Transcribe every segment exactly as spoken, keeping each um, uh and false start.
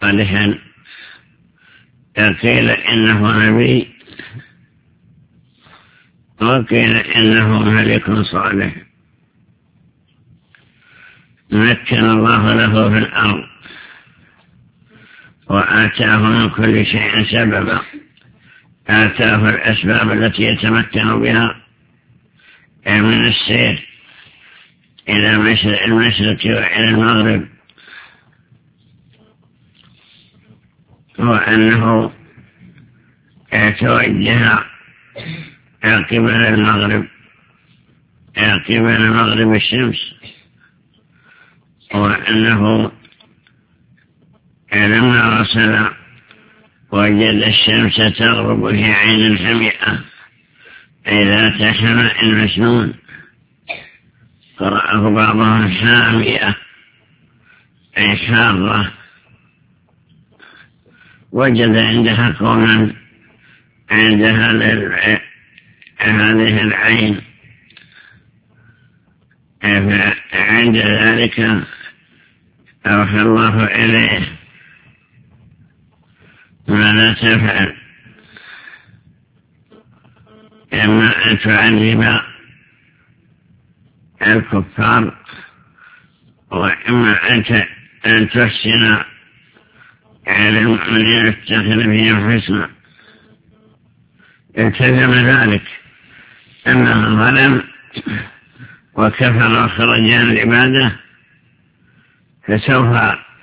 صالحا قيل إنه نبي وقيل إنه ملك صالح مكن الله له في الأرض وآتاه من كل شيء سببا آتاه الأسباب التي يتمكن بها من السير إلى المشرق وإلى المغرب وأنه يتوجه قبل المغرب قبل مغرب الشمس وأنه لما وصل وجد الشمس تغرب في عين حمئة ذات حمأ مسنون قرأه بعضهم حامئة أي حارة وجد عندها قوما عند هذه العين فعند ذلك أوحى الله إليه ماذا تفعل إما أن تعذب الكفار وإما أن تحسن على المؤمنين اتخذ فيهم حسنا التزم ذلك أنه ظلم وكفر وخرج عن العبادة فسوف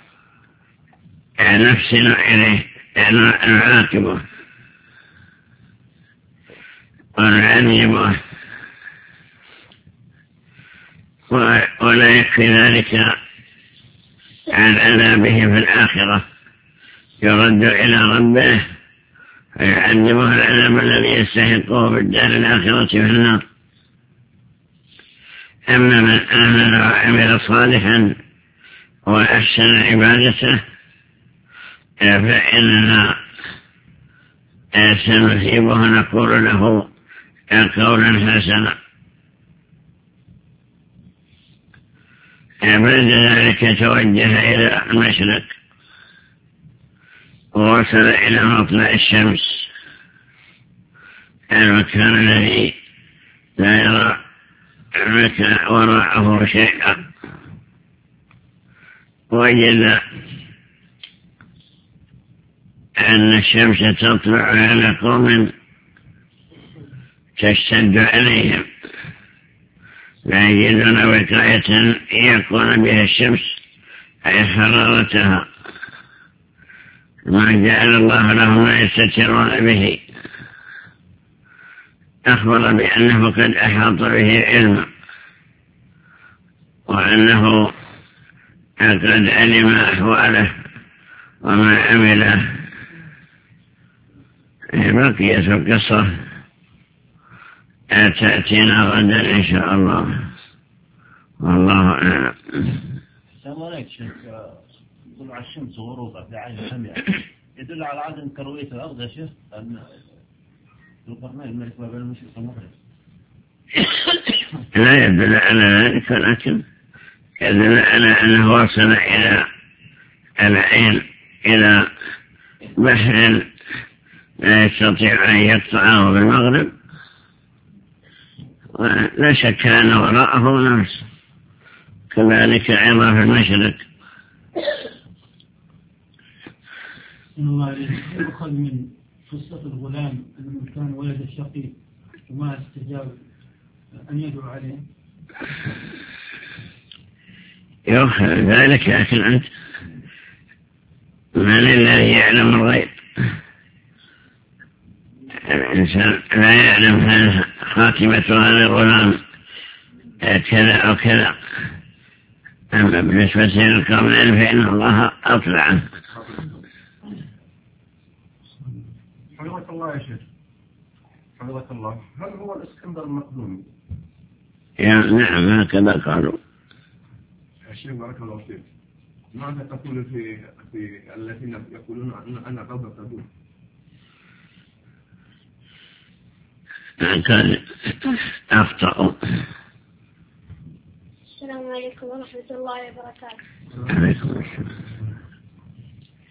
نحسن إليه نعاقبه ونعذبه ولا يكفي ذلك عن عذابه في الآخرة يرد إلى ربه فيعذبه العذاب الذي يستحقه في الدار الآخرة في النار. أما من آمن وعمل صالحا وأحسن عبادته فإننا سنثيبه نقول له قولا حسنا. بعد ذلك توجه إلى المشرق ووصل إلى مطلع الشمس المكان الذي لا يرى وراءه شيئا وجد أن الشمس تطلع على قوم تشتد عليهم لا يجدون وقاية يكون بها الشمس أي حرارتها ما جعل الله لهم ما يستترون به. أخبر بأنه قد أحاط به علم وأنه قد علم أحواله وما عمله. بقية القصة تأتينا غدا إن شاء الله والله أعلم. السلام عليكم شيخ. طلوع الشمس وغروبها في عين حمئة يدل على عدم كروية الأرض يا شيخ أن القرنين الملك ما بين المشرق والمغرب. لا يدل على ذلك ولكن يدل على أنه وصل إلى العين إلى بحر لا يستطيع أن يقطعه بالمغرب ولا شك أن وراءه ناس كذلك أيضا في المشرق. الله يؤخذ من قصة الغلام الذي كان ولد الشقيق وما استجاب أن يدعو عليه يؤخذ ذلك لكن أنت من الذي يعلم الغيب؟ الإنسان لا يعلم هل خاتمة هذا الغلام كذا أو كذا. أما بالنسبة للقرنين فإن الله أطلع. حفظك الله يا شيخ. حفظك الله. هل هو الإسكندر المقدوني؟ نعم هكذا قالوا. يا شيخ بارك الله فيك. ماذا تقول في في الذين يقولون أن أنا قبل تدور؟ كان أخطأوا. السلام عليكم ورحمة الله وبركاته. عليكم السلام.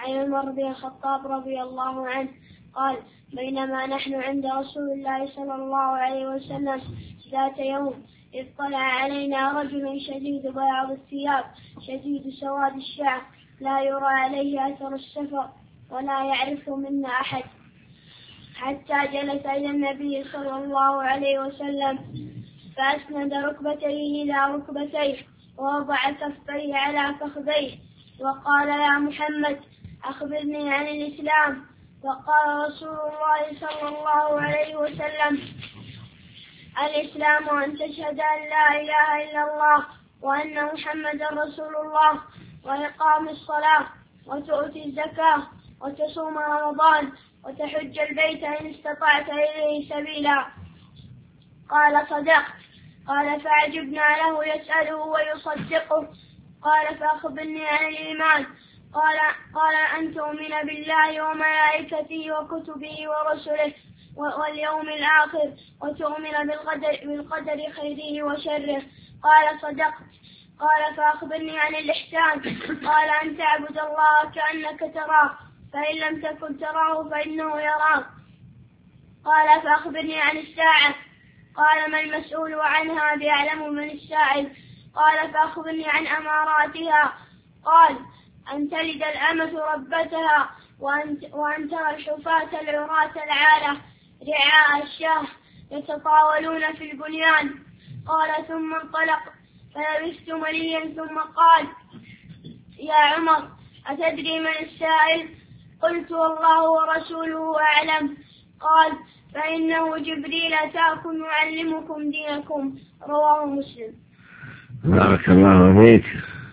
عن عمر بن الخطاب رضي الله عنه قال بينما نحن عند رسول الله صلى الله عليه وسلم ذات يوم إذ طلع علينا رجل شديد بياض الثياب شديد سواد الشعر لا يرى عليه أثر السفر ولا يعرف منا أحد حتى جلس إلى النبي صلى الله عليه وسلم فأسند ركبتيه إلى ركبتيه ووضع كفيه على فخذيه وقال يا محمد أخبرني عن الإسلام. وقال رسول الله صلى الله عليه وسلم الإسلام أن تشهد أن لا إله إلا الله وأن محمدا رسول الله وإقام الصلاة وتؤتي الزكاة وتصوم رمضان وتحج البيت إن استطعت إليه سبيلا. قال صدقت. قال فعجبنا له يسأله ويصدقه. قال فأخبرني عن الإيمان. قال قال أن تؤمن بالله وملائكته وكتبه ورسله واليوم الآخر وتؤمن بالقدر, بالقدر خيره وشره. قال صدقت. قال فأخبرني عن الإحسان. قال أن تعبد الله كأنك تراه فإن لم تكن تراه فإنه يراك. قال فأخبرني عن الساعة. قال ما المسؤول عنها بأعلم من السائل. قال فأخبرني عن أماراتها. قال أن تلد الأمة ربتها وأن, وأن ترى الحفاة العراة العالة رعاء الشاه يتطاولون في البنيان. قال ثم انطلق فلبثت مليا ثم قال يا عمر أتدري من السائل؟ قلت والله ورسوله أعلم. قال فإنه جبريل أتاكم يعلمكم دينكم. رواه مسلم. بارك الله فيك.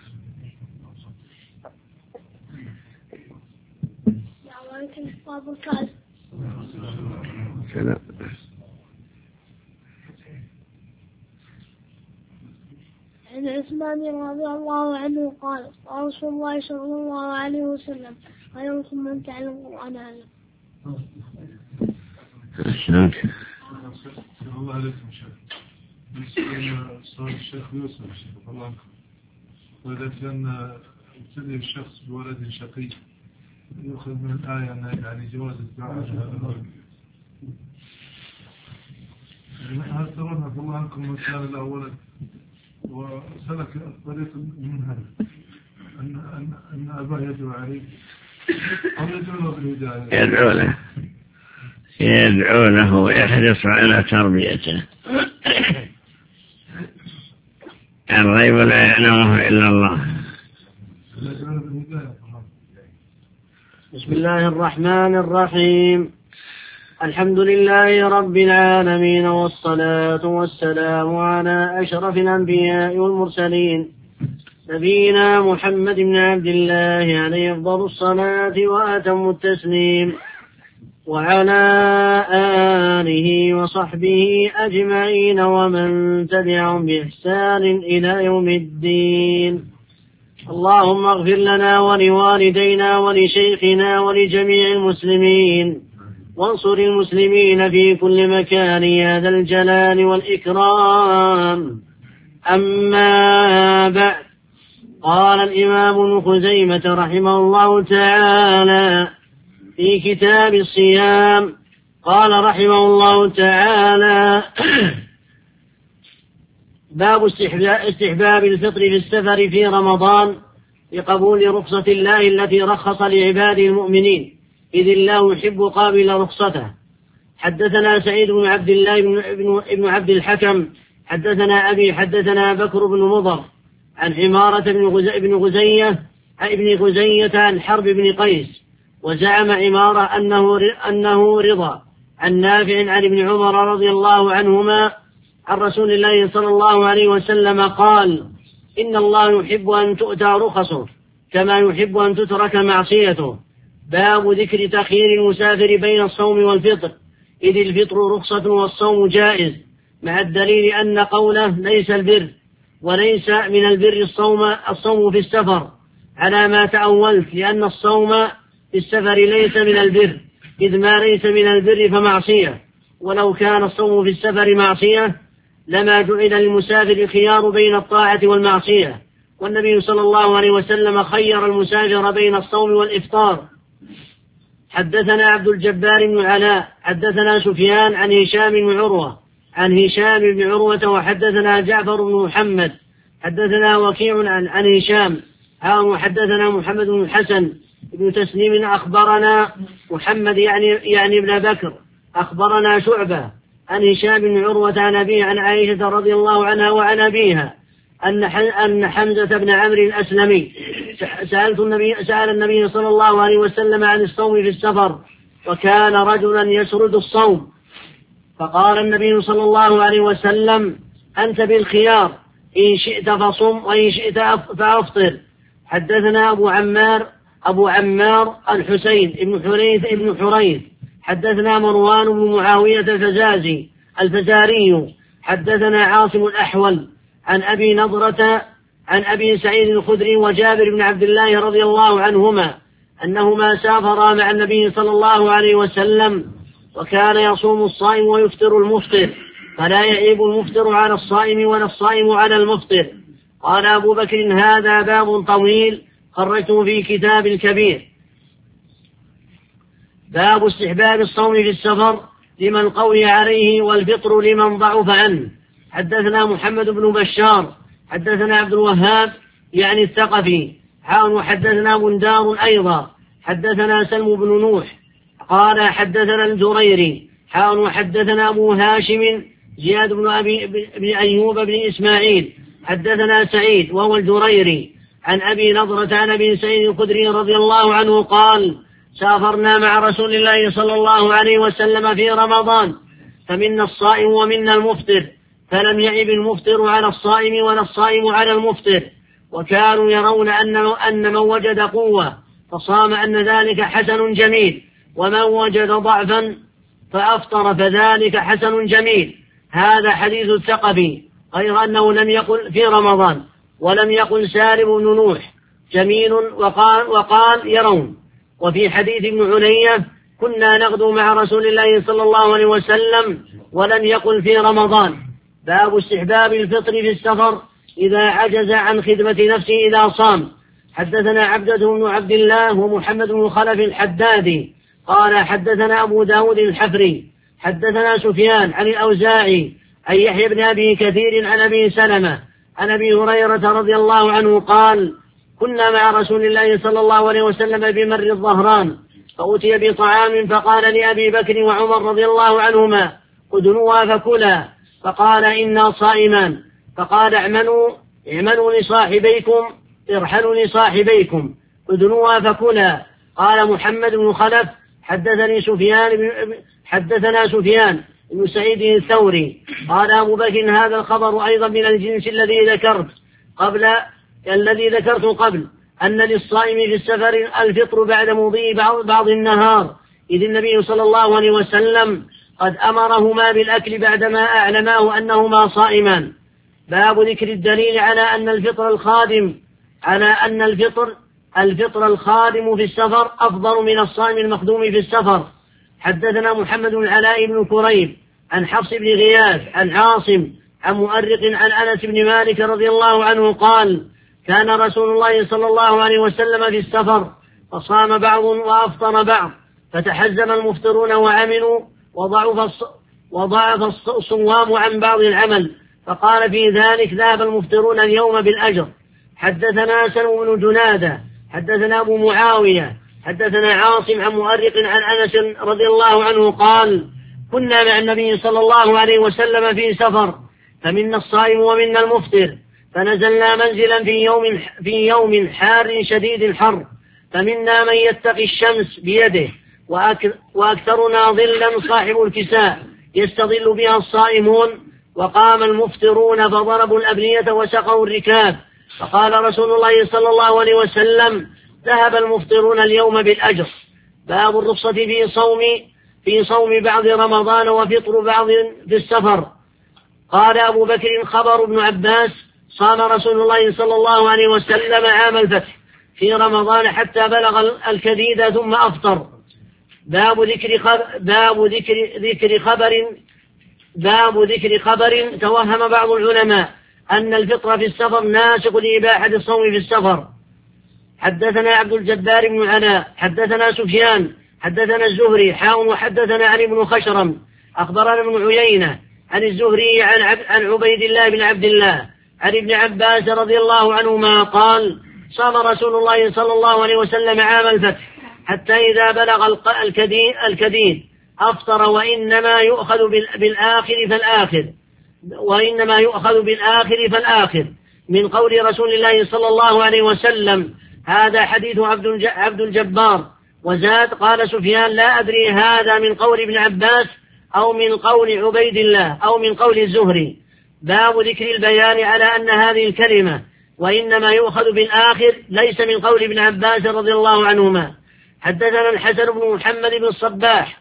سلام. عن عثمان رضي الله عنه قال قال رسول الله صلى الله عليه وسلم خيركم من تعلم القرآن علم. أحسنت. الله عليكم شيخ. بالنسبة لسؤال الشيخ يوسف الله عنكم وإذا كان ابتدئ الشخص بولد شقي يأخذ من الآية أن يعني جواز الدعاء هذا الولد. هل ترون الله عنكم من كان له ولد وسلك الطريق المنهج أن أن أن أباه يدعو عليه أو يدعو له بالهداية؟ يدعو له يدعو له ويحرص على تربيته. الغيب لا يعلمه إلا الله. بسم الله الرحمن الرحيم. الحمد لله رب العالمين والصلاة والسلام على أشرف الأنبياء والمرسلين نبينا محمد بن عبد الله عليه أفضل الصلاة وأتم التسليم وعلى آله وصحبه أجمعين ومن تبعهم بإحسان إلى يوم الدين. اللهم اغفر لنا ولوالدينا ولشيخنا ولجميع المسلمين وانصر المسلمين في كل مكان يا ذا الجلال والإكرام. أما بعد، قال الإمام ابن خزيمة رحمه الله تعالى في كتاب الصيام قال رحمه الله تعالى باب استحباب الفطر في السفر في رمضان بقبول رخصة الله التي رخص لعباده المؤمنين إذ الله يحب قابل رخصته. حدثنا سعيد بن عبد الله بن عبد الحكم حدثنا أبي حدثنا بكر بن مضر عن عمارة بن غزية ابن غزية عن حرب بن قيس وزعم عمارة أنه أنه رضا عن نافع عن ابن عمر رضي الله عنهما عن رسول الله صلى الله عليه وسلم قال إن الله يحب أن تؤتى رخصه كما يحب أن تترك معصيته. باب ذكر تخيير المسافر بين الصوم والفطر إذ الفطر رخصة والصوم جائز مع الدليل أن قوله ليس البر وليس من البر الصوم الصوم في السفر على ما تأولت لأن الصوم في السفر ليس من البر إذ ما ليس من البر فمعصية ولو كان الصوم في السفر معصية لما جعل للمسافر الخيار بين الطاعة والمعصية والنبي صلى الله عليه وسلم خير المسافر بين الصوم والإفطار. حدثنا عبد الجبار بن علاء حدثنا سفيان عن هشام بن عروة عن هشام بن عروة وحدثنا جعفر بن محمد حدثنا وكيع عن, عن هشام وحدثنا محمد بن الحسن بن تسليم أخبرنا محمد يعني, يعني ابن بكر أخبرنا شعبة عن هشام بن عروة عن أبيه عن عائشة رضي الله عنها وعن أبيها أن أن حمزة بن عمرو الأسلمي سألت النبي سأل النبي صلى الله عليه وسلم عن الصوم في السفر وكان رجلا يسرد الصوم فقال النبي صلى الله عليه وسلم أنت بالخيار إن شئت فصم وإن شئت فأفطر. حدثنا أبو عمار أبو عمار الحسين ابن حريث ابن حريث حدثنا مروان بن معاوية الفزازي الفزاري حدثنا عاصم الأحول عن أبي نضرة عن أبي سعيد الخدري وجابر بن عبد الله رضي الله عنهما أنهما سافرا مع النبي صلى الله عليه وسلم وكان يصوم الصائم ويفطر المفطر فلا يعيب المفطر على الصائم ولا الصائم على المفطر. قال أبو بكر هذا باب طويل خرجته في كتاب الكبير. باب استحباب الصوم في السفر لمن قوي عليه والفطر لمن ضعف عنه. حدثنا محمد بن بشار حدثنا عبد الوهاب يعني الثقفي حاول وحدثنا بندار أيضا حدثنا سلم بن نوح قال حدثنا الجريري حاول وحدثنا أبو هاشم زياد بن أبي بن أيوب بن إسماعيل حدثنا سعيد وهو الجريري عن أبي نضرة عن أبي سعيد الخدري رضي الله عنه قال سافرنا مع رسول الله صلى الله عليه وسلم في رمضان فمنا الصائم ومنا المفطر فلم يعب المفطر على الصائم ولا الصائم على المفطر وكانوا يرون أن أن من وجد قوة فصام أن ذلك حسن جميل ومن وجد ضعفا فأفطر فذلك حسن جميل. هذا حديث الثقفي غير أنه لم يقل في رمضان ولم يقل سالم بن نوح جميل وقال, وقال يرون. وفي حديث ابن علية كنا نغدو مع رسول الله صلى الله عليه وسلم ولم يقل في رمضان. باب استحباب الفطر في السفر إذا عجز عن خدمة نفسه إذا صام. حدثنا عبدة بن عبد الله ومحمد بن خلف الحدادي قال حدثنا أبو داود الحفري حدثنا سفيان عن الأوزاعي عن يحيى بن أبي كثير عن أبي سلمة عن أبي هريرة رضي الله عنه قال كنا مع رسول الله صلى الله عليه وسلم بمر الظهران فأتي بطعام فقال لأبي بكر وعمر رضي الله عنهما ادنوا فكلا فقال إنا صائمان فقال اعملوا اعملوا لصاحبيكم ارحلوا لصاحبيكم ادنوا فكلا. قال محمد بن خلف حدثني سفيان حدثنا سفيان بن سعيد الثوري قال أبو بكر هذا الخبر أيضا من الجنس الذي ذكرت قبل الذي ذكرت قبل أن للصائم في السفر الفطر بعد مضي بعض النهار إذ النبي صلى الله عليه وسلم قد أمرهما بالأكل بعدما أعلماه أنهما صائمان. باب ذكر الدليل على أن الفطر الخادم على أن الفطر الفطر الخادم في السفر أفضل من الصائم المخدوم في السفر. حدثنا محمد بن العلاء بن كريب عن حفص بن غياث عن عاصم عن مؤرق عن أنس بن مالك رضي الله عنه قال كان رسول الله صلى الله عليه وسلم في السفر فصام بعض وأفطر بعض فتحزم المفطرون وعملوا وضعف وضعف الصوام عن بعض العمل فقال في ذلك ذهب المفطرون اليوم بالأجر. حدثنا سلم بن جنادة حدثنا أبو معاوية حدثنا عاصم عن مؤرق عن أنس رضي الله عنه قال كنا مع النبي صلى الله عليه وسلم في سفر فمنا الصائم ومنا المفطر فنزلنا منزلا في يوم في يوم حار شديد الحر فمنا من يتقي الشمس بيده وأكثرنا ظلا صاحب الكساء يستظل بها الصائمون وقام المفطرون فضربوا الأبنية وسقوا الركاب فقال رسول الله صلى الله عليه وسلم ذهب المفطرون اليوم بالأجر. باب الرخصة في صوم في صوم بعض رمضان وفطر بعض في السفر. قال أبو بكر خبر ابن عباس صام رسول الله صلى الله عليه وسلم عام الفتح في رمضان حتى بلغ الكديد ثم أفطر. باب ذكر خبر باب ذكر ذكر خبر باب ذكر خبر توهم بعض العلماء أن الفطر في السفر ناسخ لإباحة الصوم في السفر. حدثنا عبد الجبار بن علاء حدثنا سفيان حدثنا الزهري حاء وحدثنا علي بن خشرم أخبرنا ابن عيينة عن الزهري عن, عب عن عبيد الله بن عبد الله عن ابن عباس رضي الله عنهما قال صام رسول الله صلى الله عليه وسلم عام الفتح حتى إذا بلغ الكديد أفطر وإنما يؤخذ بالآخر فالآخر وإنما يؤخذ بالآخر فالآخر من قول رسول الله صلى الله عليه وسلم. هذا حديث عبد الجبار. وزاد قال سفيان لا أدري هذا من قول ابن عباس أو من قول عبيد الله أو من قول الزهري. باب ذكر البيان على أن هذه الكلمة وإنما يؤخذ بالآخر ليس من قول ابن عباس رضي الله عنهما. حدثنا الحسن بن محمد بن الصباح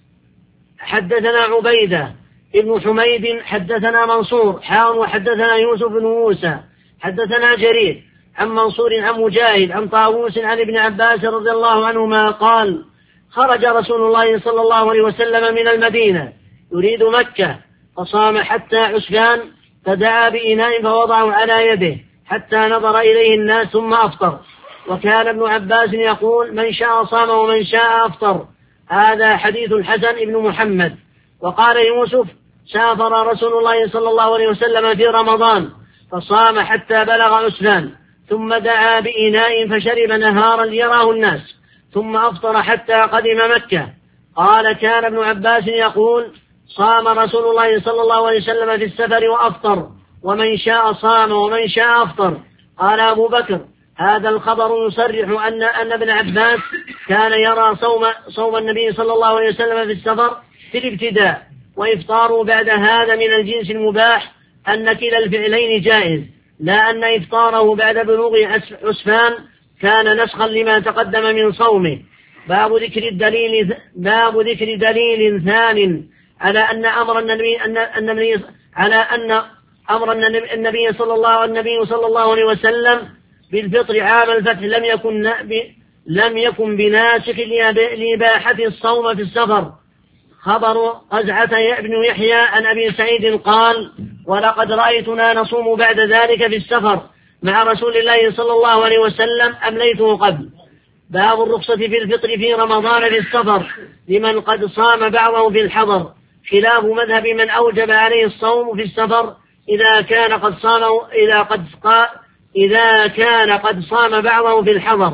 حدثنا عبيدة ابن حميد حدثنا منصور حاء وحدثنا يوسف بن موسى حدثنا جرير عن منصور عن مجاهد عن طاووس عن ابن عباس رضي الله عنهما قال خرج رسول الله صلى الله عليه وسلم من المدينة يريد مكة فصام حتى عسفان فدعا بإناء فوضعه على يده حتى نظر إليه الناس ثم أفطر. وكان ابن عباس يقول من شاء صام ومن شاء أفطر. هذا حديث الحسن ابن محمد. وقال يوسف سافر رسول الله صلى الله عليه وسلم في رمضان فصام حتى بلغ عسفان ثم دعا بإناء فشرب نهارا ليراه الناس ثم أفطر حتى قدم مكة. قال كان ابن عباس يقول صام رسول الله صلى الله عليه وسلم في السفر وأفطر ومن شاء صام ومن شاء أفطر. قال أبو بكر هذا الخبر يصرح أن أن ابن عباس كان يرى صوم صوم النبي صلى الله عليه وسلم في السفر في الابتداء وإفطاره بعد هذا من الجنس المباح أن كلا الفعلين جائز لا أن إفطاره بعد بلوغ عسفان كان نسخا لما تقدم من صومه. باب ذكر الدليل باب ذكر دليل ثان على أن أمر النبي أن النبي على أن أمر النبي صلى الله النبي صلى الله عليه وسلم بالفطر عام الفتح لم يكن لم يكن بناسخ لإباحة الصوم في السفر. خبر قزعة ابن يحيى عن أبي سعيد قال ولقد رأيتنا نصوم بعد ذلك في السفر مع رسول الله صلى الله عليه وسلم أمليته قبل. باب الرخصة في الفطر في رمضان في السفر لمن قد صام بعضه في الحضر خلاف مذهب من أوجب عليه الصوم في السفر إذا كان قد صام إذا قد إذا كان قد صام بعضه في الحضر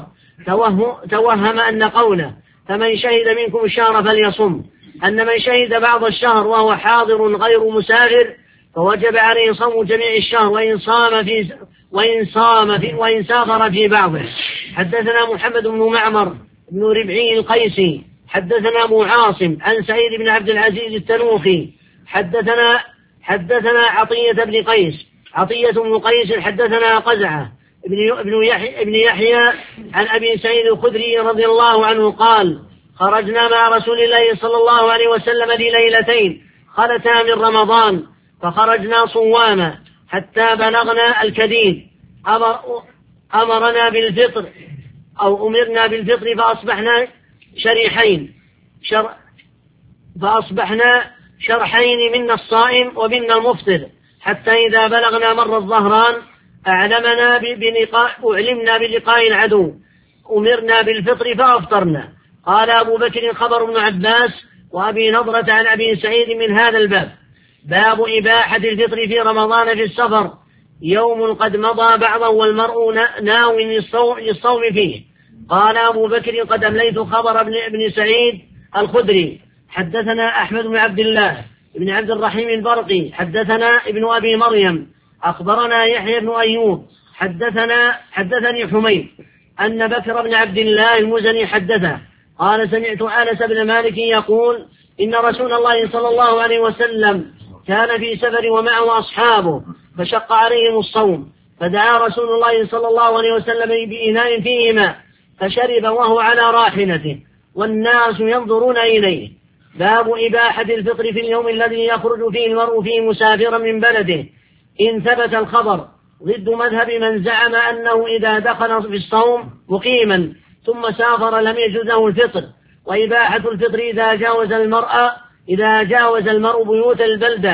توهم أن قوله فمن شهد منكم الشهر فليصم أن من شهد بعض الشهر وهو حاضر غير مسافر فوجب عليه صوم جميع الشهر وإن صام في وإن صام في وإن سافر في بعضه. حدثنا محمد بن معمر بن ربعي القيسي حدثنا أبو عاصم عن سعيد بن عبد العزيز التنوخي حدثنا حدثنا عطية بن قيس عطية بن قيس حدثنا قزعة ابن ابن يحيى ابن يحيى عن أبي سعيد الخدري رضي الله عنه قال خرجنا مع رسول الله صلى الله عليه وسلم لليلتين خلتا من رمضان فخرجنا صواما حتى بلغنا الكديد أمر أمرنا بالفطر أو أمرنا بالفطر فأصبحنا شريحين شر فأصبحنا شرحين منا الصائم ومنا المفطر حتى إذا بلغنا مر الظهران أعلمنا بلقاء أعلمنا بلقاء العدو أمرنا بالفطر فأفطرنا. قال أبو بكر خبر ابن عباس وأبي نضرة عن أبي سعيد من هذا الباب. باب إباحة الفطر في رمضان في السفر يوم قد مضى بعضا والمرء ناو للصوم فيه. قال أبو بكر قد أمليت خبر ابن, ابن سعيد الخدري. حدثنا أحمد بن عبد الله بن عبد الرحيم البرقي حدثنا ابن أبي مريم أخبرنا يحيى بن أيوب حدثنا حدثني حميد أن بكر بن عبد الله المزني حدثه قال سمعت أنس بن مالك يقول إن رسول الله صلى الله عليه وسلم كان في سفر ومعه أصحابه فشق عليهم الصوم فدعا رسول الله صلى الله عليه وسلم بإناء فيه ماء فشرب وهو على راحلته والناس ينظرون إليه. باب إباحة الفطر في اليوم الذي يخرج فيه المرء فيه مسافرا من بلده إن ثبت الخبر ضد مذهب من زعم أنه إذا دخل في الصوم مقيما ثم سافر لم يجوز له الفطر. وإباحة الفطر إذا جاوز المرء إذا جاوز المرء بيوت البلدة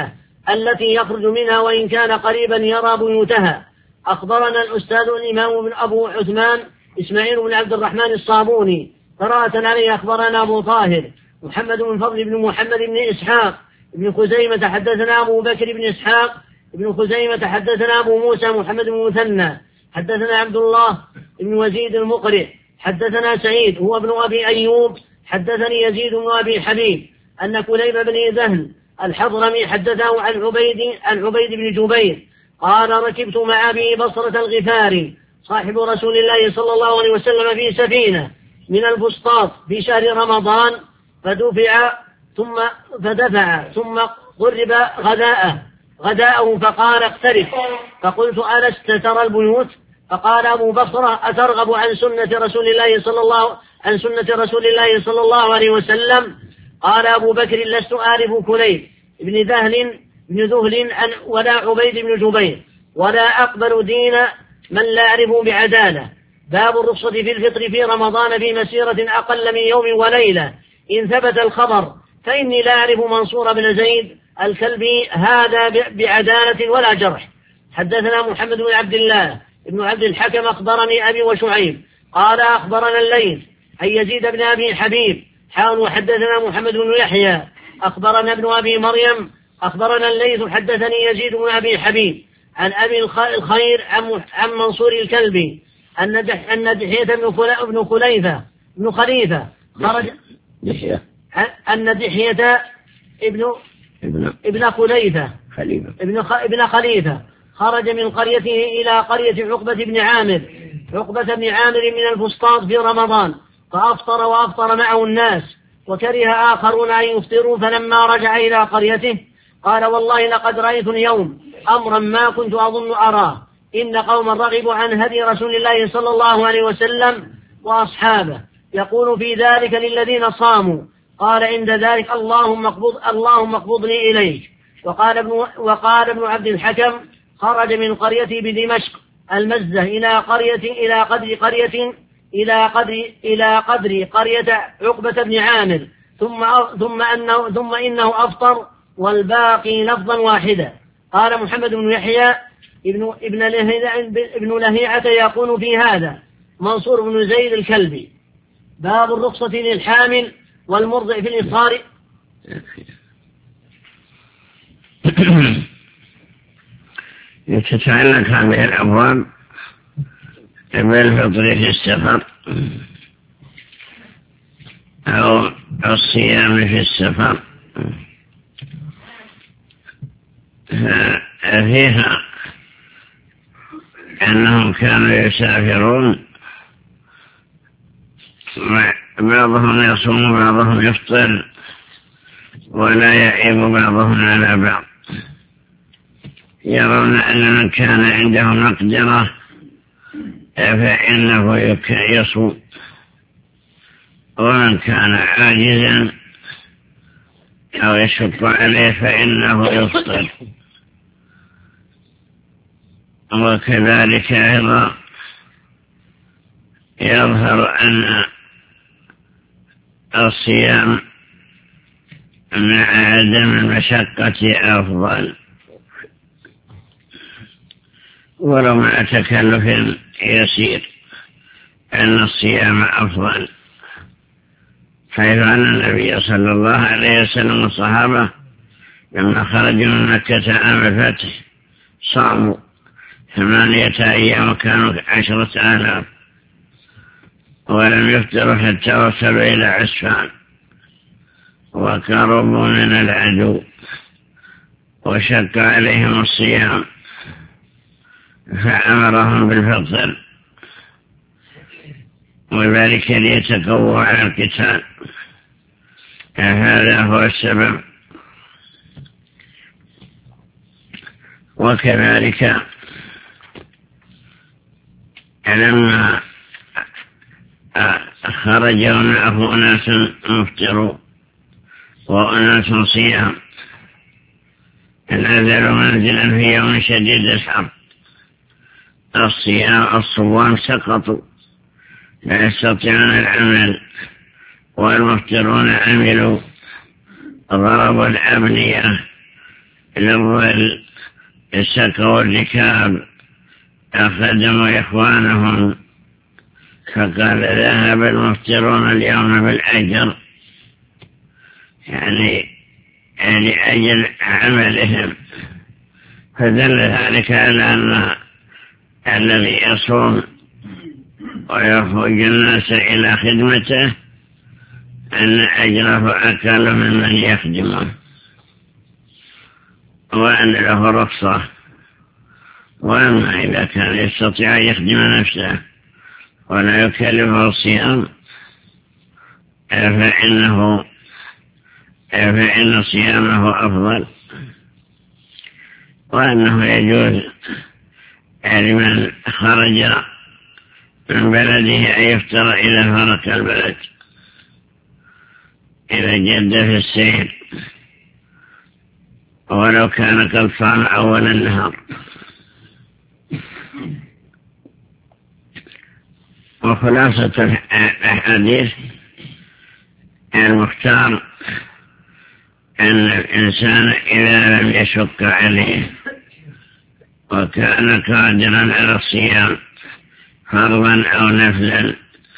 التي يخرج منها وإن كان قريبا يرى بيوتها. أخبرنا الأستاذ الإمام بن أبو عثمان إسماعيل بن عبد الرحمن الصابوني قراءة عليه. أخبرنا أبو طاهر محمد بن فضل بن محمد بن إسحاق ابن خزيمة حدثنا أبو بكر بن إسحاق ابن خزيمة حدثنا أبو موسى محمد بن مثنى حدثنا عبد الله بن وزيد المقرئ حدثنا سعيد هو ابن أبي أيوب حدثني يزيد بن أبي حبيب أن كليب بن ذهن الحضرمي حدثه عن عبيد عن عبيد بن جبير قال ركبت مع أبي بصرة الغفاري صاحب رسول الله صلى الله عليه وسلم في سفينة من الفسطاط في شهر رمضان فدفع ثم فدفع ثم قرب غداءه غداءه فقال اقترب فقلت ألست ترى البيوت؟ فقال أبو بصرة أترغب عن سنة رسول الله صلى الله عن سنة رسول الله صلى الله عليه وسلم؟ قال أبو بكر لست أعرف كليب ابن ذهل ابن ذهل عن ولا عبيد بن جبير ولا أقبل دين من لا أعرف بعدالة. باب الرخصة في الفطر في رمضان في مسيرة أقل من يوم وليلة إن ثبت الخبر، فإني لا أعرف منصور بن زيد الكلبي هذا بعدالة ولا جرح. حدثنا محمد بن عبد الله ابن عبد الحكم أخبرني أبي وشعيب قال أخبرنا الليث عن يزيد بن أبي حبيب حاول وحدثنا محمد بن يحيى أخبرنا ابن أبي مريم أخبرنا الليث حدثني يزيد بن أبي حبيب عن أبي الخير عن منصور الكلبي أن دحية بن خليفة بن خليفة خرج أن دحية ابن ابن خليفة ابن ابن خليفة خرج من قريته إلى قرية عقبة بن عامر عقبة بن عامر من الفسطاط في رمضان فأفطر وأفطر معه الناس وكره آخرون أن يفطروا، فلما رجع إلى قريته قال والله لقد رأيت اليوم أمرا ما كنت أظن أراه، إن قوما رغبوا عن هدي رسول الله صلى الله عليه وسلم وأصحابه يقول في ذلك للذين صاموا قال عند ذلك اللهم اقبض اللهم اقبضني إليك. وقال ابن وقال ابن عبد الحكم خرج من قريته بدمشق المزة إلى قرية إلى قدر قرية إلى قدر إلى قدر قرية عقبة بن عامر ثم ثم أنه ثم إنه أفطر والباقي لفظا واحدا. قال محمد بن يحيى ابن ابن لهيعة ابن لهيعة يقول في هذا منصور بن زيد الكلبي. باب الرخصة للحامل والمرضع في الإفطار. تتعلق هذه الأبواب بالفطر في السفر أو الصيام في السفر، فيها أنهم كانوا يسافرون بعضهم يصوم بعضهم يفطر ولا يعيب بعضهم على بعض، يرون أن من كان عنده مقدرة فإنه يصوم ومن كان عاجزا أو يشق عليه فإنه يفطر. وكذلك أيضا يظهر أن الصيام مع عدم المشقة أفضل ولو مع تكلف يسير، أن الصيام أفضل، حيث أن النبي صلى الله عليه وسلم والصحابة لما خرجوا من مكة عام الفتح صاموا ثمانية أيام وكانوا عشرة آلاف ولم يفطروا حتى وصلوا إلى عسفان وقربوا من العدو وشق عليهم الصيام فأمرهم بالفطر، وذلك ليتقووا على القتال. هذا هو السبب. وكذلك لما خرجوا معه أناس مفطروا وأناس صيام نزلوا منزلا في يوم شديد الحر، الصيام الصوام سقطوا لا يستطيعون العمل، والمفطرون عملوا ضربوا الأبنية للظل سكوا الركاب أخدموا إخوانهم فقال ذهب المفطرون اليوم بالأجر، يعني لأجل عملهم، فدل ذلك على أن الذي يصوم ويخرج الناس إلى خدمته أن أجره أقل ممن يخدمه، وأن له رخصة. وأما إذا كان يستطيع أن يخدم نفسه ولا يكلفه الصيام فإنه فإن صيامه أفضل، وأنه يجوز لمن خرج من بلده أن يفطر إلى فرق البلد إذا جد في السير ولو كان قد صام أول النهار. وخلاصة الحديث المختار أن الإنسان إذا لم يشق عليه وكان قادرا على الصيام فرضا أو نفلا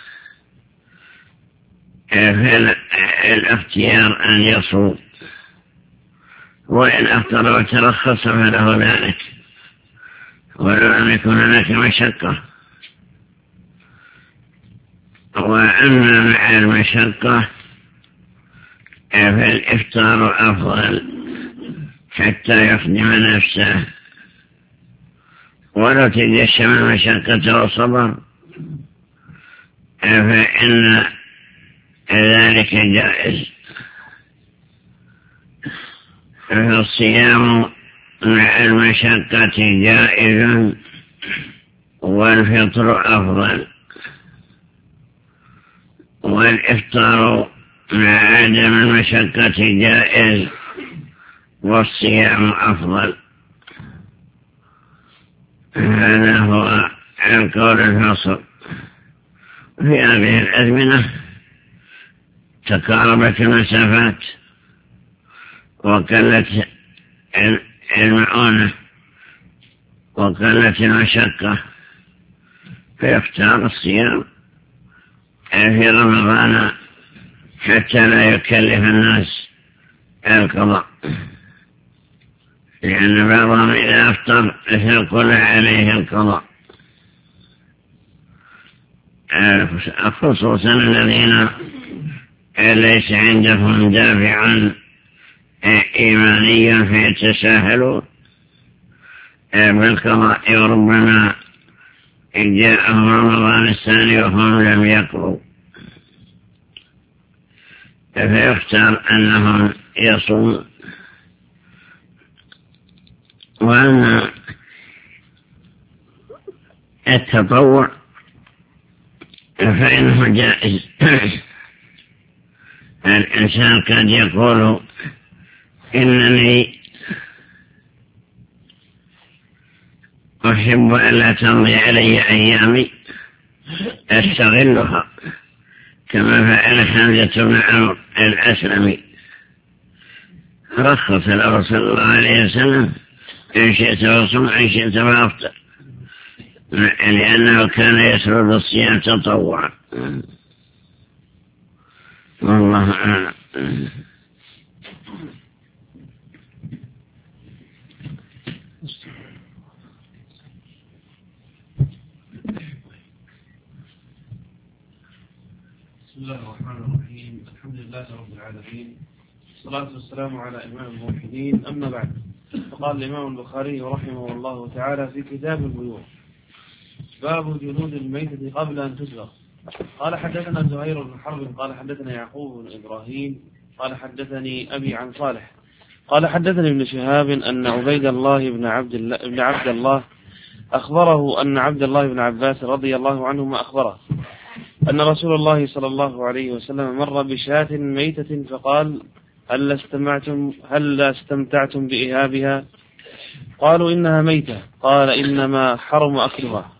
فالاختيار أن يصوم، وإن أفطر وترخص فله ذلك ولو لم يكن هناك مشقة. وأما مع المشقة فالإفطار أفضل حتى يخدم نفسه، ولو تجشم المشقة وصبر فإن ذلك جائز. فالصيام مع المشقة جائز والفطر أفضل، والإفطار مع عدم المشقة جائز والصيام أفضل. هذا هو القول الفصل. في هذه الأزمنة تقاربت المسافات وقلت المعونة وقلت المشقة، فيختار الصيام في رمضان حتى لا يكلف الناس القضاء، لأن بعضهم إذا أفطر يقول عليه القضاء، خصوصا الذين ليس عندهم دافع إيماني فيتساهلوا بالقضاء، وربما جاءهم رمضان الثاني وهم لم يقضوا، فيختار أنهم يصومون. وأما التطوع فإنه جائز. الإنسان قد يقول إنني أحب أن لا تمضي علي أيامي أستغلها، كما فعل حمزة بن عمرو الأسلمي، رخص له صلى الله عليه وسلم إن شئت فصم إن شئت فأفطر، لأنه كان يسرد الصيام تطوعا. والله أعلم. بسم الله الرحمن الرحيم. الحمد لله رب العالمين، والصلاة والسلام على إمام الموحدين. أما بعد، فقال الإمام البخاري رحمه الله تعالى في كتاب البيوع: باب جلود الميتة قبل أن تسلخ. قال حدثنا زهير بن حرب قال حدثنا يعقوب بن إبراهيم قال حدثني أبي عن صالح قال حدثني ابن شهاب أن عبيد الله بن عبد الله, بن عبد الله أخبره أن عبد الله بن عباس رضي الله عنهما أخبره أن رسول الله صلى الله عليه وسلم مر بشاة ميتة فقال: هل استمعتم هل استمتعتم بإهابها؟ قالوا: إنها ميتة. قال: إنما حرم أكلها.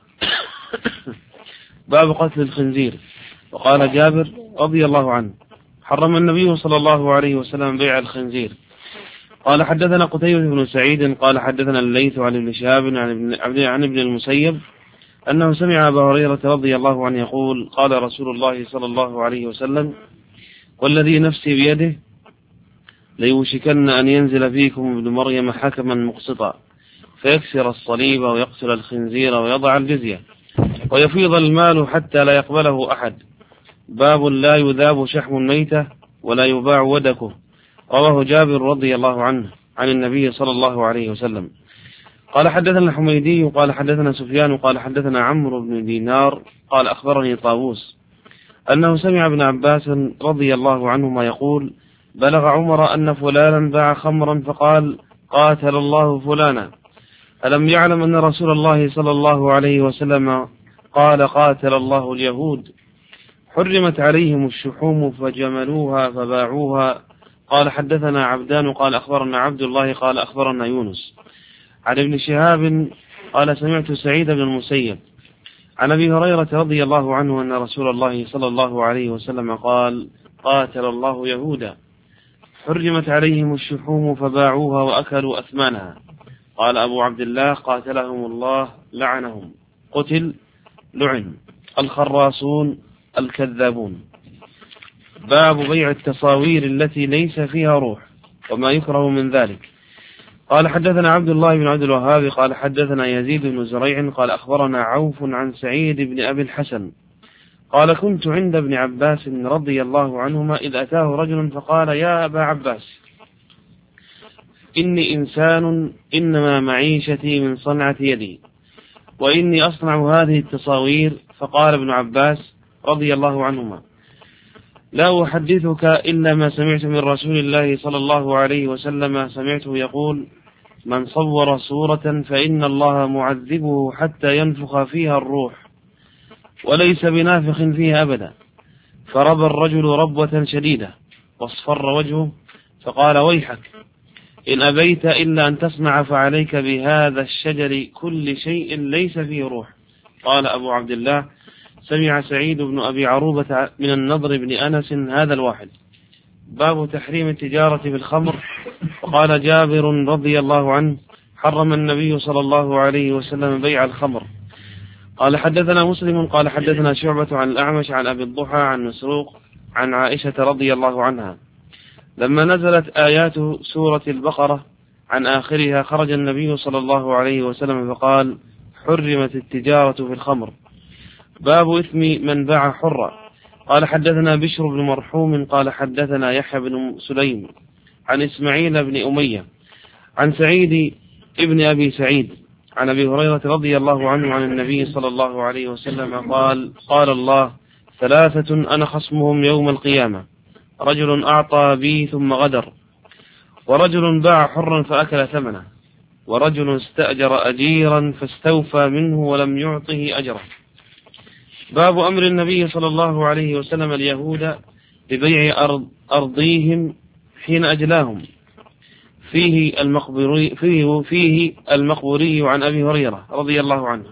باب قتل الخنزير. وقال جابر رضي الله عنه: حرم النبي صلى الله عليه وسلم بيع الخنزير. قال حدثنا قتيبة بن سعيد قال حدثنا الليث عن ابن شهاب عن ابن, عن ابن المسيب أنه سمع أبا هريرة رضي الله عنه يقول قال رسول الله صلى الله عليه وسلم والذي نفسي بيده ليوشكن أن ينزل فيكم ابن مريم حكما مقسطا فيكسر الصليب ويقتل الخنزير ويضع الجزية ويفيض المال حتى لا يقبله أحد باب لا يذاب شحم الميتة ولا يباع ودكه رواه جابر رضي الله عنه عن النبي صلى الله عليه وسلم. قال حدثنا الحميدي قال حدثنا سفيان قال حدثنا عمرو بن دينار قال أخبرني طاووس أنه سمع ابن عباس رضي الله عنهما يقول بلغ عمر أن فلانا باع خمرا فقال قاتل الله فلانا ألم يعلم أن رسول الله صلى الله عليه وسلم قال قاتل الله اليهود حرمت عليهم الشحوم فجملوها فباعوها. قال حدثنا عبدان قال أخبرنا عبد الله قال أخبرنا يونس عن ابن شهاب قال سمعت سعيد بن المسيب عن أبي هريرة رضي الله عنه أن رسول الله صلى الله عليه وسلم قال قاتل الله يهودا حرمت عليهم الشحوم فباعوها وأكلوا أثمانها. قال أبو عبد الله قاتلهم الله لعنهم قتل لعن الخراصون الكذابون. باب بيع التصاوير التي ليس فيها روح وما يكره من ذلك. قال حدثنا عبد الله بن عبد الوهاب قال حدثنا يزيد بن زريع قال أخبرنا عوف عن سعيد بن أبي الحسن قال كنت عند ابن عباس رضي الله عنهما إذ أتاه رجل فقال يا أبا عباس إني إنسان إنما معيشتي من صنعة يدي وإني أصنع هذه التصاوير. فقال ابن عباس رضي الله عنهما لا أحدثك إلا ما سمعت من رسول الله صلى الله عليه وسلم سمعته يقول من صور صورة فإن الله معذبه حتى ينفخ فيها الروح وليس بنافخ فيها أبدا. فرب الرجل ربوة شديدة واصفر وجهه فقال ويحك إن أبيت إلا أن تصنع فعليك بهذا الشجر كل شيء ليس فيه روح. قال أبو عبد الله سمع سعيد بن أبي عروبة من النضر بن أنس هذا الواحد. باب تحريم التجارة بالخمر. وقال جابر رضي الله عنه حرم النبي صلى الله عليه وسلم بيع الخمر. قال حدثنا مسلم قال حدثنا شعبة عن الأعمش عن أبي الضحى عن مسروق عن عائشة رضي الله عنها لما نزلت آيات سورة البقرة عن آخرها خرج النبي صلى الله عليه وسلم فقال حرمت التجارة في الخمر. باب إثم من باع حرا. قال حدثنا بشر بن مرحوم قال حدثنا يحيى بن سليم عن إسماعيل بن أمية عن سعيد ابن أبي سعيد عن أبي هريرة رضي الله عنه عن النبي صلى الله عليه وسلم قال قال الله ثلاثة أنا خصمهم يوم القيامة رجل أعطى بي ثم غدر ورجل باع حرا فأكل ثمنه ورجل استأجر أجيرا فاستوفى منه ولم يعطه أجره. باب أمر النبي صلى الله عليه وسلم اليهود ببيع أرض أرضيهم حين أجلاهم. فيه المقبوري, فيه, فيه المقبوري عن أبي هريرة رضي الله عنه.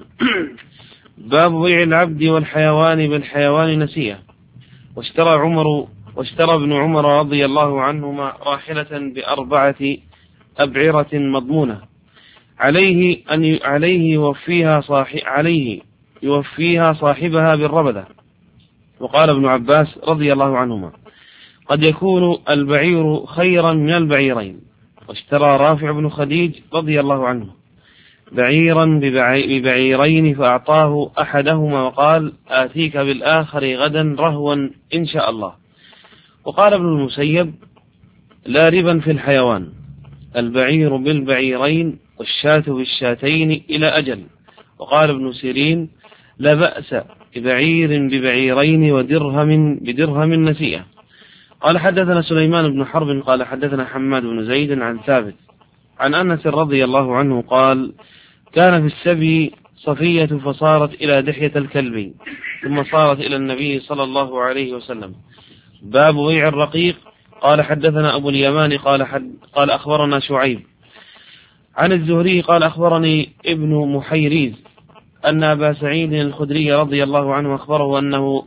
باب بيع العبد والحيوان بالحيوان نسيئة. واشترى عمر واشترى ابن عمر رضي الله عنهما راحلة بأربعة أبعرة مضمونة عليه أن عليه يوفيها صاحب عليه يوفيها صاحبها بالربدة. وقال ابن عباس رضي الله عنهما قد يكون البعير خيرا من البعيرين. واشترى رافع بن خديج رضي الله عنه بعيرا ببعيرين فأعطاه أحدهما وقال آتيك بالآخر غدا رهوا إن شاء الله. وقال ابن المسيب لا ربا في الحيوان البعير بالبعيرين والشاة بالشاتين إلى أجل. وقال ابن سيرين لا بأس ببعير ببعيرين ودرهم بدرهم نسيئة. قال حدثنا سليمان بن حرب قال حدثنا حماد بن زيد عن ثابت عن أنس رضي الله عنه قال كان في السبي صفية فصارت إلى دحية الكلب ثم صارت إلى النبي صلى الله عليه وسلم. باب بيع الرقيق. قال حدثنا أبو اليمان قال, حد قال أخبرنا شعيب عن الزهري قال أخبرني ابن محيريز أن أبا سعيد الخدري رضي الله عنه أخبره أنه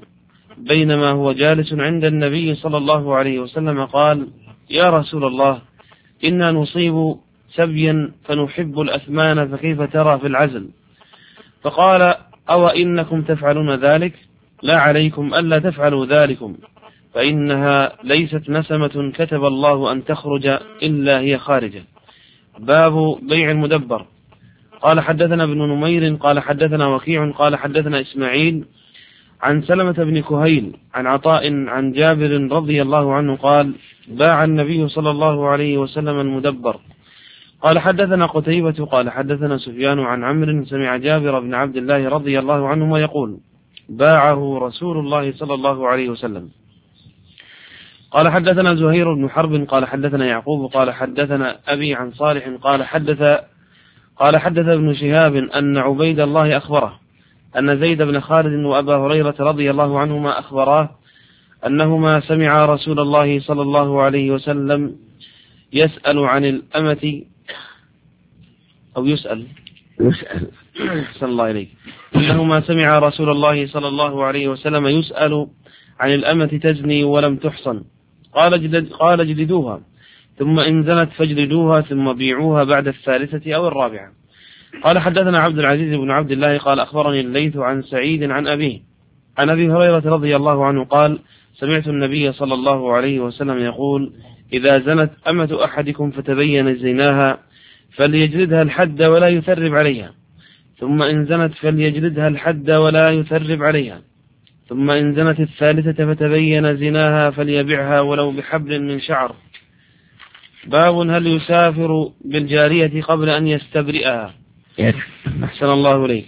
بينما هو جالس عند النبي صلى الله عليه وسلم قال يا رسول الله إنا نصيب سبيا فنحب الأثمان فكيف ترى في العزل؟ فقال أو إنكم تفعلون ذلك؟ لا عليكم ألا تفعلوا ذلكم، فإنها ليست نسمة كتب الله أن تخرج إلا هي خارجة. باب بيع المدبر. قال حدثنا ابن نمير قال حدثنا وكيع قال حدثنا إسماعيل عن سلمة بن كهيل عن عطاء عن جابر رضي الله عنه قال باع النبي صلى الله عليه وسلم المدبر. قال حدثنا قتيبة قال حدثنا سفيان عن عمرو سمع جابر بن عبد الله رضي الله عنهما يقول باعه رسول الله صلى الله عليه وسلم. قال حدثنا زهير بن حرب قال حدثنا يعقوب قال حدثنا أبي عن صالح قال حدث قال حدث ابن شهاب أن عبيد الله أخبره أن زيد بن خالد وأبا هريرة رضي الله عنهما أخبراه أنهما سمع رسول الله صلى الله عليه وسلم يسأل عن الأمة أو يسأل يسأل صلى الله عليه أنهما سمع رسول الله صلى الله عليه وسلم يسأل عن الأمة تزني ولم تحصن قال جدد قال جددوها ثم إن زنت فاجلدوها ثم بيعوها بعد الثالثة أو الرابعة. قال حدثنا عبد العزيز بن عبد الله قال أخبرني الليث عن سعيد عن أبيه عن أبي هريرة رضي الله عنه قال سمعت النبي صلى الله عليه وسلم يقول إذا زنت أمة أحدكم فتبين زناها فليجلدها الحد ولا يثرب عليها ثم إن زنت فليجلدها الحد ولا يثرب عليها ثم إن زنت الثالثة فتبين زناها فليبعها ولو بحبل من شعر. باب هل يسافر بالجارية قبل أن يستبرئها؟ أحسن الله إليك.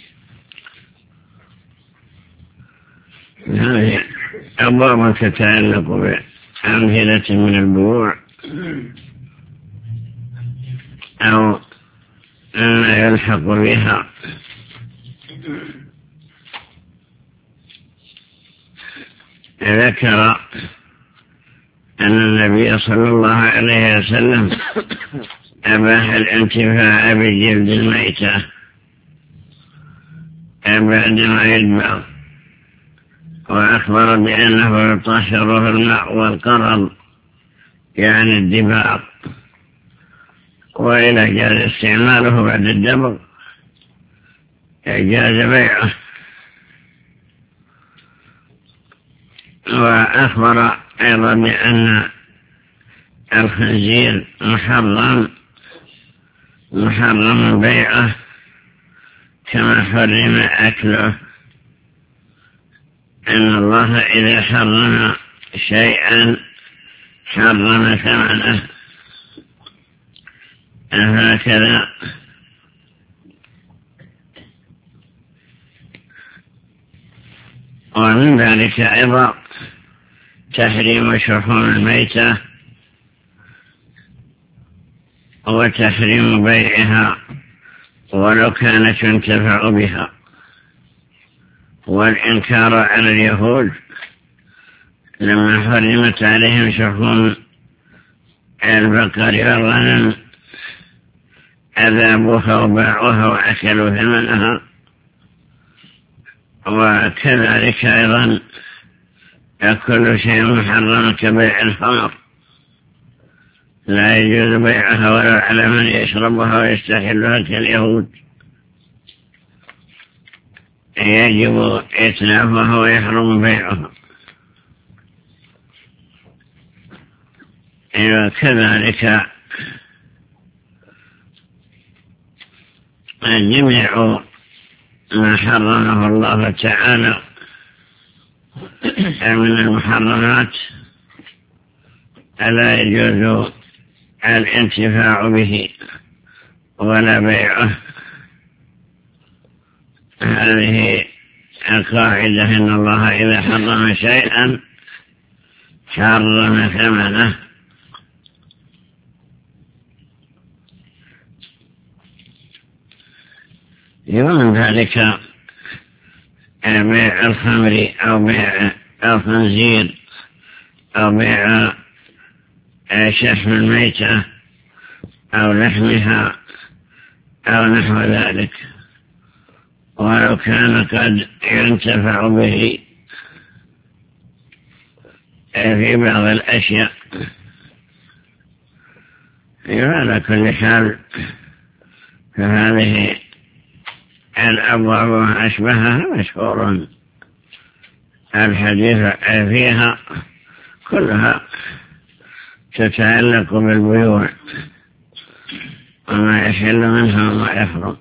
هذه أبواب تتعلق بأمثلة من البيوع أو ما يلحق بها. ذكر أن النبي صلى الله عليه وسلم أباح الانتفاع بجلد الميتة بعدما يذبح وأخبر بأنه يطهره الماء والقرض يعني الدباغ وإذا جاز استعماله بعد الدبغ جاز بيعه. وأخبر أيضا بأن الخنزير محرم محرم بيعه كما حرم أكله، أن الله إذا حرم شيئا حرم ثمنه. هكذا ومن ذلك أيضا تحريم شحوم الميتة وتحريم بيعها ولو كانت ينتفع بها، والإنكار على اليهود لما حرمت عليهم شحوم البقر والغنم أذابوها وباعوها وأكلوا ثمنها. وكذلك أيضا كل شيء محرم كبيع الخمر لا يجوز بيعها ولا على من يشربها ويستحلها كاليهود، يجب إتلافها ويحرم بيعها. وكذلك جميع ما حرمه الله تعالى من المحرمات ألا يجوز الانتفاع به ولا بيعه. هذه القاعدة إن الله إذا حرم شيئا حرم ثمنه. ومن ذلك بيع الخمر أو بيع الخنزير أو بيع شحم الميتة أو لحمها أو نحو ذلك، ولو كان قد ينتفع به في بعض الأشياء. على كل حال فهذه الأبواب وما أشبهها مشهور الحديث فيها كلها تتعلق بالبيوع وما يحل منها وما يحرم.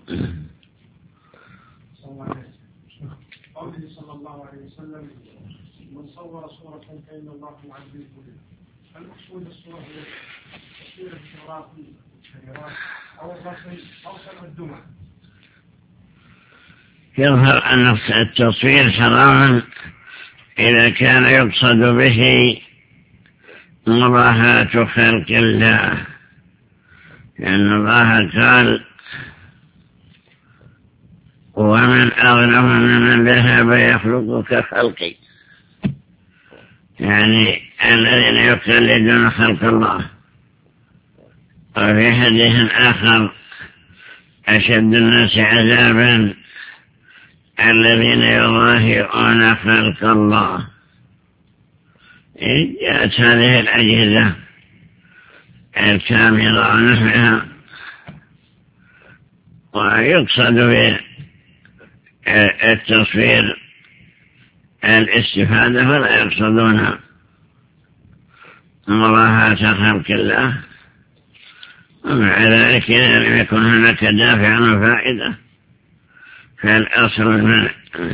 قوله صلى الله عليه وسلم من صور صورة فإن الله معذبه بها. المقصود الصورة هي تصوير الشراط الشجرات أو الرسم أو تقدمه. يظهر أن التصوير حرام إذا كان يقصد به مضاهاة خلق الله، لأن الله قال ومن أظلم ممن ذهب يخلق كخلقي، يعني الذين يقلدون خلق الله. وفي حديث آخر أشد الناس عذابا الذين يضاهئون خلق الله. جاءت هذه الأجهزة الكاميرا ونحوها ويقصد بالتصوير الاستفادة فلا يقصدون مضاهاة خلق الله، ومع ذلك إذا لم يكن هناك دافع وفائدة فالأصل المنع.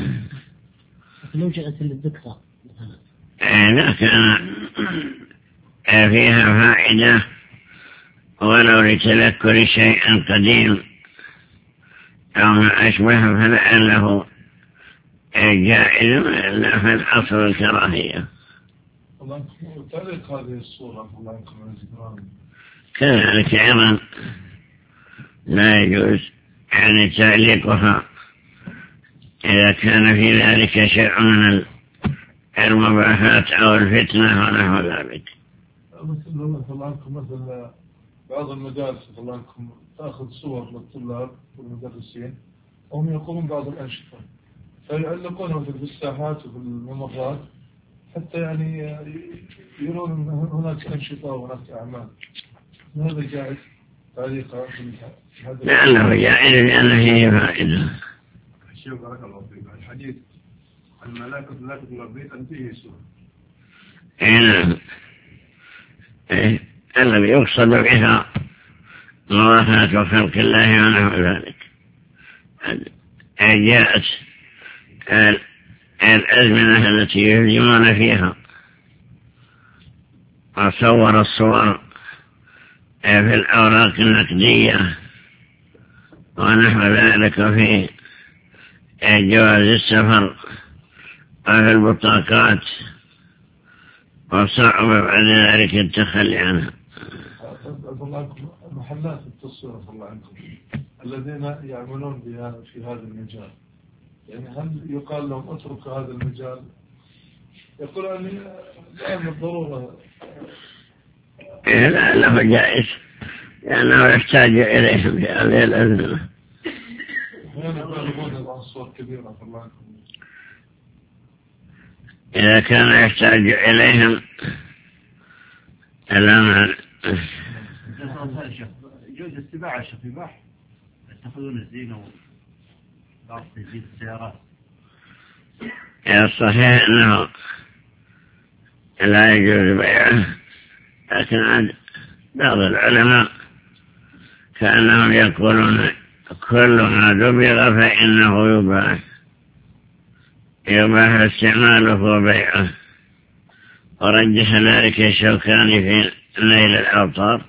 لو جاءت للذكرى إذا كان فيها فائدة ولو لتذكر شيء قديم أو ما أشبه فلعله جائز، إلا في الأصل الكراهية. تعليق هذه الصورة الله يكون الذكران كذلك أيضا لا يجوز يعني تعليقها إذا كان في ذلك شيء من المباحات أو الفتنة ونحو ذلك. مثل بعض المدارس تأخذ صور للطلاب والمدرسين وهم يقومون بعض الأنشطة فيعلقونها في الساحات وفي الممرات حتى يعني يرون هناك أنشطة وهناك أعمال. هذا جائز تعليقها هذا؟ لأنه جائز لأنه هي فائدة. الشيخ بارك الله فيك، الحديث الملائكة لا تدخل البيت أن فيه سورة. نعم، الذي يقصد بها مضاهاة خلق الله ونحو ذلك. جاءت الأزمنة التي يهجمون فيها وصور الصور في الأوراق النقدية ونحو ذلك في جواز السفر وفي البطاقات، وصعب بعد ذلك التخلي عنها. محلات التصوير الله عنكم الذين يعملون بها في هذا المجال، يعني هل يقال لهم اتركوا هذا المجال؟ يقول أني الآن بالضرورة لا له جائز لأنه يحتاج إليهم في هذه الأزمنة. إذا كان يحتاج إليهم الأمر يجوز السباعة في بحر يتخذون الزينة وبعض تزيد السيارات. الصحيح أنه لا يجوز بيعه، لكن عند بعض العلماء كأنهم يقولون كل ما دبغ فإنه يباح يباح استعماله وبيعه، ورجح ذلك الشوكاني في نيل الأوطار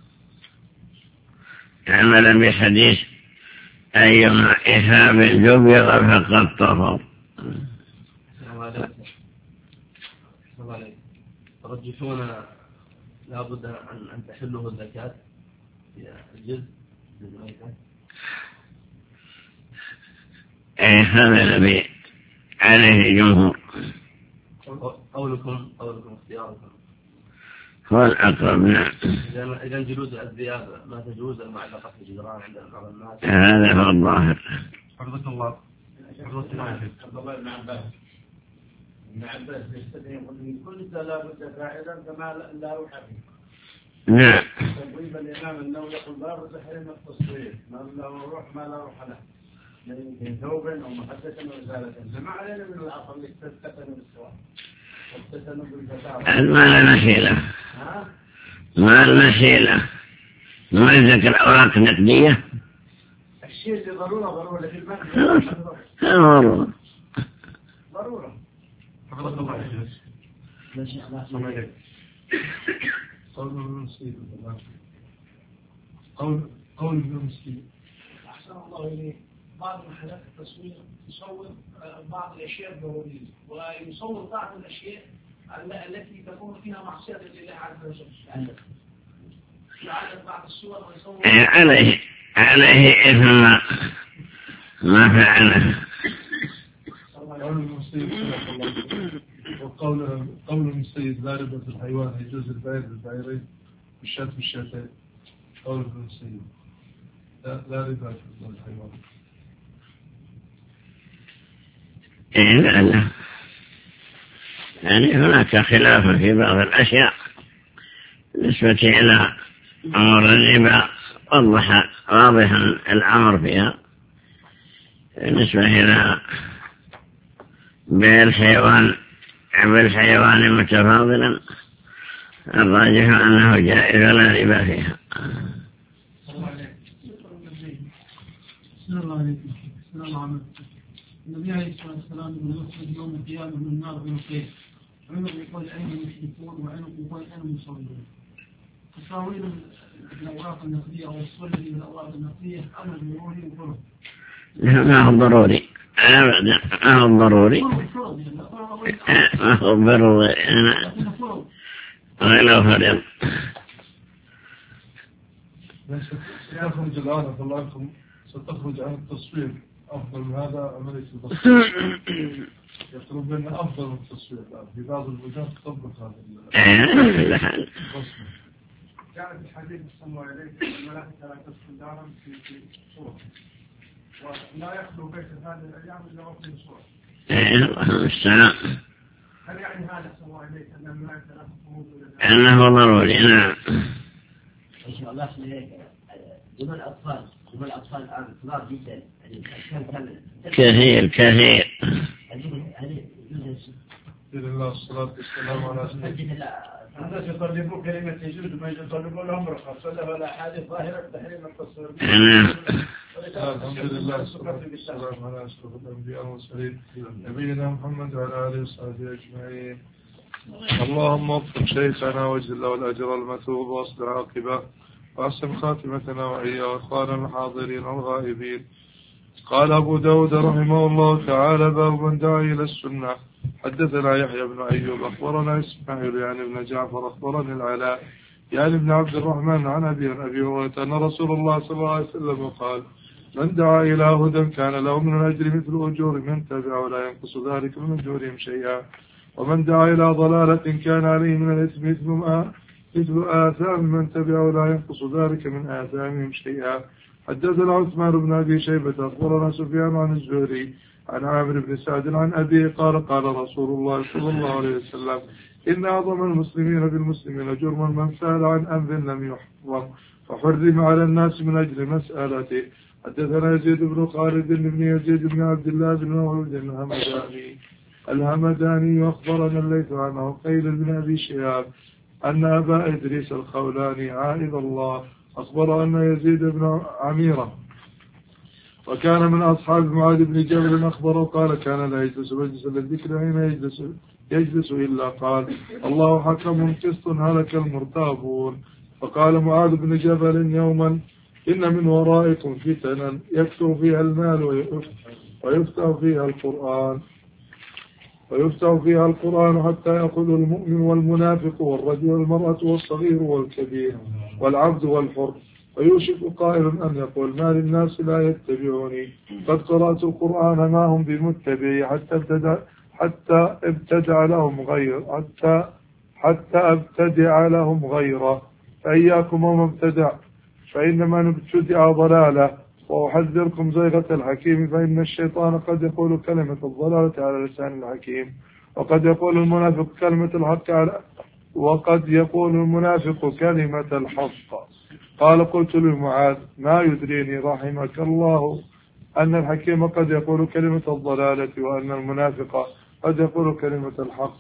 عملا بحديث أيما إهاب دبغ فقد طهر. ترجحون لابد أن تحله الزكاة في الجزء للميتة؟ أي هذا الذي عليه جمهور. قولكم قولكم اختياركم هو الأقرب. نعم. إذا جلود الذئاب ما تجوز المعلقة في الجدران عند بعض الناس؟ هذا هو الظاهر. حفظك الله. حفظك الله. عبد الله بن عباس ابن عباس يستدعي يقول كل لا بد فاعلا كما لا يحرم. نعم. تبويب الإمام النووي يقول باب تحريم التصوير، من له روح ما لا روح له، من ثوب أو محدث أو رسالة، فما علينا من العصر اللي تفتتنوا بالسواء وافتتنوا بالفتاوى. ما لا نحيلة، ما لا نحيلة، ما يذكر الأوراق النقدية. الشيء اللي ضرورة ضرورة لكن ما ضرورة ضرورة. حفظك الله يا شيخ. لا قول المسيح قول قول المسيح. أحسن الله إليه. بعض محلات التصوير يصور بعض الأشياء الضرورية ويصور بعض الأشياء التي تكون فيها معصية لله عز وجل. يعلق بعض الصور ويصور عليه عليه إثم ما ما فعله. قول المسيح وقول قول المسيح لا ربا في الحيوان يجوز البعير بالبعيرين والشاة بالشاتين. قول المسيح لا, لا ربا في الحيوان. إيه لا لا، يعني هناك خلاف في بعض الأشياء بالنسبة إلى أمر الربا، وضح واضحا الأمر فيها. بالنسبة إلى بيع الحيوان بالحيوان متفاضلا الراجح أنه جائز لا ربا فيها. بسم الله عليكم. بسم الله عليكم. النبي عليه الصلاة والسلام يخرج يوم القيامة من النار بنقيض، عنق يقول أين المشركون وعنق يقول أين المصورون. تصاوير الأوراق النقدية أو الصور التي بالأوراق النقدية أمر ضروري وفرض. ما هو ضروري أبدا، ما هو ضروري ما هو ضروري أنا غير فرض. ستخرج الآن فالله ستخرج عن التصوير أفضل من هذا عملية التصوير. يطلب لنا أفضل من التصوير في بعض البلدان تطبق هذا. جاء في الحديث صلى الله عليه وسلم الملائكة لا تدخل دارا في صورة ولا يخلو بيت هذه الأيام إلا وفي صورة. الله السلام. هل يعني هذا صلى الله عليه وسلم أن الملائكة لا تدخل؟ أنه ضروري. نعم. إن شاء الله جمع الأطفال جمع الأطفال الآن كبار جدا كثير كثير. بسم الله والصلاة والسلام على سيدنا الناس يطلبوا كلمة يجوز ما يطلبوا لهم رخص ولا حادث ظاهرة تحريم التصوير. الحمد لله والسلام على أشرف الأنبياء والمرسلين نبينا محمد وعلى آله وصحبه أجمعين. اللهم وفق شيخنا واجزل له الأجر المثوب واصلح عاقبه وأحسن خاتمتنا وإياه وإخواننا الحاضرين والغائبين. قال أبو داود رحمه الله تعالى باب من دعا إلى السنة. حدثنا يحيى بن أيوب أخبرنا إسماعيل يعني بن جعفر أخبرني العلاء يعني بن عبد الرحمن عن أبي عن أبي هريرة أن رسول الله صلى الله عليه وسلم قال من دعا إلى هدى كان له من الأجر مثل أجور من تبعه ولا ينقص ذلك من أجورهم شيئا ومن دعا إلى ضلالة كان عليه من الإثم مثل ما مثل آثام من تبعه ولا ينقص ذلك من آثامهم شيئا. حدثنا عثمان بن أبي شيبة أخبرنا سفيان عن الزهري عن عامر بن سعد عن أبي قال قال رسول الله صلى الله عليه وسلم إن أعظم المسلمين بالمسلمين جرما من سأل عن أمر لم يحرم فحرم على الناس من أجل مسألته. حدثنا يزيد بن خالد بن يزيد بن عبد الله بن مولود الهمداني الهمداني أخبرنا الليث عنه قيل بن أبي شهاب أن أبا إدريس الخولاني عائذ الله أخبر أن يزيد بن عميرة وكان من أصحاب معاذ بن جبل أخبره قال كان لا يجلس مجلس الذكر حين يجلس يجلس إلا قال الله حكم قسط هلك المرتابون. فقال معاذ بن جبل يوما إن من ورائكم فتنا يكثر فيها المال ويفتح فيها القرآن ويفتح فيها القرآن حتى يأخذ المؤمن والمنافق والرجل والمرأة والصغير والكبير والعبد والحر ويوشك قائل أن يقول ما للناس لا يتبعوني قد قرأت القرآن ما هم بمتبعي حتى ابتدع حتى ابتدع لهم غير حتى حتى ابتدع لهم غيره فإياكم وما ابتدع فإنما نبتدع ضلالة وأحذركم زيغة الحكيم فإن الشيطان قد يقول كلمة الضلالة على لسان الحكيم وقد يقول المنافق كلمة الحق على وقد يقول المنافق كلمة الحق. قال قلت لمعاذ ما يدريني رحمك الله أن الحكيم قد يقول كلمة الضلالة وأن المنافق قد يقول كلمة الحق.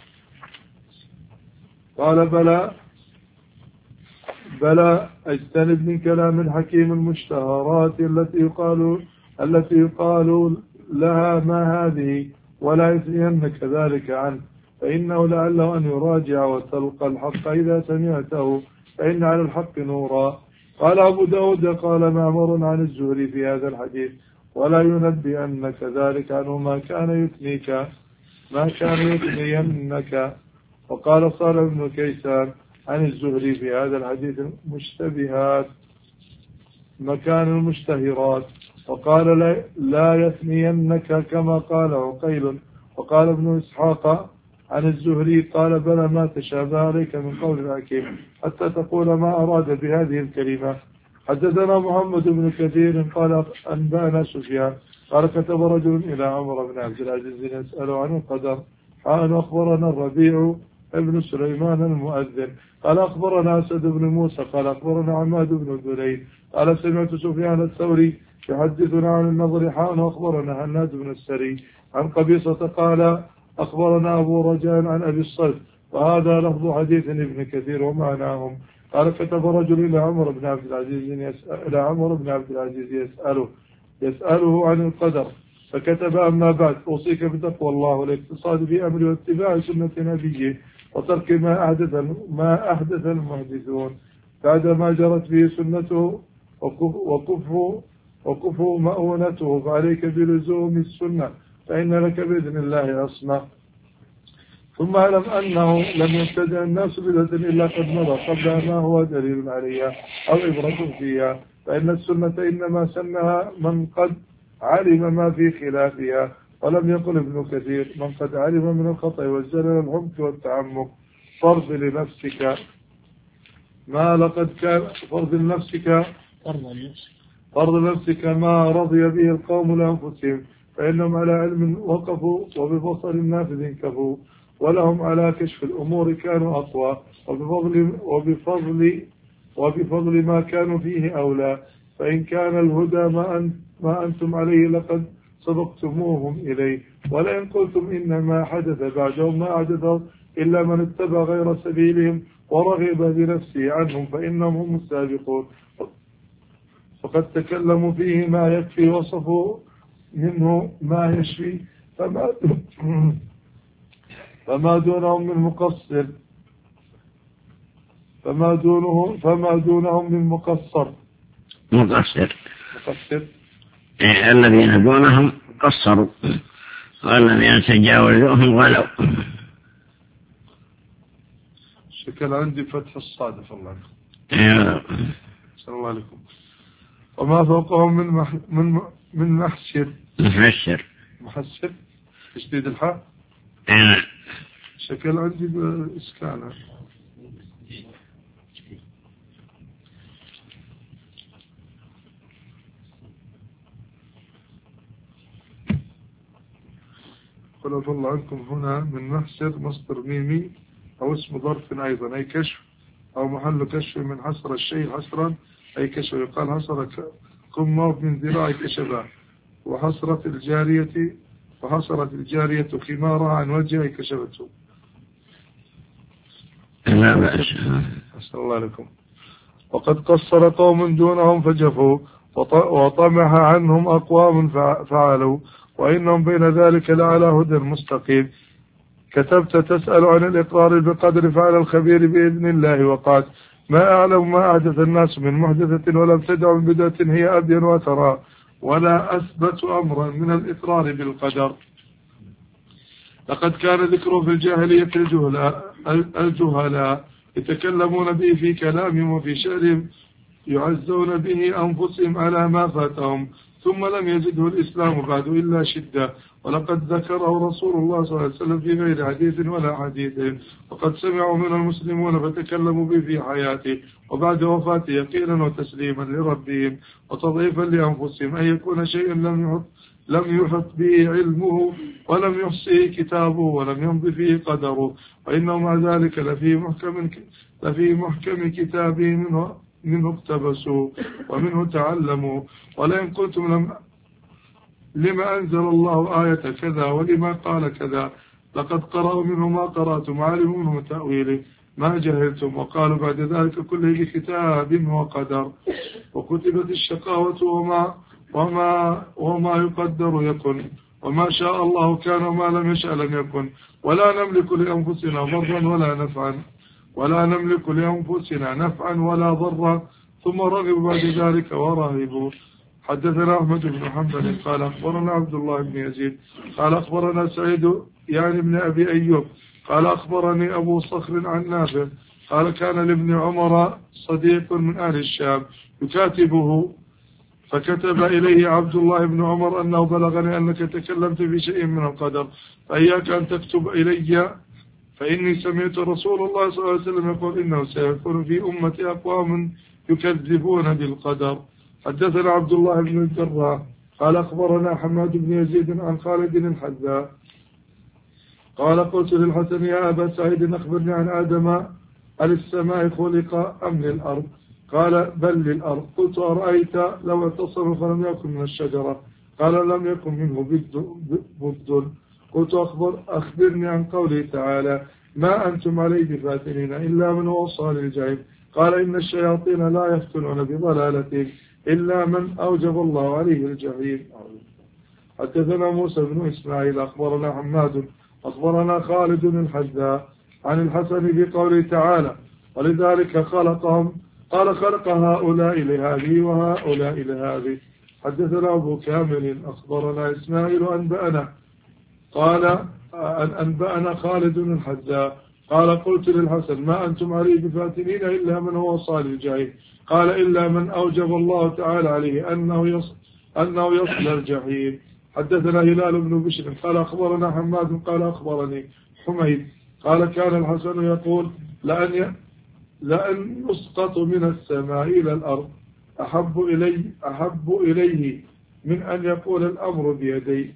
قال بلى بلى اجتنب من كلام الحكيم المشتهرات التي يقال التي يقال لها ما هذه ولا يثنينك ذلك عنه، فإنه لعله أن يراجع وتلقى الحق إذا سمعته، فإن على الحق نورا. قال أبو داود قال معمر عن الزهري في هذا الحديث ولا ينبئ أنك ذلك عنه ما كان يثنيك ما كان يثنينك. وقال صالح بن كيسان عن الزهري في هذا الحديث المشتبهات مكان المشتهرات. وقال لا, لا يثنينك كما قال عقيل. وقال ابن إسحاق عن الزهري قال بلى ما تشابه عليك من قول الحكيم حتى تقول ما أراد بهذه الكلمة. حدثنا محمد بن كثير قال أنبأنا سفيان قال كتب رجل إلى عمر بن عبد العزيز يسأل عن القدر قال أخبرنا الربيع ابن سليمان المؤذن قال أخبرنا أسد بن موسى قال أخبرنا عماد بن الدليل قال سمعت سفيان الثوري يحدثنا عن النضر حان أخبرنا هناد بن السري عن قبيصة قال أخبرنا أبو رجاء عن أبي الصلت وهذا لفظ حديث ابن كثير ومعناهم. قال كتب رجل إلى عمر بن عبد العزيز يسأل إلى عمر بن عبد العزيز يسأله يسأله عن القدر فكتب أما بعد أوصيك بتقوى الله والاقتصاد بأمر واتباع سنة نبيه وترك ما أحدث ما أحدث المحدثون بعدما جرت به سنته وكفوا وكفوا مؤونته، فعليك بلزوم السنة فإن لك بإذن الله أصنع. ثم اعلم أنه لم يبتدع الناس بدعة إلا قد مضى قبل ما هو دليل عليها أو عبرة فيها، فإن السنة إنما سنها من قد علم ما في خلافها. ولم يقل ابن كثير من قد علم من الخطأ والزلل العمق والتعمق. فرض لنفسك ما لقد كان فرض لنفسك فرض لنفسك ما رضي به القوم لأنفسهم، فإنهم على علم وقفوا وببصر نافذ كفوا، ولهم على كشف الأمور كانوا أقوى، وبفضل, وبفضل, وبفضل ما كانوا فيه أولى. فإن كان الهدى ما, أنت ما أنتم عليه لقد سبقتموهم إليه، ولئن قلتم إنما حدث بعدهم ما أحدث إلا من اتبع غير سبيلهم ورغب بنفسه عنهم فإنهم هم السابقون. فقد تكلموا فيه ما يكفي وصفوا منه ما يشفي، فما فما دونهم من مقصر فما دونه فما دونهم من مقصر مقصر مقصر إيه الذين دونهم قصروا والذين تجاوزوهم غلوا. شكل عندي فتح الصادف الله أيوه. صلى الله عليكم. وما فوقهم من مح من من محشر محشر محشر تشديد الحاء. أيوه. شكل عندي بإسكانها. قل عفى الله عنكم. هنا من محشر مصدر ميمي أو اسم ظرف أيضا أي كشف أو محل كشف من حصر الشيء حصرا أي كشف. يقال حصر قمة من ذراع كشفها. وحصرت الجارية وحصرت الجارية خمارها عن وجهها كشفته. لا بأس. أسأل الله لكم. وقد قصر قوم دونهم فجفوا وطمح عنهم أقوام فعلوا، وإنهم بين ذلك لعلى هدى مستقيم. كتبت تسأل عن الإقرار بقدر فعل الخبير بإذن الله، وقال ما أعلم ما أحدث الناس من محدثة ولا ابتدع من بدعة هي أبين وترى ولا أثبت أمرا من الإقرار بالقدر. لقد كان ذكره في الجاهلية الجهلاء الجهلاء يتكلمون به في كلامهم وفي شعرهم يعزون به أنفسهم على ما فاتهم، ثم لم يزده الإسلام بعد إلا شدة. ولقد ذكره رسول الله صلى الله عليه وسلم في غير حديث ولا حديث، وقد سمعوا من المسلمون فتكلموا به في حياته وبعد وفاته يقينا وتسليما لربهم وتضعيفا لأنفسهم أن يكون شيء لم يحط لم يحط به علمه ولم يحصيه كتابه ولم يمض فيه قدره، وإنه مع ذلك لفي محكم لفي محكم كتابه منه منه اقتبسوا ومنه تعلموا. ولئن قلتم لم لما أنزل الله آية كذا ولما قال كذا لقد قرأوا منه ما قرأتم وعلموا منه تأويله ما جهلتم، وقالوا بعد ذلك كله بكتاب وقدر، وكتبت الشقاوة وما وما وما يقدر يكن، وما شاء الله كان وما لم يشاء لم يكن، ولا نملك لأنفسنا ضرا ولا نفعا ولا نملك لأنفسنا نفعا ولا ضرا ثم رغبوا بعد ذلك ورهبوا. حدثنا أحمد بن حنبل قال أخبرنا عبد الله بن يزيد قال أخبرنا سعيد يعني ابن أبي أيوب قال أخبرني أبو صخر عن نافع قال كان لابن عمر صديق من أهل الشام يكاتبه، فكتب إليه عبد الله بن عمر أنه بلغني أنك تكلمت في شيء من القدر فإياك أن تكتب إلي، فإني سمعت رسول الله صلى الله عليه وسلم يقول إنه سيكون في أمتي أقوام يكذبون بالقدر. حدثنا عبد الله بن الجراح قال أخبرنا حماد بن يزيد عن خالد الحذاء قال قلت للحسن يا أبا سعيد أخبرني عن آدم هل السماء خلق أم للأرض؟ قال بل للأرض. قلت أرأيت لو اتصل فلم يكن من الشجرة؟ قال لم يكن منه بد. قلت أخبر أخبرني عن قوله تعالى ما أنتم عليه بفاتنين إلا من هو صال الجحيم. قال إن الشياطين لا يفتنون بضلالتهم إلا من أوجب الله عليه الجحيم. حدثنا موسى بن إسماعيل أخبرنا حماد أخبرنا خالد الحذاء عن الحسن بقوله تعالى ولذلك خلقهم قال خلق هؤلاء لهذه وهؤلاء لهذه. حدثنا أبو كامل أخبرنا إسماعيل أنبأنا قال أنبأنا خالد الحذاء قال قلت للحسن ما أنتم عليه بفاتنين إلا من هو صال الجحيم. قال إلا من أوجب الله تعالى عليه أنه يصل, أنه يصل الجحيم. حدثنا هلال بن بشر قال أخبرنا حماد قال أخبرني حميد قال كان الحسن يقول لأن لأن يسقط من السماء إلى الأرض أحب إلي أحب إليه من أن يقول الأمر بيدي.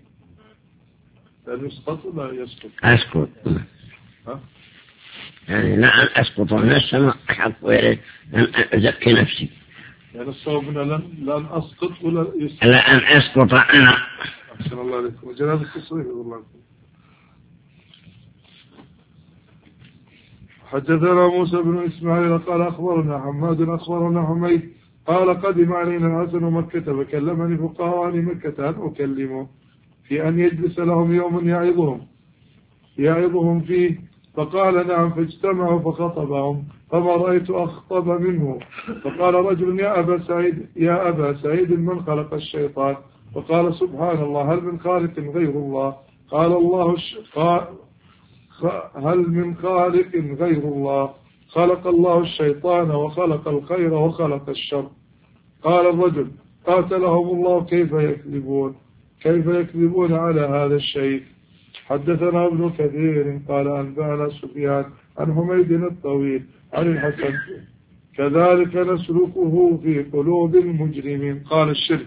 لأن يسقط لا يسقط أسقط ها؟ يعني لا أن أسقط من السماء أحب إليه أن أزكي نفسي، يعني الصواب لن لن أسقط ولا يسقط لا أن أسقط أنا. أحسن الله عليكم جناب التصريح والله. حدثنا موسى بن إسماعيل قال أخبرنا حماد أخبرنا حميد قال قدم علينا الحسن مكة فكلمني فقهاء عن مكة أن أكلمه في أن يجلس لهم يوم يعظهم يعظهم فيه، فقال نعم فاجتمعوا فخطبهم فما رأيت أخطب منه. فقال رجل يا أبا سعيد يا أبا سعيد من خلق الشيطان؟ فقال سبحان الله هل من خالق غير الله؟ قال الله ش... قال هل من خالق غير الله؟ خلق الله الشيطان وخلق الخير وخلق الشر. قال الرجل قاتلهم الله كيف يكذبون كيف يكذبون على هذا الشيء. حدثنا ابن كثير قال أنبأنا سفيان عن حميد الطويل عن الحسن كذلك نسلكه في قلوب المجرمين قال الشرك.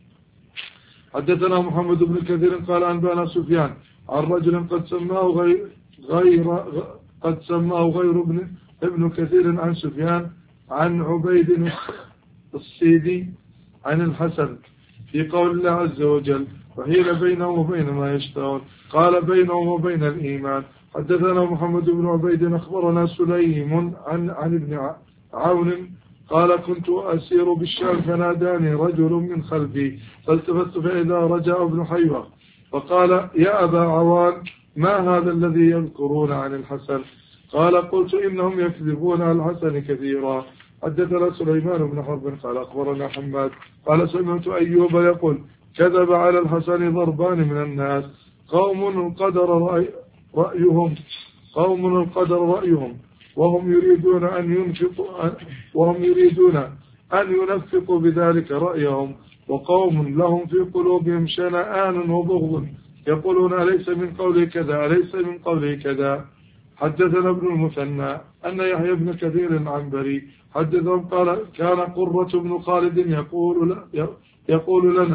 حدثنا محمد بن كثير قال أنبأنا سفيان عن رجل قد سماه غير, غير قد سماه غير ابن ابن كثير عن سفيان عن عبيد الصيدي عن الحسن في قول الله عز وجل وحيل بينهم وبين ما يشتهون قال بينهم وبين الإيمان. حدثنا محمد بن عبيد أخبرنا سليم عن عن ابن عون قال كنت أسير بالشام فناداني رجل من خلفي فالتفت فإذا رجع ابن حيوة فقال يا أبا عوان ما هذا الذي يذكرون عن الحسن؟ قال قلت إنهم يكذبون على الحسن كثيرا. حدثنا سليمان بن حرب قال أخبرنا حماد قال سمعت أيوب يقول كذب على الحسن ضربان من الناس قوم القدر رأي رأيهم قوم القدر رأيهم وهم يريدون أن ينفقوا وهم يريدون أن ينفقوا بذلك رأيهم، وقوم لهم في قلوبهم شنآن وبغض يقولون أليس من قوله كذا أليس من قوله كذا. حدثنا ابن المثنى أن يحيى بن كثير العنبري حدثهم قال كان قرة بن خالد يقول يقول لنا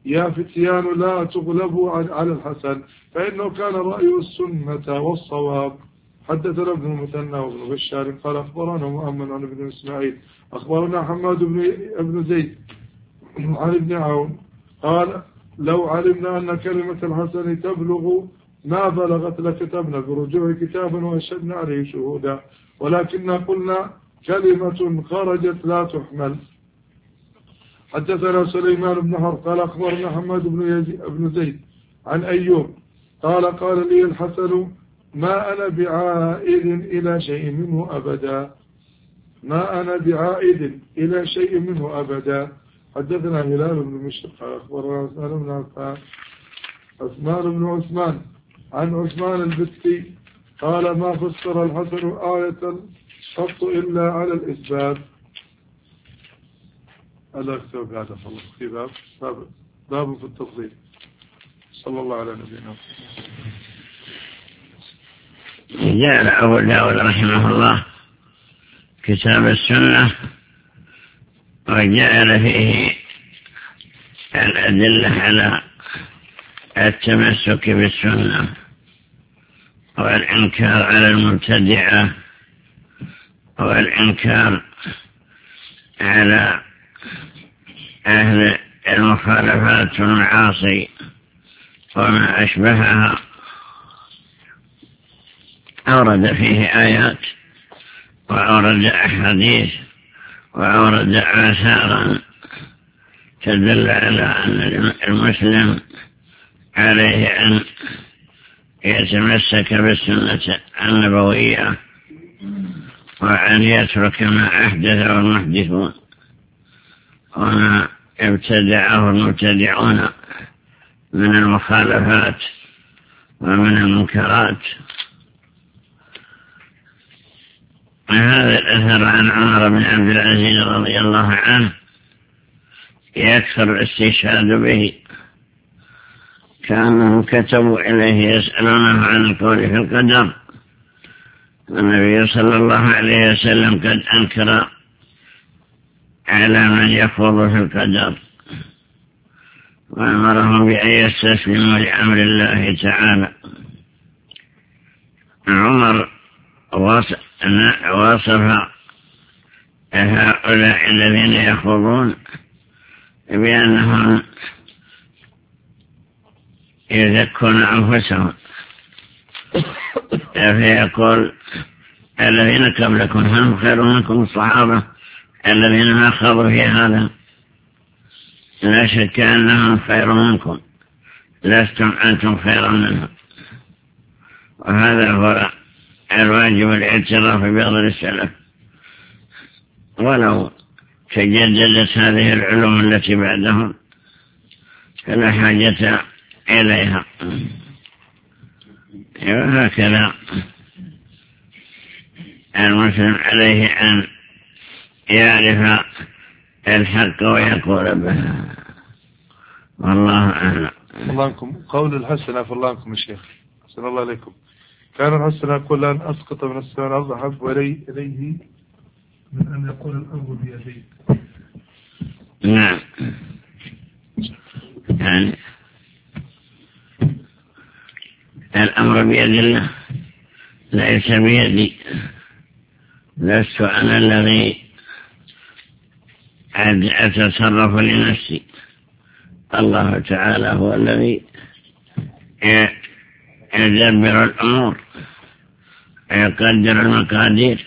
يا فتيان لا تغلبوا على الحسن فإنه كان رأي السنة والصواب. حدثنا ابن المثنى وابن بشار قال أخبرنا مؤمن عن ابن إسماعيل أخبرنا حماد بن زيد عن ابن عون قال لو علمنا أن كلمة الحسن تبلغ ما بلغت لكتبنا برجوع كتابا وأشهدنا عليه شهودا ولكن قلنا كلمة خرجت لا تحمل. حدثنا سليمان بن حرب قال أخبرنا حماد بن زيد عن أيوب قال قال لي الحسن ما أنا بعائد إلى شيء منه أبدا ما أنا بعائد إلى شيء منه أبدا. حدثنا هلال بن مشرق أخبرنا عثمان بن عفان عثمان بن عثمان عن عثمان البتي قال ما فسر الحسن آية قط إلا على الإثبات. ألا أكتب هذا الله في باب باب باب في التفضيل. صلى الله على نبينا. جاء أبو داود رحمه الله كتاب السنة وجعل فيه الأدلة على التمسك بالسنة والإنكار على المبتدعة والإنكار على أهل المخالفات والمعاصي وما أشبهها. أورد فيه آيات وأورد أحاديث وأورد آثارا تدل على أن المسلم عليه أن يتمسك بالسنة النبوية وأن يترك ما أحدثه المحدثون وما ابتدعه المبتدعون من المخالفات ومن المنكرات. هذا الأثر عن عمر بن عبد العزيز رضي الله عنه يكثر الاستشهاد به كانوا كتبوا إليه يسألونه عن القول في القدر والنبي صلى الله عليه وسلم قد أنكر على من يخوض في القدر وأمرهم بأن يستسلموا لأمر الله تعالى. عمر وصف هؤلاء الذين يخوضون بأنهم يزكون أنفسهم فيقول الذين قبلكم هم خير منكم الصحابة الذين ما خاضوا في هذا لا شك أنهم خير منكم لستم أنتم خيرا منهم. وهذا هو الواجب الاعتراف بفضل السلف ولو تجددت هذه العلوم التي بعدهم فلا حاجة إليها. وهكذا المسلم عليه أن يعرف الحق ويقول به. والله أعلم. الله عنكم قول الحسن عفى الله عنكم الشيخ حسن الله عليكم كان الحسن يقول أن أسقط من السماء الأرض أحب إليه من أن يقول الأرض بيدي. نعم يعني الأمر بيد الله ليس بيدي لست أنا الذي أتصرف لنفسي الله تعالى هو الذي يدبر الأمور ويقدر المقادير.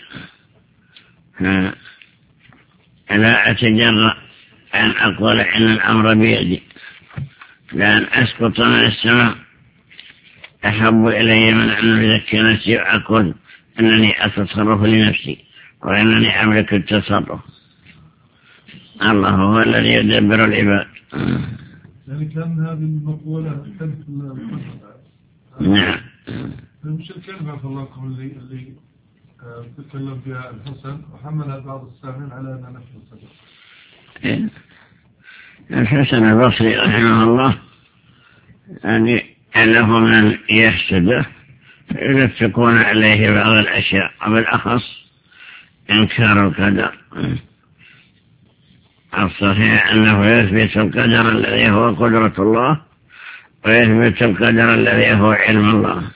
لا أتجرأ أن أقول إن الأمر بيدي لأن أسقط من السماء أحب إلي من أن أذكي نفسي وأقول أنني أتصرف لنفسي وأنني أملك التصرف. الله هو الذي يدبر العباد. يعني كان هذه المقولة كانت نعم مش الكلمة في الله اللي اللي تتكلم بها الحسن وحملها بعض السامعين على أن نفس الصدق. الحسن البصري رحمه الله يعني أنه من يحسده يلفقون عليه بعض الأشياء وبالأخص إنكار القدر الصحيح أنه يثبت القدر الذي هو قدرة الله ويثبت القدر الذي هو علم الله.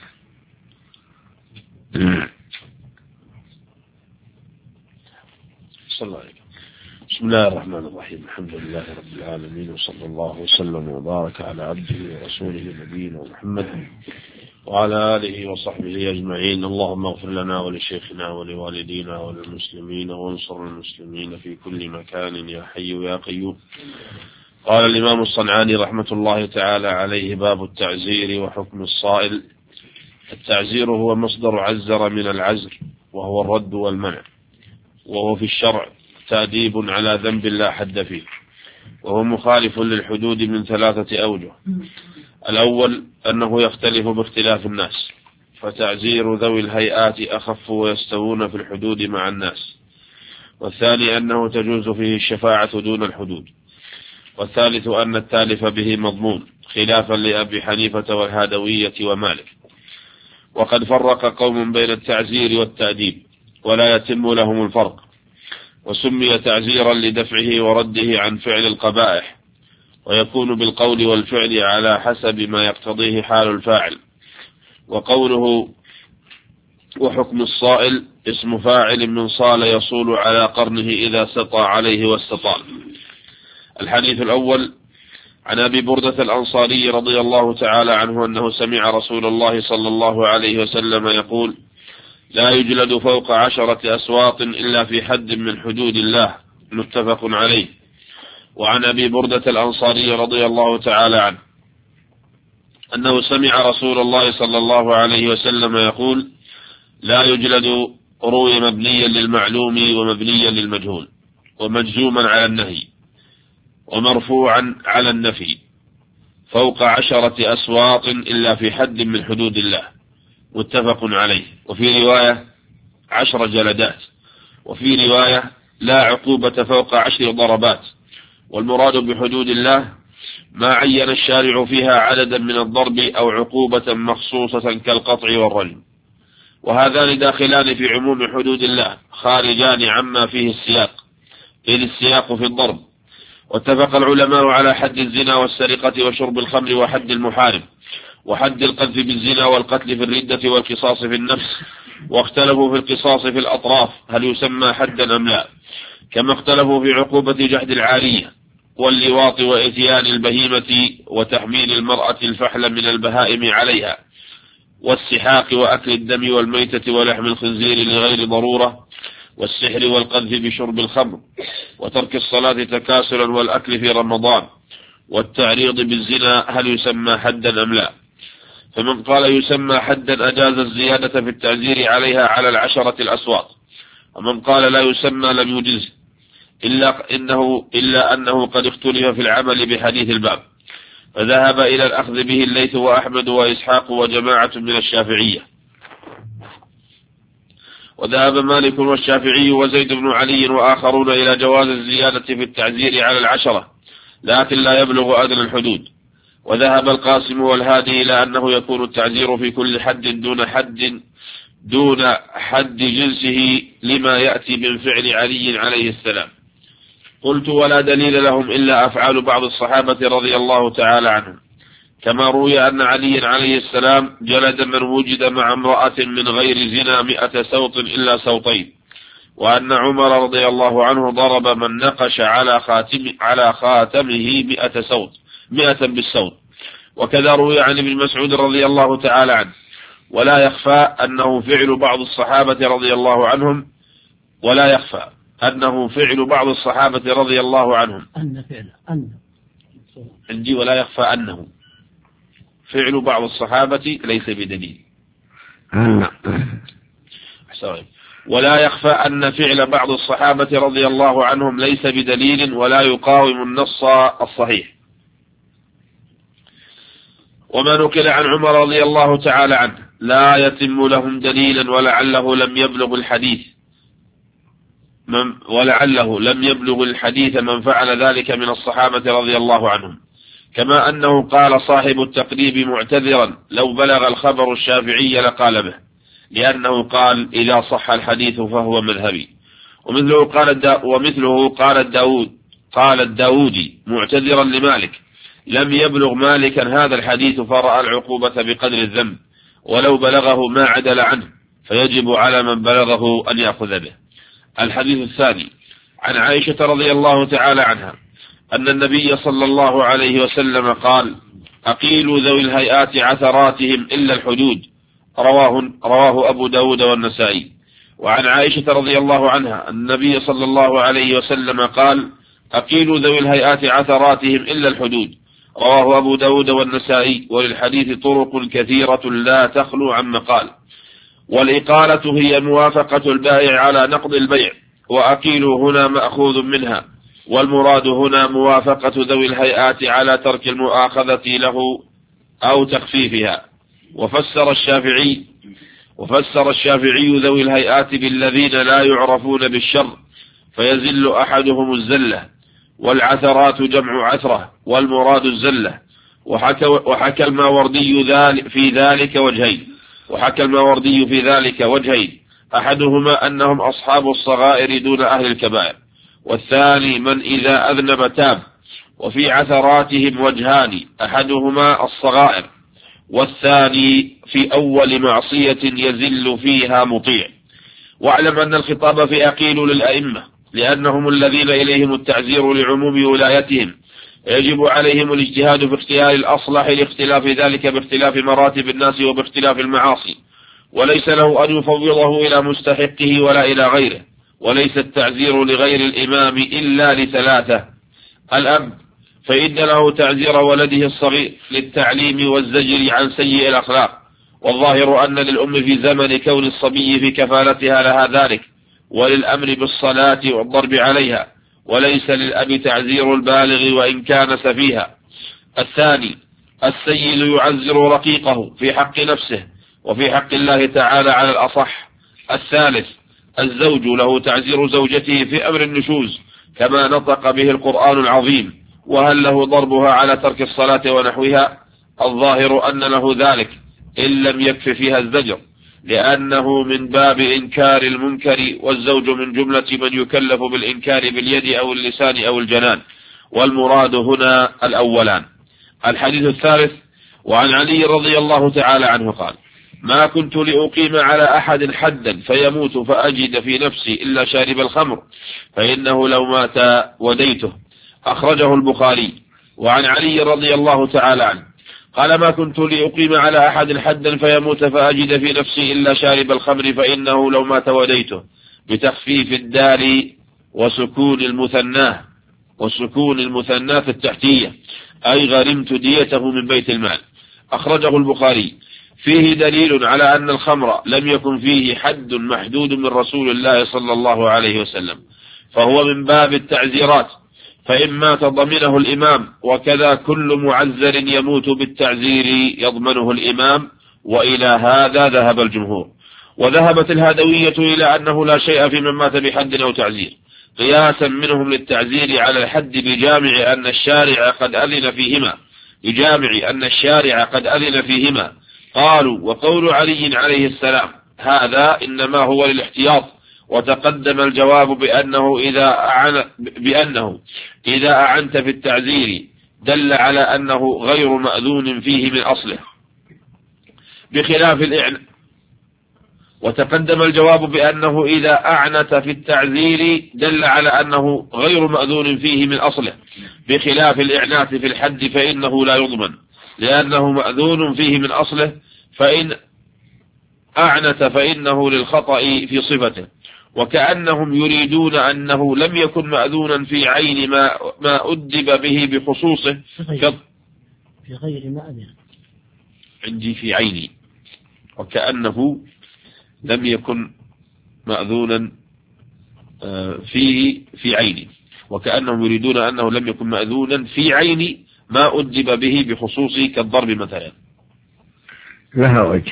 صلى الله عليه وسلم. بسم الله الرحمن الرحيم. الحمد لله رب العالمين، وصلى الله وسلم وبارك على عبده ورسوله نبينا محمد وعلى آله وصحبه أجمعين. اللهم اغفر لنا ولشيخنا ولوالدينا وللمسلمين وانصر المسلمين في كل مكان يا حي يا قيوم. قال الإمام الصنعاني رحمة الله تعالى عليه: باب التعزير وحكم الصائل. التعزير هو مصدر عزر من العزر، وهو الرد والمنع، وهو في الشرع تأديب على ذنب لا حد فيه، وهو مخالف للحدود من ثلاثة أوجه. الأول أنه يختلف باختلاف الناس، فتعزير ذوي الهيئات أخف ويستوون في الحدود مع الناس. والثاني أنه تجوز فيه الشفاعة دون الحدود. والثالث أن التالف به مضمون، خلافا لأبي حنيفة والهادوية ومالك. وقد فرق قوم بين التعزير والتأديب، ولا يتم لهم الفرق، وسمي تعزيرا لدفعه ورده عن فعل القبائح، ويكون بالقول والفعل على حسب ما يقتضيه حال الفاعل. وقوله وحكم الصائل اسم فاعل من صال يصول على قرنه إذا سطى عليه واستطال. الحديث الأول عن أبي بردة الأنصاري رضي الله تعالى عنه أنه سمع رسول الله صلى الله عليه وسلم يقول: لا يجلد فوق عشرة أسواط إلا في حد من حدود الله، متفق عليه. وعن أبي بردة الأنصاري رضي الله تعالى عنه أنه سمع رسول الله صلى الله عليه وسلم يقول: لا يجلد، روي مبنيا للمعلوم ومبنيا للمجهول، ومجزوما على النهي، ومرفوعا على النفي، فوق عشرة أسواط إلا في حد من حدود الله، متفق عليه. وفي رواية عشر جلدات، وفي رواية لا عقوبة فوق عشر ضربات. والمراد بحدود الله ما عين الشارع فيها عددا من الضرب أو عقوبة مخصوصة كالقطع والرجم. وهذان داخلان في عموم حدود الله، خارجان عما فيه السياق، إذ السياق في الضرب. واتفق العلماء على حد الزنا والسرقة وشرب الخمر وحد المحارم، وحد القذف بالزنا والقتل في الردة والقصاص في النفس. واختلفوا في القصاص في الأطراف هل يسمى حدا أم لا، كما اختلفوا في عقوبة جحد العارية واللواط وإتيان البهيمة وتحميل المرأة الفحل من البهائم عليها، والسحاق وأكل الدم والميتة ولحم الخنزير لغير ضرورة، والسحر والقذف بشرب الخمر، وترك الصلاة تكاسلا والأكل في رمضان، والتعريض بالزنا هل يسمى حدا أم لا. فمن قال يسمى حدا أجاز الزيادة في التعزير عليها على العشرة الأسواط، ومن قال لا يسمى لم يجز، إلا, إنه إلا أنه قد اختلف في العمل بحديث الباب، فذهب إلى الأخذ به الليث وأحمد وإسحاق وجماعة من الشافعية. وذهب مالك والشافعي وزيد بن علي وآخرون إلى جواز الزيادة في التعزير على العشرة، لكن لا يبلغ أدنى الحدود. وذهب القاسم والهادي إلى أنه يكون التعزير في كل حد دون حد دون حد جنسه لما يأتي من فعل علي عليه السلام. قلت: ولا دليل لهم إلا أفعال بعض الصحابة رضي الله تعالى عنهم، كما روي أن علي عليه السلام جلد من وجد مع امرأة من غير زنا مئة سوط إلا سوطين، وأن عمر رضي الله عنه ضرب من نقش على خاتم على خاتمه مئة سوط مئة بالسوط. وكذا روي عن ابن مسعود رضي الله تعالى عنه. ولا يخفى أنه فعل بعض الصحابة رضي الله عنهم ولا يخفى أنه فعل بعض الصحابة رضي الله عنهم أن فعل أن عندي ولا يخفى أنه فعل بعض الصحابة ليس بدليل. ولا يخفى أن فعل بعض الصحابة رضي الله عنهم ليس بدليل ولا يقاوم النص الصحيح. وما نقل عن عمر رضي الله تعالى عنه لا يتم لهم دليلا ولعله لم يبلغ الحديث من ولعله لم يبلغ الحديث من فعل ذلك من الصحابة رضي الله عنهم. كما أنه قال صاحب التقريب معتذرا: لو بلغ الخبر الشافعي لقال به، لأنه قال: إذا صح الحديث فهو مذهبي. ومثله قال ومثله قال داود قال الداودي معتذرا لمالك: لم يبلغ مالكا هذا الحديث فرأى العقوبة بقدر الذنب، ولو بلغه ما عدل عنه، فيجب على من بلغه أن يأخذ به. الحديث الثاني عن عائشة رضي الله تعالى عنها أن النبي صلى الله عليه وسلم قال: أقيلوا ذوي الهيئات عثراتهم إلا الحدود، رواه, رواه أبو داود والنسائي. وعن عائشة رضي الله عنها أن النبي صلى الله عليه وسلم قال: أقيلوا ذوي الهيئات عثراتهم إلا الحدود، رواه أبو داود والنسائي. وللحديث طرق كثيرة لا تخلو عن مقال. والإقالة هي موافقة البائع على نقض البيع، وأقيلوا هنا مأخوذ منها، والمراد هنا موافقة ذوي الهيئات على ترك المؤاخذة له أو تخفيفها. وفسر الشافعي وفسر الشافعي ذوي الهيئات بالذين لا يعرفون بالشر، فيزل أحدهم الزلة، والعثرات جمع عثرة، والمراد الزلة. وحكى, وحكى الماوردي في ذلك وجهين وحكى الماوردي في ذلك وجهين أحدهما أنهم أصحاب الصغائر دون أهل الكبائر، والثاني من إذا أذنب تاب. وفي عثراتهم وجهان، أحدهما الصغائر، والثاني في أول معصية يزل فيها مطيع. واعلم أن الخطاب في أقيل للأئمة، لأنهم الذين إليهم التعزير لعموم ولايتهم، يجب عليهم الاجتهاد في اختيار الأصلح لاختلاف ذلك باختلاف مراتب الناس وباختلاف المعاصي، وليس له أن يفوضه إلى مستحقه ولا إلى غيره. وليس التعزير لغير الإمام إلا لثلاثة: الأب، فإن له تعزير ولده الصغير للتعليم والزجر عن سيء الأخلاق، والظاهر أن للأم في زمن كون الصبي في كفالتها لها ذلك، وللأمر بالصلاة والضرب عليها، وليس للأب تعزير البالغ وإن كان سفيها. الثاني السيد يعزر رقيقه في حق نفسه وفي حق الله تعالى على الأصح. الثالث الزوج له تعزير زوجته في أمر النشوز كما نطق به القرآن العظيم: وهل له ضربها على ترك الصلاة ونحوها؟ الظاهر أن له ذلك إن لم يكف فيها الزجر، لأنه من باب إنكار المنكر، والزوج من جملة من يكلف بالإنكار باليد أو اللسان أو الجنان، والمراد هنا الأولان. الحديث الثالث وعن علي رضي الله تعالى عنه قال: ما كنت لأقيم على أحد حدا فيموت فأجد في نفسي إلا شارب الخمر، فإنه لو مات وديته، أخرجه البخاري. وعن علي رضي الله تعالى عنه قال: ما كنت لأقيم على أحد حدا فيموت فأجد في نفسي إلا شارب الخمر، فإنه لو مات وديته، بتخفيف الدال وسكون المثناه وسكون المثناه التحتية، أي غرمت ديته من بيت المال. أخرجه البخاري. فيه دليل على أن الخمر لم يكن فيه حد محدود من رسول الله صلى الله عليه وسلم، فهو من باب التعزيرات، فإن مات ضمنه الإمام، وكذا كل معزر يموت بالتعزير يضمنه الإمام، وإلى هذا ذهب الجمهور. وذهبت الهادوية إلى أنه لا شيء في من مات بحد أو تعزير، قياسا منهم للتعزير على الحد بجامع أن الشارع قد أذن فيهما بجامع أن الشارع قد أذن فيهما قالوا: وقول علي عليه السلام هذا إنما هو للاحتياط. وتقدم الجواب بأنه إذا أعن بأنه إذا أعنت في التعزير دل على أنه غير مأذون فيه من أصله، بخلاف الإعن وتقدم الجواب بأنه إذا أعنت في التعزير دل على أنه غير مأذون فيه من أصله، بخلاف الإعنات في الحد فإنه لا يضمن، لأنه مأذون فيه من أصله، فإن أعنت فإنه للخطأ في صفته. وكأنهم يريدون أنه لم يكن مأذونا في عين ما ما أدب به بخصوصه في غير مأذن عندي في عيني، وكأنه لم يكن مأذونا فيه في عيني وكأنهم يريدون أنه لم يكن مأذونا في عين ما أدب به بخصوصه كالضرب مثلا. لها وجه.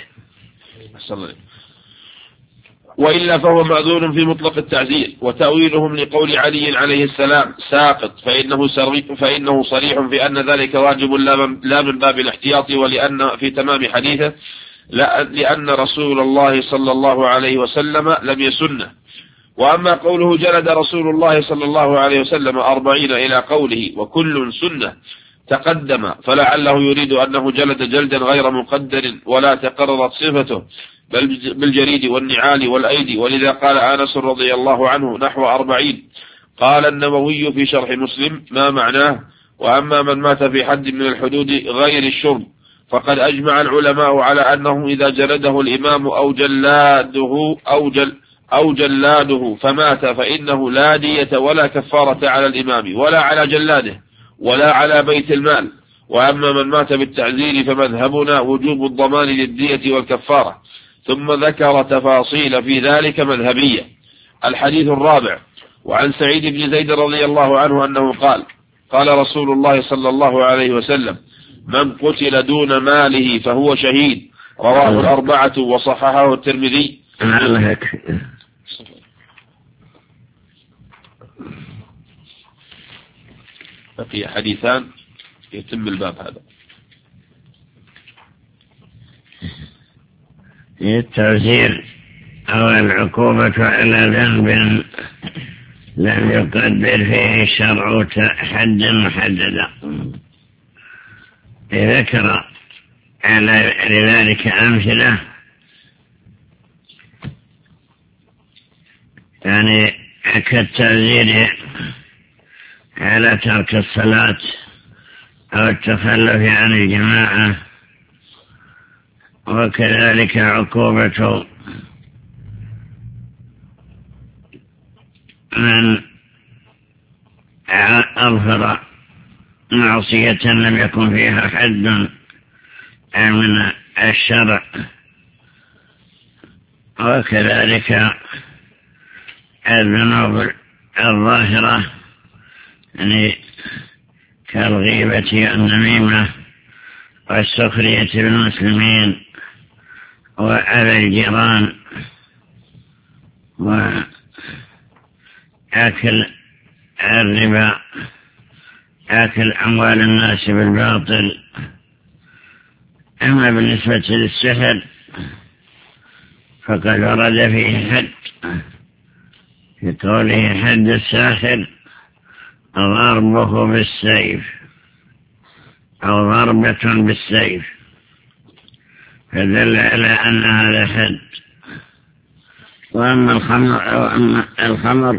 وإلا فهو مأذون في مطلق التعزير. وتأويلهم لقول علي عليه السلام ساقط، فإنه, فإنه صريح في أن ذلك واجب لا من باب الاحتياط، ولأن في تمام حديثه لأن رسول الله صلى الله عليه وسلم لم يسنه، وأما قوله جلد رسول الله صلى الله عليه وسلم أربعين إلى قوله وكل سنة تقدم، فلعله يريد أنه جلد جلدا غير مقدر ولا تقررت صفته بل بالجريد والنعال والأيدي، ولذا قال أنس رضي الله عنه نحو أربعين. قال النووي في شرح مسلم ما معناه: وأما من مات في حد من الحدود غير الشرب فقد أجمع العلماء على أنه إذا جلده الإمام أو جلاده أو, جل أو جلاده فمات فإنه لا دية ولا كفارة على الإمام ولا على جلاده ولا على بيت المال. وأما من مات بالتعزير فمذهبنا وجوب الضمان للدية والكفارة، ثم ذكر تفاصيل في ذلك مذهبية. الحديث الرابع: وعن سعيد بن زيد رضي الله عنه أنه قال: قال رسول الله صلى الله عليه وسلم: من قتل دون ماله فهو شهيد. رواه الأربعة وصححه الترمذي. بقي حديثان يتم الباب هذا. التعزير أو العقوبة على ذنب لم يقدر فيه الشرع حدا محددا. ذكر على لذلك أمثلة، يعني كالتعزير على ترك الصلاة أو التخلف عن الجماعة، وكذلك عقوبة من أظهر معصية لم يكن فيها حد من الشرع، وكذلك الذنوب الظاهرة يعني كالغيبة والنميمة والسخرية بالمسلمين وأذى الجيران وأكل الربا، أكل أموال الناس بالباطل. أما بالنسبة للسحر فقد ورد فيه حد في قوله: حد الساحر ضربه بالسيف أو ضربة بالسيف، فدل على أن هذا حد. وأما الخمر أو أما الخمر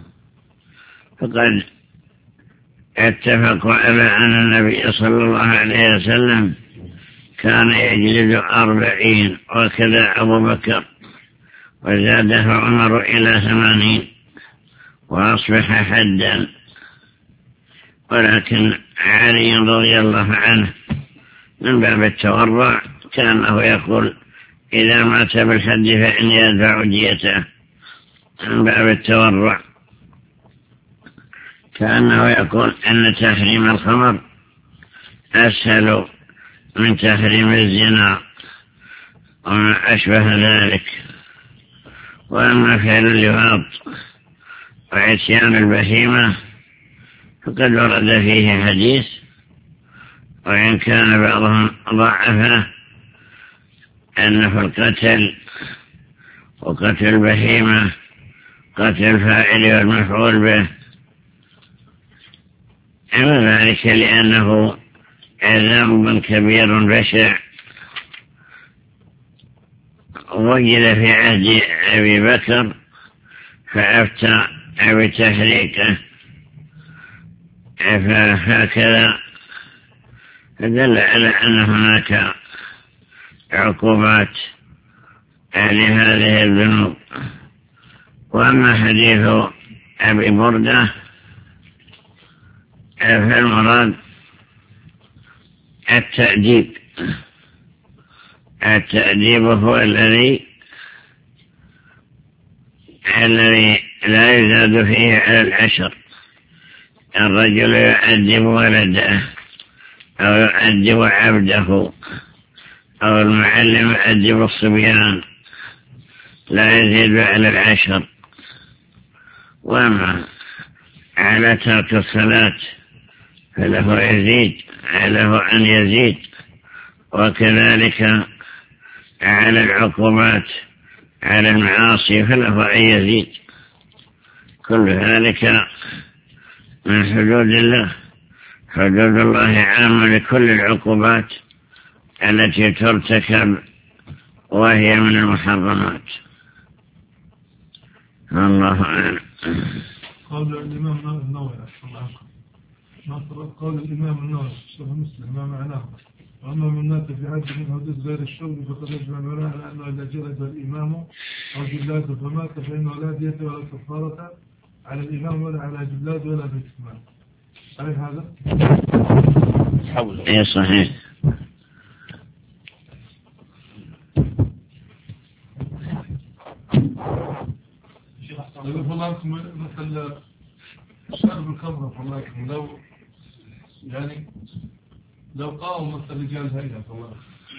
فقد اتفقوا على أن النبي صلى الله عليه وسلم كان يجلد أربعين، وكذا أبو بكر، وزاده عمر إلى ثمانين وأصبح حدا. ولكن علي رضي الله عنه من باب التورع كانه يقول: إذا مات بالحد فإني أدفع ديته، من باب التورع. كأنه يقول أن تحريم الخمر أسهل من تحريم الزنا وما أشبه ذلك. وأما فعل اللواط وعصيان البهيمة فقد ورد فيه حديث، وإن كان بعضهم ضعفه، أن في القتل وقتل البهيمة قتل الفاعل والمفعول به، أما ذلك لأنه ذنب كبير بشع وجد في عهد أبي بكر فأفتى بتحريقه، فهكذا فدل على أن هناك عقوبات لهذه الذنوب. وأما حديث أبي بردة فالمراد التأديب. التأديب هو الذي الذي لا يزاد فيه على العشر. الرجل يؤدب ولده أو يؤدب عبده أو المعلم يؤدب الصبيان، لا يزيد على العشر. وما على ترك الصلاة فله يزيد، له أن يزيد. وكذلك على العقوبات على المعاصي فله أن يزيد. كل ذلك من حدود الله. حدود الله عامة لكل العقوبات التي ترتكب وهي من المحرمات. الله أعلم. قول الإمام النووي قول الإمام النووي شرح مسلم ما معناه: وأما من مات في حد من حدود غير الشرب فقد يجمع العلماء على أنه إذا جلد الإمام أو جلاده فمات فإنه لا دية ولا كفارة على الإمام ولا على جلاده ولا بالإتمام. صحيح هذا؟ إيه صحيح. فلانكم مثل شرب الخمر فلانكم لو يعني لو قاوم مثل رجال هيئة فلانكم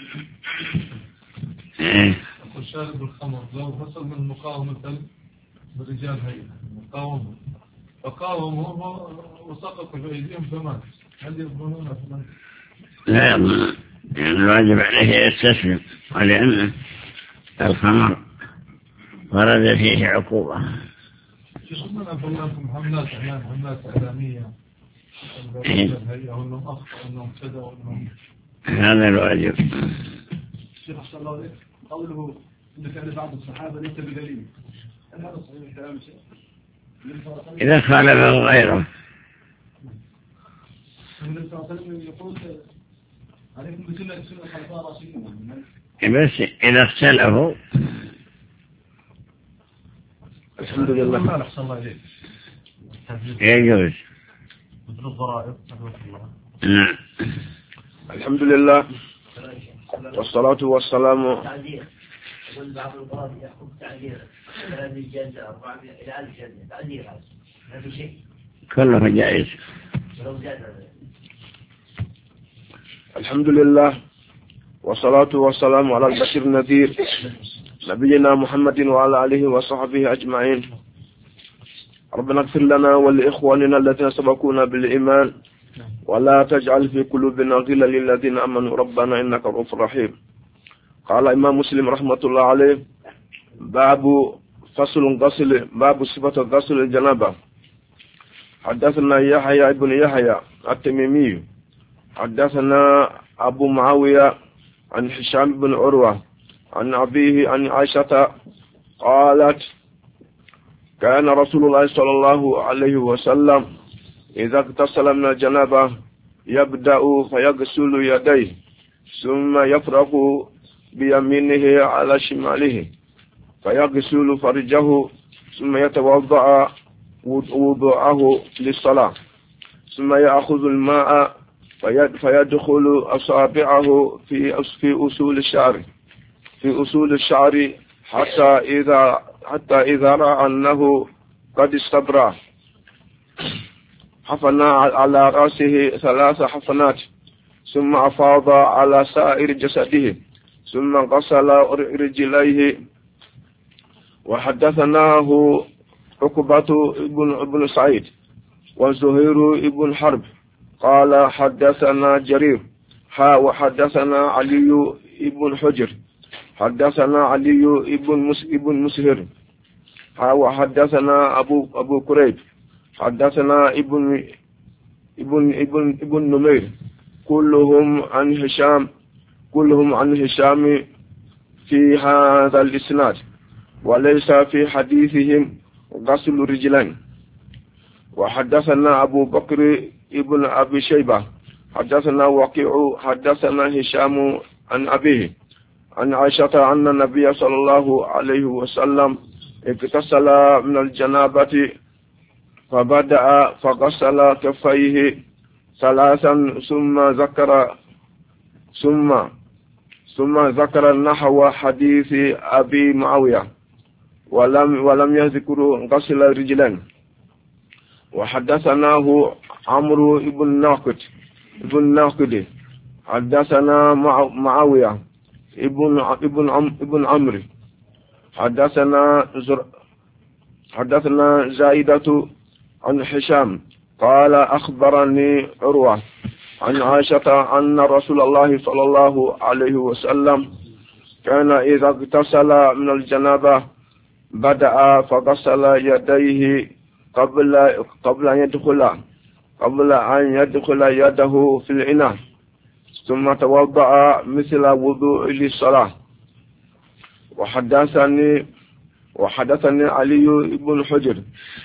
أقول شارب الخمر لو حصل من مقاومة مثل رجال هيئة مقاومة فقاوموا وسقطوا في أيديهم فمات، هل يضمنون فلانكم؟ لا يضمن، يعني الواجب عليه يستسلم، ولأن الخمر ورد فيه عقوبة. شخصنا فلانكم حملات إعلام حملات إعلامية أنهم أخطأ أنهم كذا وأنهم هذا الواجب. الشيخ صلى الله عليه قوله إن فعل بعض الصحابة ليس بدليل، هل هذا صحيح الكلام الشيخ؟ إذا خالفه غيره. النبي صلى الله عليه وسلم يقول عليكم بسنة سنة الخلفاء الراشدين، بس إذا اختلفوا الحمد لله أحسن الله إليك يجوز. نعم. الحمد لله والصلاة والسلام. يقول بعض القرآن يحكم تعذير ثلاث الجلدة أربعة إلى ألف جلدة تعذير هذا ما في شيء كله جائز. الحمد لله والصلاة والسلام على البشير النذير نبينا محمد وعلى آله وصحبه أجمعين. ربنا اغفر لنا ولإخواننا الذين سبقونا بالإيمان ولا تجعل في قلوبنا غلا للذين آمنوا ربنا إنك رؤوف رحيم. قال إمام مسلم رحمة الله عليه: باب فصل غسل باب صفة غسل الجنابة. حدثنا يحيى ابن يحيى التميمي حدثنا أبو معاوية عن هشام بن عروة عن أبيه عن عائشة قالت: كان رسول الله صلى الله عليه وسلم إذا اغتسل من الجنابة يبدأ فيغسل يديه ثم يفرغ بيمينه على شماله فيغسل فرجه ثم يتوضأ وضوءه للصلاة ثم يأخذ الماء فيدخل أصابعه في في أصول الشعر في أصول الشعر حتى إذا حتى إذا رأى أنه قد استبرأ حفنا على رأسه ثلاث حفنات ثم أفاض على سائر جسده ثم غسل رجليه. وحدثناه عقبة بن بن سعيد وزهير بن حرب قال حدثنا جرير ها وحدثنا علي بن حجر حدثنا علي بن ابن مسهر ها وحدثنا أبو أبو كريب حدثنا ابن ابن ابن ابن نمير كلهم عن هشام كلهم عن هشام في هذا الإسناد وليس في حديثهم غسل الرجلين. وحدثنا أبو بكر ابن أبي شيبة حدثنا وكيع حدثنا هشام عن أبيه عن عائشة أن النبي صلى الله عليه وسلم اغتسل من الجنابة فبدأ فغسل كفيه ثلاثا ثم ذكر ثم ثم ذكر نحو حديث أبي معاوية ولم ولم يذكر غسل الرجلين. وحدثناه عمرو بن ناقد ابن ناقد حدثنا معاوية ابن ابن ابن عمرو حدثنا زر حدثنا زائدة عن هشام قال أخبرني عروة عن عائشة أن رسول الله صلى الله عليه وسلم كان إذا اغتسل من الجنابة بدأ فغسل يديه قبل قبل أن يدخل قبل أن يدخل يده في الإناء، ثم توضأ مثل وضوء للصلاة. وحدثني وحدثني علي بن حجر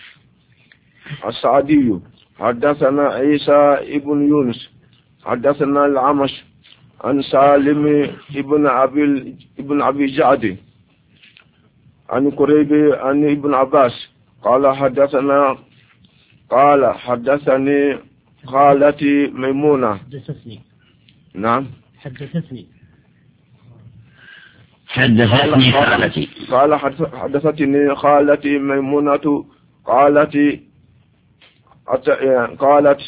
السعدي حدثنا عيسى بن يونس حدثنا العمش عن سالم ابن أبي ابن أبي جعد عن قريب عن ابن عباس قال حدثنا قال حدثني خالتي ميمونة حدثتني نعم حدثتني حدثتني خالتي قال حدثتني خالتي ميمونة قالت قالت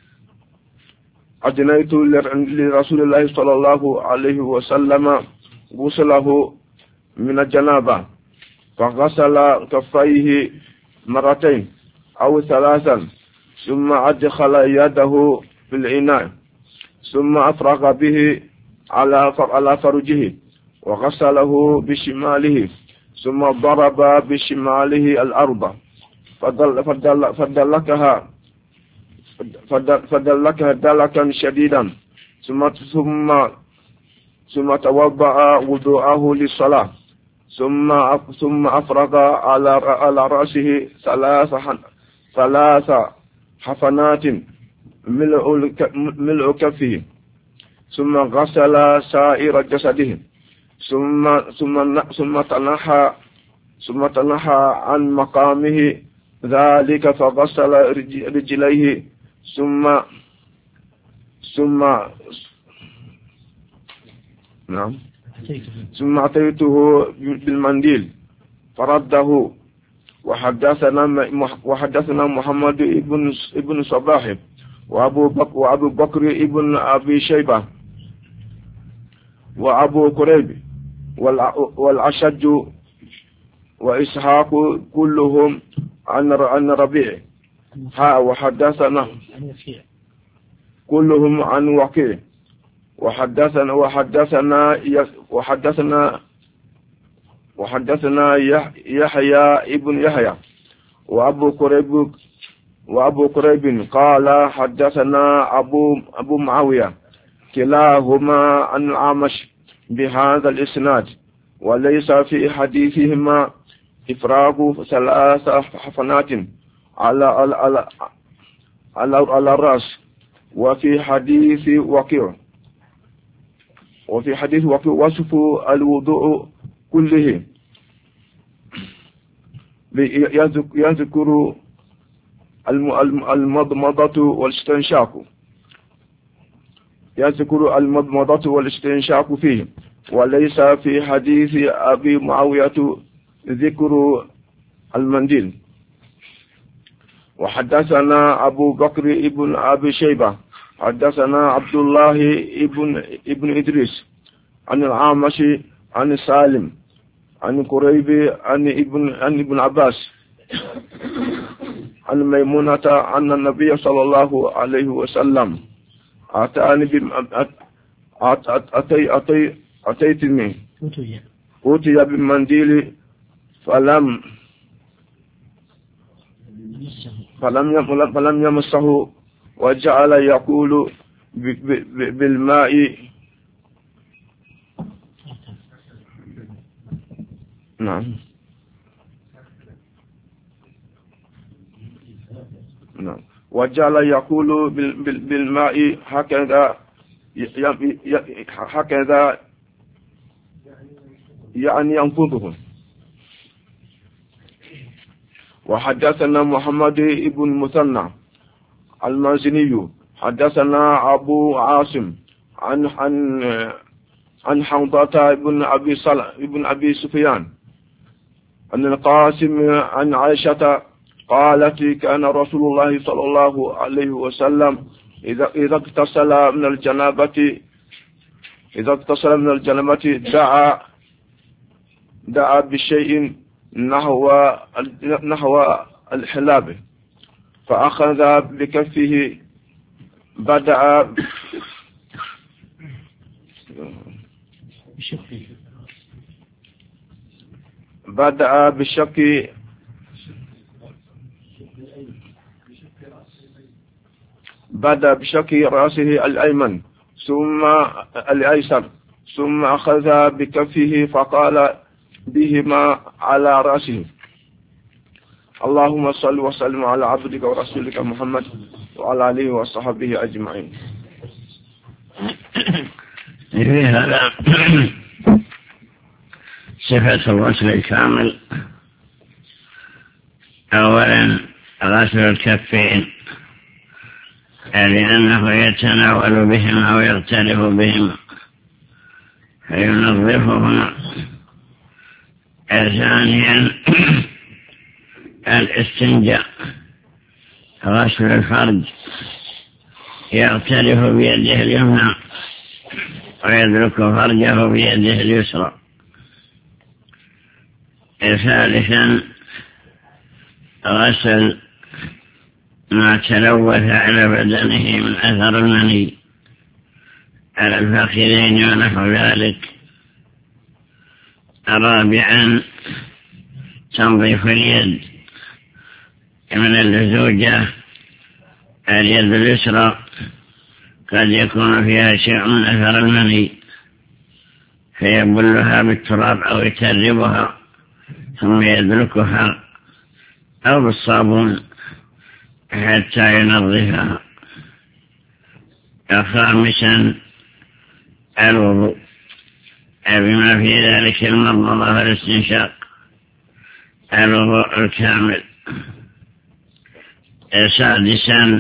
أدنيت لرسول الله صلى الله عليه وسلم غسله من الجنابة فغسل كفيه مرتين أو ثلاثا، ثم أدخل يده في الإناء، ثم أفرغ به على فرجه وغسله بشماله، ثم ضرب بشماله الأرض فدل فدل فدلكها فدلكها دلكا شديدا، ثم ثم ثم توضأ وضوءه للصلاة، ثم ثم أفرغ على على رأسه ثلاث ثلاث حفنات ملء ملء كفه، ثم غسل سائر جسده، ثم ثم ثم تنحى ثم تنحى عن مقامه ذلك فغسل رجليه، ثم ثم نعم ثم أتيته بالمنديل فرده. وحدثنا وحدثنا محمد ابن ابن صباح وأبو بكر وأبو بكر ابن أبي شيبة وأبو كريب والأشج وإسحاق كلهم عن عن ربيع ها وحدثنا كلهم عن وكيع وحدثنا وحدثنا وحدثنا وحدثنا يحيى ابن يحيى وأبو كريب وأبو كريب قال حدثنا أبو أبو معاوية كلاهما عن الأعمش بهذا الإسناد، وليس في حديثهما إفراغ ثلاث حفنات على على على على الرأس. وفي حديث وكيع وفي حديث وكيع وصف الوضوء كله يذكر المضمضة والاستنشاق يذكر المضمضة والاستنشاق فيه، وليس في حديث أبي معاوية ذكر المنديل. وحدثنا أبو بكر ابن أبي شيبة حدثنا عبد الله ابن ابن إدريس عن العامش عن سالم عن قريب عن ابن عن ابن عباس عن ميمونة أن النبي صلى الله عليه وسلم أتاني بم أتي أتي أتيتني أتي بالمنديل فلم فلم فلم يمسه وجعل يقول بالماء نعم نعم وجعل يقول بالماء هكذا هكذا يعني ينفضه. وحدثنا محمد بن مثنى المازني حدثنا أبو عاصم عن عن عن حمضة بن أبي صالح بن أبي سفيان عن القاسم عن عائشة قالت كان رسول الله صلى الله عليه وسلم إذا إذا اغتسل من الجنابة إذا اغتسل من الجنابة دعا دعا بشيء نحو نحو الحلاب، فأخذ بكفه بدأ بدأ بشق بدأ بشق رأسه الأيمن ثم الأيسر ثم أخذ بكفه فقال بهما على رأسه: اللهم صل وسلم على عبدك ورسولك محمد وعلى آله وصحبه أجمعين. في هذا صفة الغسل الكامل. أولا غسل الكفين لأنه يتناول بهما ويغترف بهما فينظفهما. ثانيا الاستنجاء غسل الفرج يغترف بيده اليمنى ويدرك فرجه بيده اليسرى. ثالثا غسل ما تلوث على بدنه من أثر المني على الفخذين ونحو ذلك. رابعا تنظيف اليد من اللزوجة. اليد اليسرى قد يكون فيها شيء من أثر المني فيبلها بالتراب أو يتربها ثم يدلكها أو بالصابون حتى ينظفها. خامسا الوضوء بما في ذلك المضمضة والاستنشاق، الوضوء الكامل. سادسا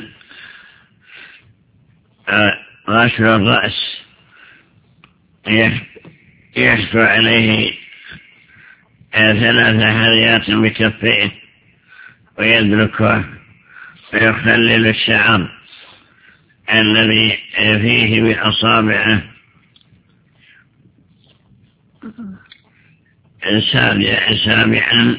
غسل الرأس يحث عليه ثلاث حذيات بكفيه ويدركه ويخلل الشعر الذي فيه بأصابعه. سابعا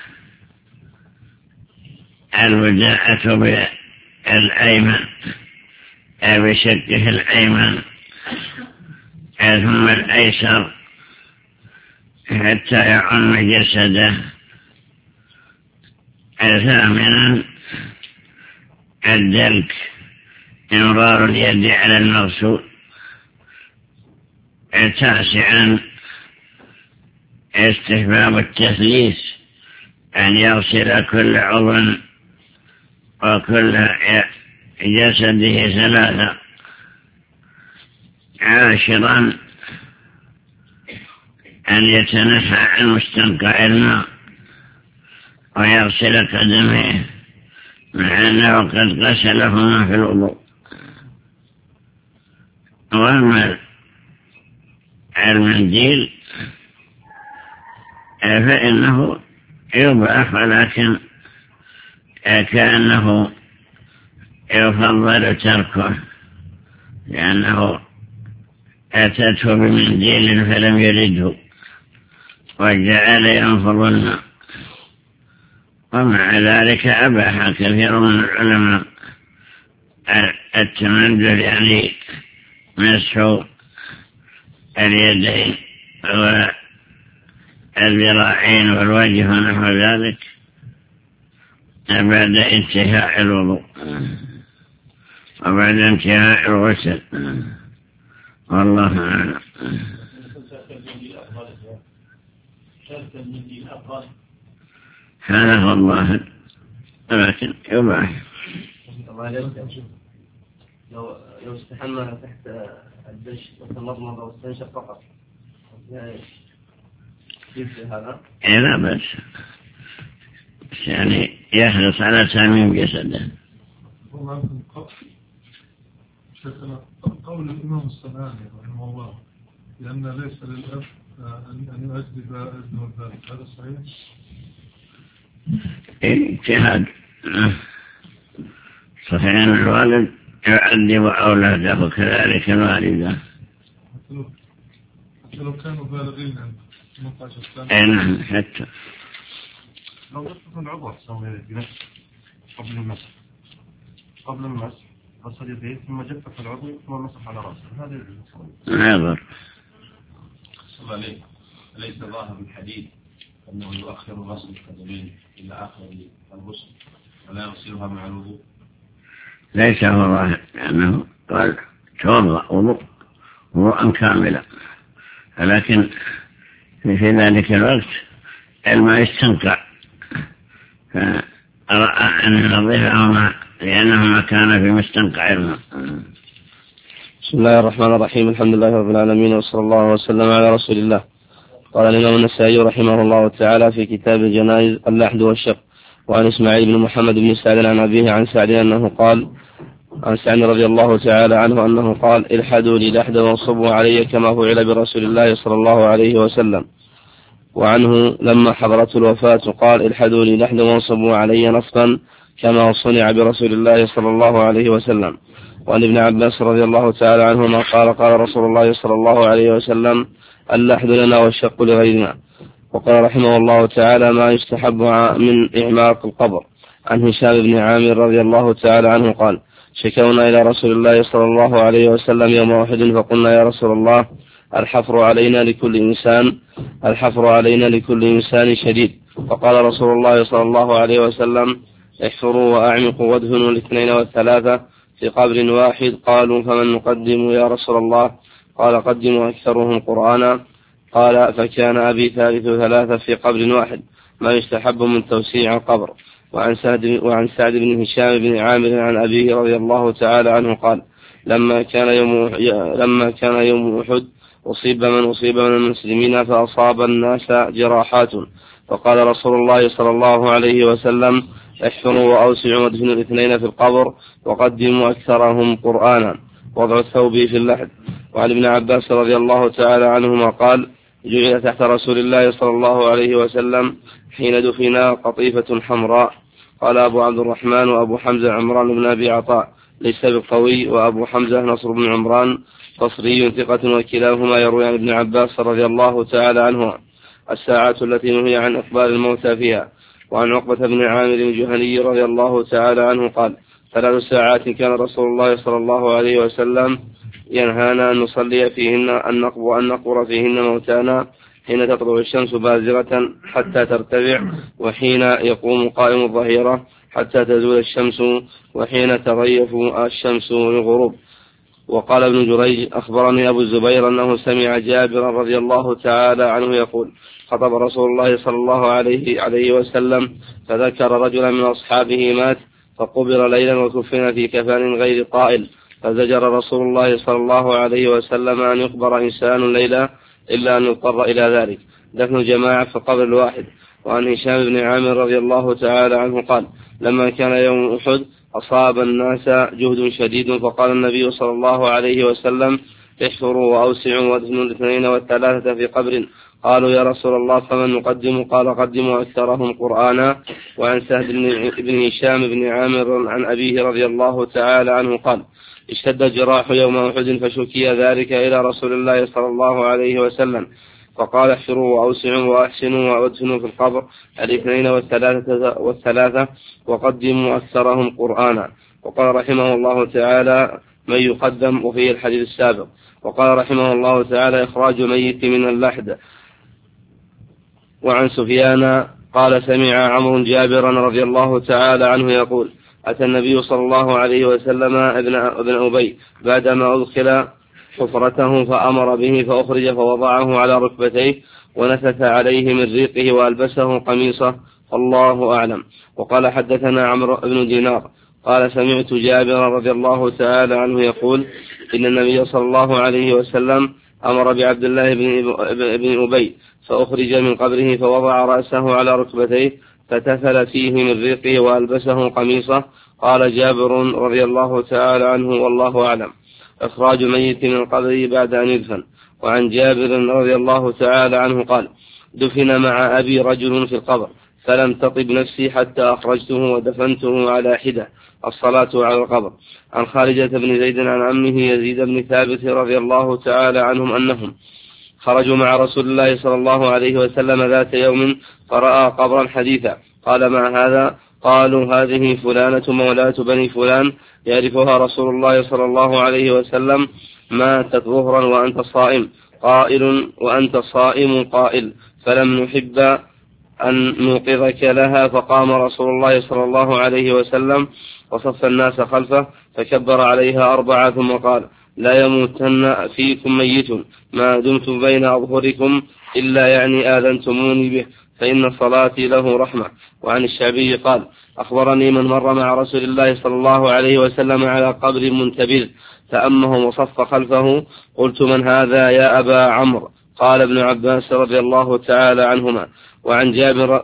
الوداعة بالأيمن بشقه الأيمن ثم الأيسر حتى يعم جسده. ثامنا الدلك إمرار اليد على المغسول. تاسعا استحباب التثليث أن يغسل كل عضو وكل جسده ثلاثة. عاشرا أن يتنحى عن مستنقع الماء ويغسل قدميه مع أنه قد غسلهما في الوضوء. وأما المنديل فإنه يباح ولكن كأنه يفضل تركه لأنه أتته بمنديل فلم يرده وجعل ينفض الماء. ومع ذلك أباح كثير من العلماء التمندل يعني مسح اليدين والذراعين والوجه ونحو ذلك بعد انتهاء الوضوء وبعد انتهاء الغسل. والله أعلم. هذا هو الظاهر لكن يباح. لو لو استحمى تحت الدش وتمضمض واستنشق فقط كيف هذا؟ إيه لا بس يعني يحرص على تأمين جسده. قول الإمام الصنعاني رحمه الله لأن ليس للأب أن يؤدب ابنه البالغ، هذا صحيح؟ اجتهاد صحيح أن الوالد يؤدب أولاده كذلك الوالدة حتى لو كانوا بالغين عند ثمانية عشر سنة. أي نعم. حتى لو جفت العضو تسوي بنفسك قبل المسح قبل المسح غسل يديه ثم جفت العضو ثم مسح على رأسه، هذا يجوز. ما يضر. صلى عليه أليس ظاهر الحديث أنه يؤخر غسل القدمين إلى آخر الغسل ولا يغسلها مع الوضوء؟ ليس هو ظاهر لأنه قال توضأ وضوء وضوءا كاملا، ولكن في ذلك الوقت الماء يستنقع فرأى أن ينظفهما لأنهما كان في مستنقع الماء. بسم الله الرحمن الرحيم. الحمد لله رب العالمين، وصلى الله وسلم على رسول الله. قال الإمام النسائي رحمه الله تعالى في كتاب الجنائز اللحد والشق. وعن إسماعيل بن محمد بن سعد عن أبيه عن سعد أنه قال عن سعد رضي الله تعالى عنه أنه قال الحدوا لي لحدا وانصبوا علي كما فعل برسول الله صلى الله عليه وسلم. وعنه لما حضرته الوفاة قال الحدوا لي لحدا وانصبوا علي نصفا كما صنع برسول الله صلى الله عليه وسلم. وعن ابن عباس رضي الله تعالى عنهما قال قال رسول الله صلى الله عليه وسلم اللحد لنا والشق لغيرنا. وقال رحمه الله تعالى ما يستحب من إعماق القبر. عن هشام بن عامر رضي الله تعالى عنه قال شكونا إلى رسول الله صلى الله عليه وسلم يوم أحد فقلنا يا رسول الله الحفر علينا لكل إنسان الحفر علينا لكل إنسان شديد. فقال رسول الله صلى الله عليه وسلم احفروا وأعمقوا وادهنوا الاثنين والثلاثة في قبر واحد. قالوا فمن نقدم يا رسول الله؟ قال قدموا أكثرهم قرآنا. قال فكان أبي ثالث ثلاثة في قبر واحد ما يستحب من توسيع القبر. وعن سعد, وعن سعد بن هشام بن عامر عن أبيه رضي الله تعالى عنه قال لما كان يوم, لما كان يوم أحد أصيب من أصيب من المسلمين فأصاب الناس جراحات، فقال رسول الله صلى الله عليه وسلم احفروا وأوسعوا وادفنوا الاثنين في القبر وقدموا أكثرهم قرآنا. وضع الثوب في اللحد. وعن ابن عباس رضي الله تعالى عنهما قال جعل تحت رسول الله صلى الله عليه وسلم حين دفنا قطيفة حمراء. قال أبو عبد الرحمن وأبو حمزة عمران بن أبي عطاء ليس بالقوي، وأبو حمزة نصر بن عمران بصري ثقة، وكلاهما يروي عن ابن عباس رضي الله تعالى عنهما الساعات التي نهي عن إقبال الموتى فيها. وعن عقبة بن عامر الجهني رضي الله تعالى عنه قال ثلاث ساعات كان رسول الله صلى الله عليه وسلم ينهانا أن نصلي فيهن أن نقبر فيهن موتانا حين تطلع الشمس بازغة حتى ترتفع، وحين يقوم قائم الظهيرة حتى تزول الشمس، وحين تريف الشمس للغروب. وقال ابن جريج أخبرني أبو الزبير أنه سمع جابر رضي الله تعالى عنه يقول خطب رسول الله صلى الله عليه, عليه وسلم فذكر رجلا من أصحابه مات فقبر ليلا وكفن في كفان غير طائل، فزجر رسول الله صلى الله عليه وسلم أن يقبر إنسان ليلا إلا أن يضطر إلى ذلك دفن جماعة في قبر الواحد. وعن هشام بن عامر رضي الله تعالى عنه قال لما كان يوم أحد أصاب الناس جهد شديد، فقال النبي صلى الله عليه وسلم احفروا وأوسعوا وادفنوا الاثنين والثلاثة في قبر. قالوا يا رسول الله فمن نقدم؟ قال قدموا أكثرهم قرآنا. وعن سهل بن هشام بن عامر عن أبيه رضي الله تعالى عنه قال اشتد الجراح يوم أحد فشكي ذلك إلى رسول الله صلى الله عليه وسلم فقال احفروا وأوسعوا وأحسنوا وادفنوا في القبر الاثنين والثلاثة, والثلاثة وقدموا أكثرهم قرآنا. وقال رحمه الله تعالى من يقدم وفيه الحديث السابق. وقال رحمه الله تعالى إخراج ميت من اللحد. وعن سفيان قال سمع عمرو جابرا رضي الله تعالى عنه يقول أتى النبي صلى الله عليه وسلم ابن, ابن أبي بعدما أدخل حفرته فأمر به فأخرج فوضعه على ركبتيه ونفث عليه من ريقه وألبسه قميصه، الله أعلم. وقال حدثنا عمرو بن دينار قال سمعت جابر رضي الله تعالى عنه يقول إن النبي صلى الله عليه وسلم أمر بعبد الله بن أبي فأخرج من قبره فوضع رأسه على ركبتيه فتفل فيه من ريقه وألبسه قميصه. قال جابر رضي الله تعالى عنه والله أعلم. إخراج ميت من قبره بعد أن يدفن. وعن جابر رضي الله تعالى عنه قال دفن مع أبي رجل في القبر فلم تطب نفسي حتى أخرجته ودفنته على حدة الصلاة على القبر. عن خارجة بن زيد عن عمه يزيد بن ثابت رضي الله تعالى عنهم أنهم خرجوا مع رسول الله صلى الله عليه وسلم ذات يوم فرأى قبرا حديثا. قال ما هذا؟ قالوا هذه فلانة مولاة بني فلان يعرفها رسول الله صلى الله عليه وسلم ماتت ظهرا وأنت صائم قائل وأنت صائم قائل فلم نحب أن نوقظك لها، فقام رسول الله صلى الله عليه وسلم وصف الناس خلفه فكبر عليها أربعة ثم قال: لا يموتن فيكم ميت ما دمت بين أظهركم إلا يعني آذنتموني به، فإن صلاتي له رحمة. وعن الشعبي قال: أخبرني من مر مع رسول الله صلى الله عليه وسلم على قبر منتبذ فأمه وصف خلفه، قلت: من هذا يا أبا عمرو؟ قال ابن عباس رضي الله تعالى عنهما. وعن جابر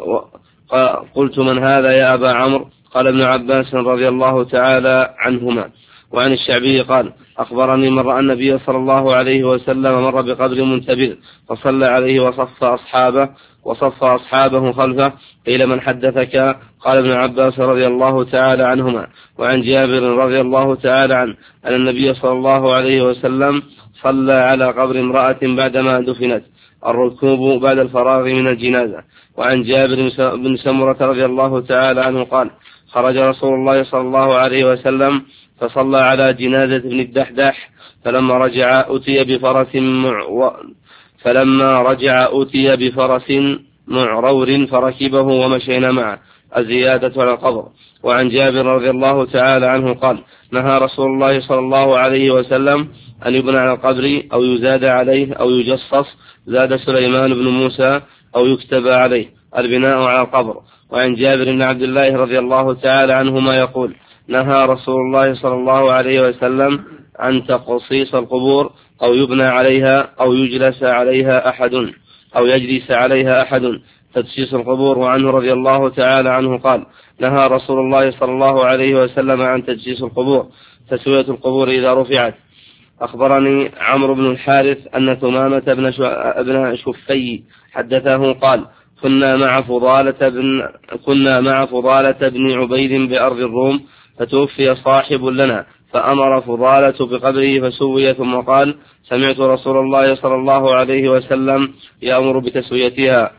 قلت: من هذا يا أبا عمرو؟ قال ابن عباس رضي الله تعالى عنهما. وعن الشعبي قال: أخبرني من رأى النبي صلى الله عليه وسلم مر بقبر منتبذ فصلى عليه وصف أصحابه وصف أصحابه خلفه، قيل: من حدثك؟ قال ابن عباس رضي الله تعالى عنهما. وعن جابر رضي الله تعالى عنه أن النبي صلى الله عليه وسلم صلى على قبر امرأة بعدما دفنت، الركوب بعد الفراغ من الجنازة. وعن جابر بن سمرة رضي الله تعالى عنه قال: خرج رسول الله صلى الله عليه وسلم فصلى على جنازة ابن الدحداح، فلما رجع أتي بفرس معو... فلما رجع أتي بفرس معرور فركبه ومشينا معه، الزيادة على القبر. وعن جابر رضي الله تعالى عنه قال: نهى رسول الله صلى الله عليه وسلم أن يبنى على القبر أو يزاد عليه أو يجصص، زاد سليمان بن موسى، أو يكتب عليه، البناء على القبر. وعن جابر بن عبد الله رضي الله تعالى عنهما يقول: نهى رسول الله صلى الله عليه وسلم عن تقصيص القبور أو يبنى عليها أو يجلس عليها أحد أو يجلس عليها أحد، تدسيس القبور. وعنه رضي الله تعالى عنه قال: نهى رسول الله صلى الله عليه وسلم عن تدسيس القبور، تسوية القبور إذا رفعت. أخبرني عمرو بن الحارث أن ثمامة بن ابن شفي حدثه قال: كنا مع فضالة بن كنا مع فضالة بن عبيد بأرض الروم، فتوفي صاحب لنا، فأمر فضالة بقبره فسوي، ثم قال: سمعت رسول الله صلى الله عليه وسلم يأمر بتسويتها.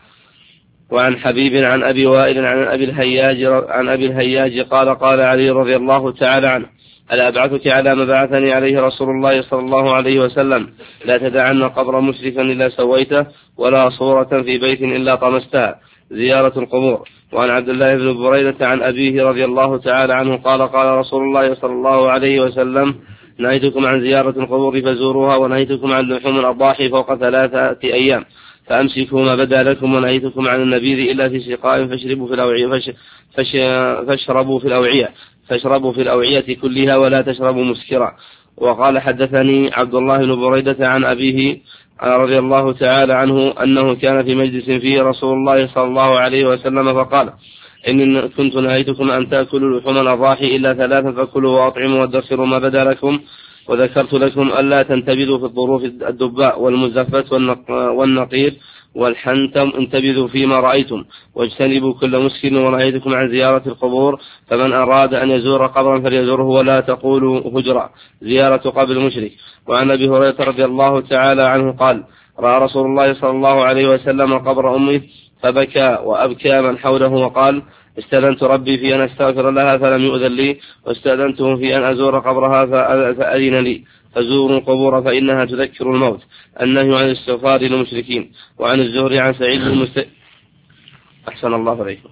وعن حبيب عن أبي وائل عن أبي الهياج عن أبي الهياج قال: قال علي رضي الله تعالى عنه: ألا أبعثك على ما بعثني عليه رسول الله صلى الله عليه وسلم؟ لا تدعن قبر مشرفا إلا سويته، ولا صورة في بيت إلا طمستها، زيارة القبور. وعن عبد الله بن بريدة عن أبيه رضي الله تعالى عنه قال: قال رسول الله صلى الله عليه وسلم: نهيتكم عن زيارة القبور فزوروها، ونهيتكم عن لحوم الأضاحي فوق ثلاثة أيام، فأمسكوا ما بدا لكم، ونهيتكم عن النبيذ إلا في سقاء فاشربوا في الأوعية فش فش فاشربوا في الأوعية فاشربوا في الأوعية كلها ولا تشربوا مسكرا. وقال: حدثني عبد الله بن بريدة عن أبيه رضي الله تعالى عنه أنه كان في مجلس فيه رسول الله صلى الله عليه وسلم فقال: إني كنت نهيتكم أن تأكلوا لحوم الأضاحي إلا ثلاثا، فكلوا وأطعموا وادخروا ما بدا لكم، وذكرت لكم ألا تنتبذوا في الظروف الدباء والمزفة والنقير والحنتم، انتبذوا فيما رأيتم، واجتنبوا كل مسكن، ونهيتكم عن زيارة القبور، فمن أراد أن يزور قبرا فليزوره، ولا تقولوا هجرا، زيارة قبر مشرك. وعن أبي هريرة رضي الله تعالى عنه قال: رأى رسول الله صلى الله عليه وسلم قبر أمه فبكى وأبكى من حوله، وقال: استأذنت ربي في أن أستغفر لها فلم يؤذن لي، واستأذنته في أن أزور قبرها فأذن لي، فزوروا القبور فإنها تذكر الموت. النهي عن الاستغفار للمشركين. وعن الزهري عن سعيد بن المسيب أحسن الله عليكم.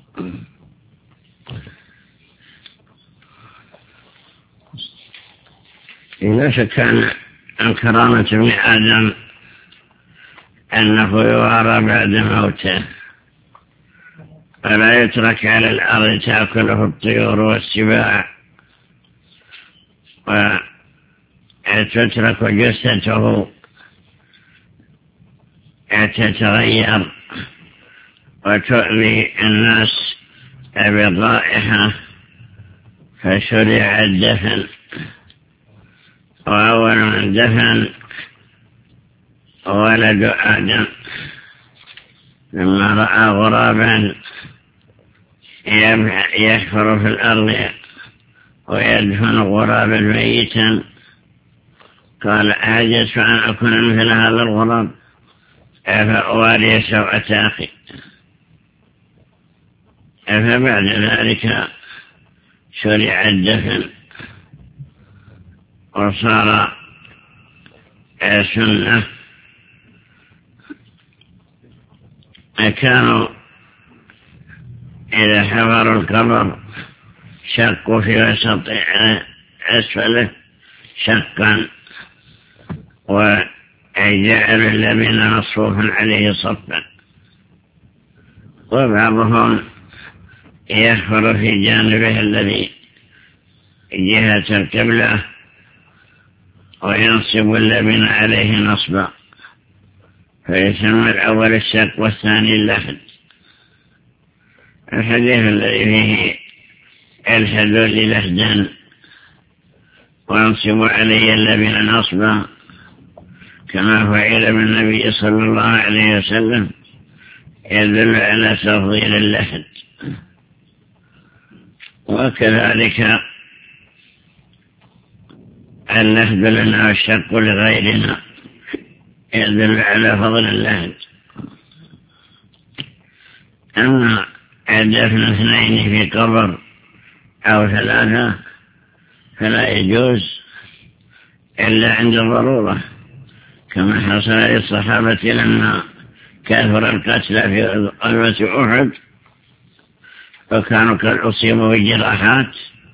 لا شك أن الكرامة من آدم أنه يوارى بعد موته، فلا يترك على الأرض تأكله الطيور والسباع، وتترك جثته تتغير وتؤذي الناس بالرائحة، فشرع الدفن. وأول من دفن ولد آدم لما رأى غرابا يحفر في الأرض ويدفن غرابا ميتا، قال: أعجزت أن أكون مثل هذا الغراب فأواري سوءة أخي. فبعد ذلك شرع الدفن وصار سنة. كانوا إذا حفروا القبر شقوا في وسط أسفله شقا وجعلوا اللبن مصفوفا عليه صفا، وبعضهم يحفر في جانبه الذي جهة القبلة وينصب اللبن عليه نصبا، فيسمى الأول الشق والثاني اللحد. الحديث الذي فيه الحدوا لي لحدا وينصب عليه اللبن نصبا كما فعل بالنبي صلى الله عليه وسلم يدل على تفضيل اللحد. وكذلك اللحد لنا والشق لغيرنا يدل على فضل اللحد. أما دفن اثنين في قبر أو ثلاثة فلا يجوز إلا عند الضرورة، كما حصل للصحابة لما كثر القتلى في غزوة أحد وكانوا قد أصيبوا بجراحات،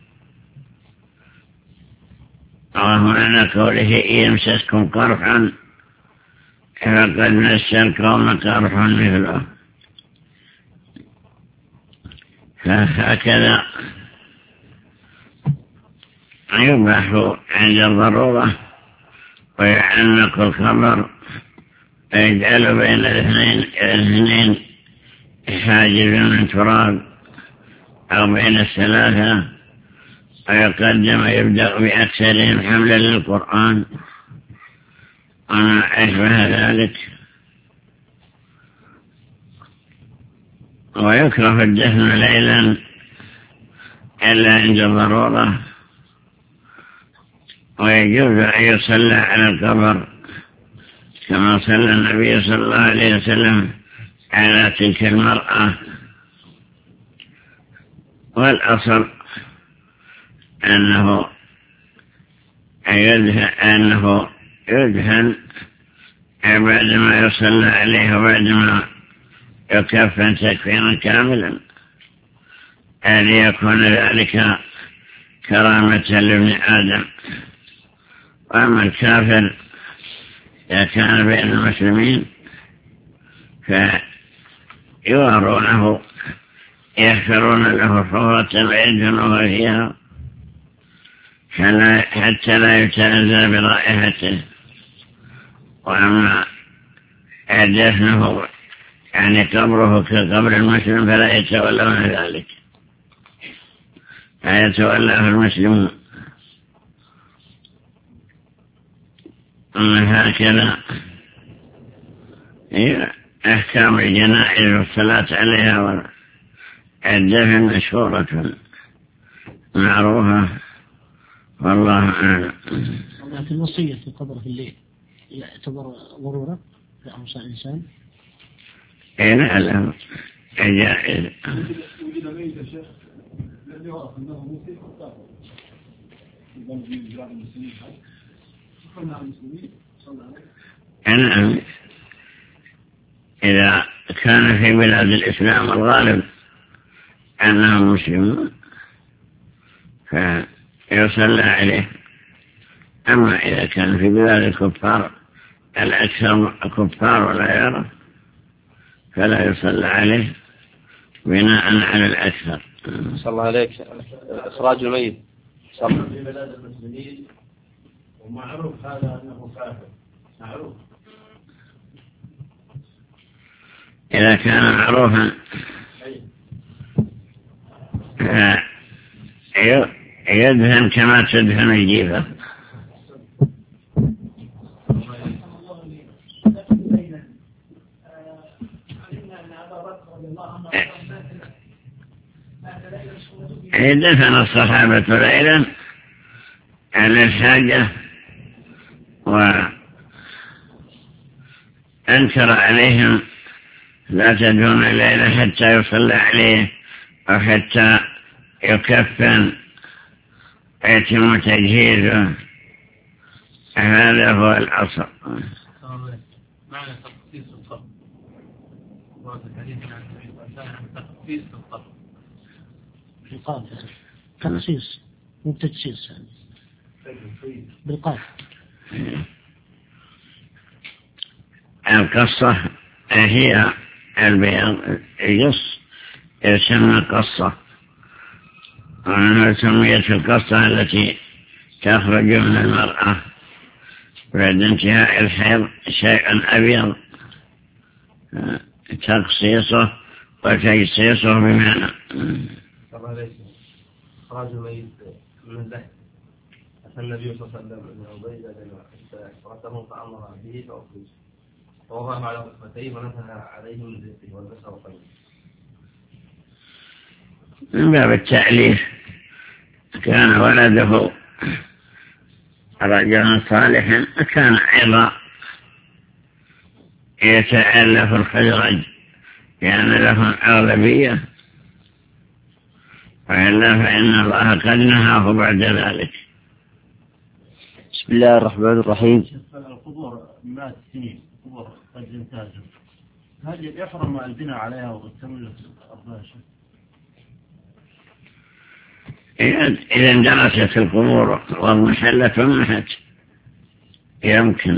وهنا قوله يمسسكم قرحا فقد مس القوم قرح مثله. فهكذا يباح عند الضرورة ويعنق الخبر ويجعل بين الاثنين حاجز من تراب أو بين الثلاثة، ويقدم يبدأ بأكثرهم حملا للقرآن وما أشبه ذلك. ويكره الدفن ليلا إلا عند الضرورة، ويجوز أن يصلى على القبر كما صلى النبي صلى الله عليه وسلم على تلك المرأة. والأصل أنه يدهن, أنه يدهن بعدما يصلى عليه وبعدما يكفن تكفينا كاملا أن يكون ذلك كرامة لابن آدم. وأما الكافر إذا كان بين المسلمين فيوارونه يحفرون له حفرة ويدهنوه فيها حتى لا يتأذى برائحته. وأما دفنه يعني قبره كقبر المسلم فلا يتولون ذلك، لا يتولاه المسلمون. أما هكذا أحكام الجنائز والصلاة عليها والدفن مشهورة معروفة والله أعلم. لكن الوصية في قبر في الليل يعتبر ضرورة لأوصى الإنسان؟ إيه نعلم جائز. وجد ميت يا شيخ الذي يعرف أنه مسلم كافر يبان في بلاد المسلمين صلى المسلمين صلى عليه. نعم إذا كان في بلاد الإسلام الغالب أنهم مسلمون فيصلى عليه. أما إذا كان في بلاد الكفار الأكثر كفار ولا يعرف فلا يصلى عليه بناء على الأكثر. صلى الله عليك. إخراج الميت صلى في بلاد المسلمين ومعروف هذا أنه كافر معروف. إذا كان معروفا يدهن كما تدهن الجيفة. دفن الصحابة ليلا على الحاجة وأنكر عليهم لا تدون الليلة حتى يصلى عليه أو حتى يكفن ويتم تجهيزه. هذا هو الأصل. معنى تخصيص القبر ورد الحديث عن النبي صلى الله عليه وسلم تخصيص القبر بالقاف تخصيص مو تجسيس بالقاف. القصة هي البيض يقص يسمى قصة، سميت القصة التي تخرج من المرأة بعد انتهاء الحيض شيء أبيض تقصيصه وتجسيسه بمعنى إخراج الميت من اللحم. أتى النبي صلى الله عليه وسلم أن عبيدة أسرته فأمر به فأخرج فوضعه على ركبتيه ونفث عليه من زيته والبسه وقلبه. من باب التأليف كان ولده رجلا صالحا كان أيضا يتألف الخزرج كان لهم أغلبية، وإلا فإن الله قد نهاه بعد ذلك. بسم الله الرحمن الرحيم. القبور مئات سنين قبور قد انتاجه، هل يحرم البناء عليها وتكمل أربعة شهور؟ إذا اندرست القبور والمحلة والمحت يمكن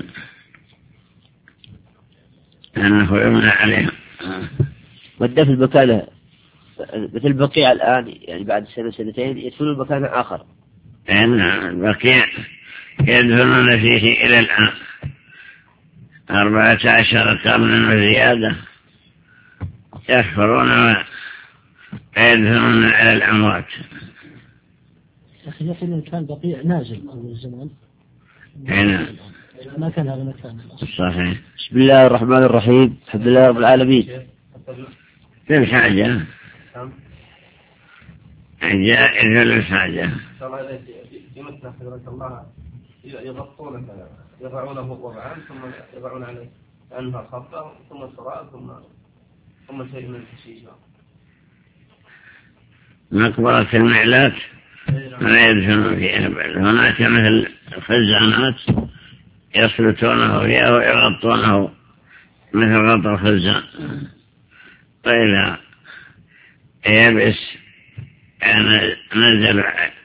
أنه يمنع عليها. والدفن مكانها مثل البقيع الآن، يعني بعد سنة سنتين يدفنون مكان آخر. إن البقيع يدفنون فيه إلى الآن أربعة عشر قرنا وزيادة، يحفرون ويدفنون على الأموات. أخي يقول كان بقيع نازل أول زمان. هنا ما كان هذا مكان. صحيح. بسم الله الرحمن الرحيم. الحمد لله رب العالمين. في الحاجة جائز للحاجة. يمثل حضرة الله يغطونه يضعونه وضعان ثم يضعون عليه عنها خطة ثم سراء ثم ثم شيء من الحشيش. مقبرة المعلات ما يدفنون فيها، بل هناك مثل الخزانات يسلتونه فيها ويغطونه مثل غطى الخزان، وإذا يبس نزل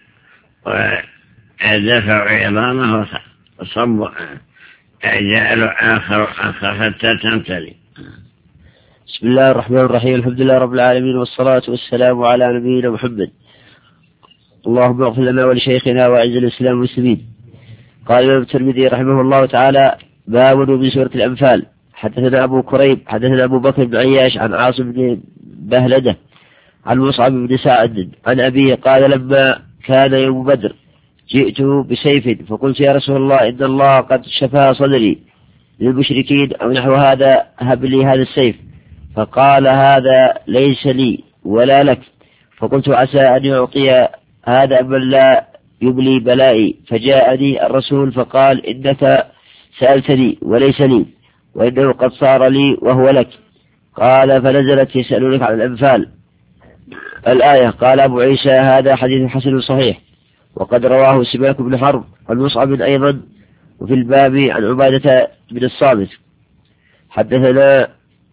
ودفع عظامه وصب جعل آخر آخر حتى تمتلي. بسم الله الرحمن الرحيم. الحمد لله رب العالمين والصلاة والسلام على نبينا محمد. اللهم اغفر لنا ولشيخنا وأعز الإسلام والمسلمين. قال الإمام الترمذي رحمه الله تعالى: باب من سورة الأنفال. حدثنا أبو كريب حدثنا أبو بكر بن عياش عن عاصم بن بهلدة عن مصعب بن سعد عن أبيه قال: لما كان يوم بدر جئت بسيف فقلت: يا رسول الله إن الله قد شفى صدري للمشركين أو نحو هذا، هب لي هذا السيف. فقال: هذا ليس لي ولا لك. فقلت: عسى أن يعطي هذا من لا يبلي بلائي. فجاءني الرسول فقال: إنك سألتني وليس لي، وإنه قد صار لي وهو لك. قال: فنزلت يسألونك عن الأنفال الآية. قال أبو عيسى: هذا حديث حسن صحيح، وقد رواه سماك بن حرب عن مصعب أيضا، وفي الباب عن عبادة بن الصامت. حدثنا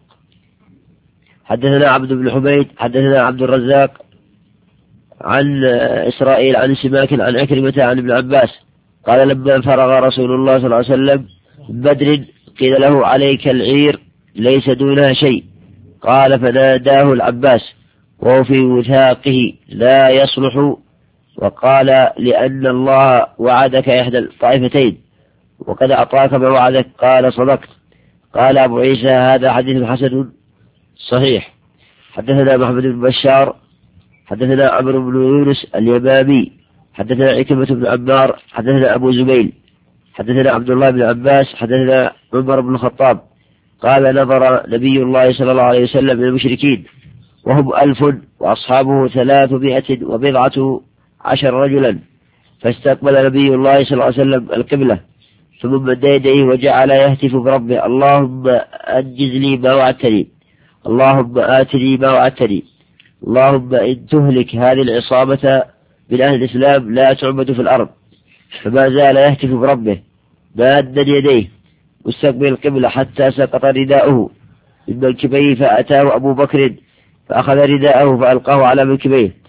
حدثنا عبد بن حميد حدثنا عبد الرزاق عن إسرائيل عن سماك عن عكرمة عن ابن عباس قال: لما فرغ رسول الله صلى الله عليه وسلم من بدر قيل له: عليك العير ليس دونها شيء. قال: فناداه العباس وهو في وثاقه: لا يصلح. وقال: لأن الله وعدك إحدى الطائفتين وقد أعطاك ما وعدك. قال: صدقت. قال أبو عيسى: هذا حديث حسن صحيح. حدثنا محمد بن بشار حدثنا عمرو بن يونس اليمامي حدثنا عكرمة بن عمار حدثنا أبو زبيل حدثنا عبد الله بن عباس حدثنا عمر بن الخطاب قال: نظر نبي الله صلى الله عليه وسلم إلى المشركين وهم ألف وأصحابه ثلاثمائة وبضعة عشر رجلا، فاستقبل نبي الله صلى الله عليه وسلم القبلة ثم مد يديه وجعل يهتف بربه: اللهم أنجز لي ما وعدتني، اللهم آتني ما وعدتني، اللهم إن تهلك هذه العصابة من أهل الإسلام لا تعبد في الأرض. فما زال يهتف بربه مادا يديه مستقبل القبلة حتى سقط رداؤه من منكبيه، فأتاه أبو بكر فأخذ رداءه فألقاه على منكبيه،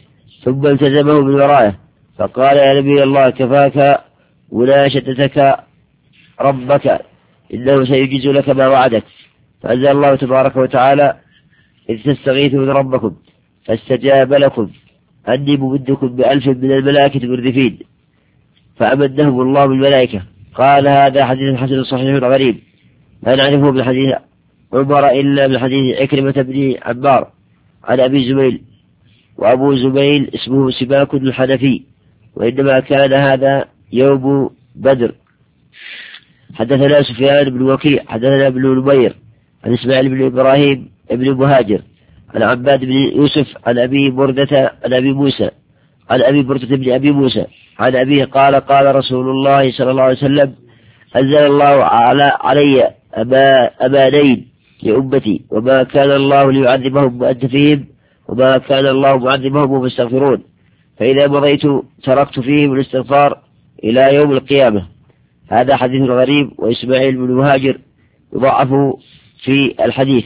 ثم التزمه من ورائه فقال يا نبي الله كفاك مناشدتك ربك إنه سيجيز لك ما وعدك. فأنزل الله تبارك وتعالى إذ تستغيثوا من ربكم فاستجاب لكم أني ممدكم بألف من الملائكة مردفين فأمدهم الله بالملائكة. قال هذا حديث حسن صحيح غريب لا نعرفه من حديث عمر إلا من حديث عكرمة بن عمار عن أبي زبيل، وأبو زبيل اسمه سباك الحنفي، وإنما كان هذا يوم بدر. حدثنا سفيان بن وكيع حدثنا ابن نمير عن إسماعيل بن إبراهيم ابن مهاجر عن عباد بن يوسف عن أبي بردة عن أبي موسى عن أبي بردة بن أبي موسى عن أبيه قال قال رسول الله صلى الله عليه وسلم أنزل الله على علي أما أمانين لأمتي وما كان الله ليعذبهم وأنت فيهم وما كان الله معذبهم وهم يستغفرون، فإذا مضيت تركت فيهم الاستغفار إلى يوم القيامة. هذا حديث غريب، وإسماعيل بن مهاجر يضعف في الحديث.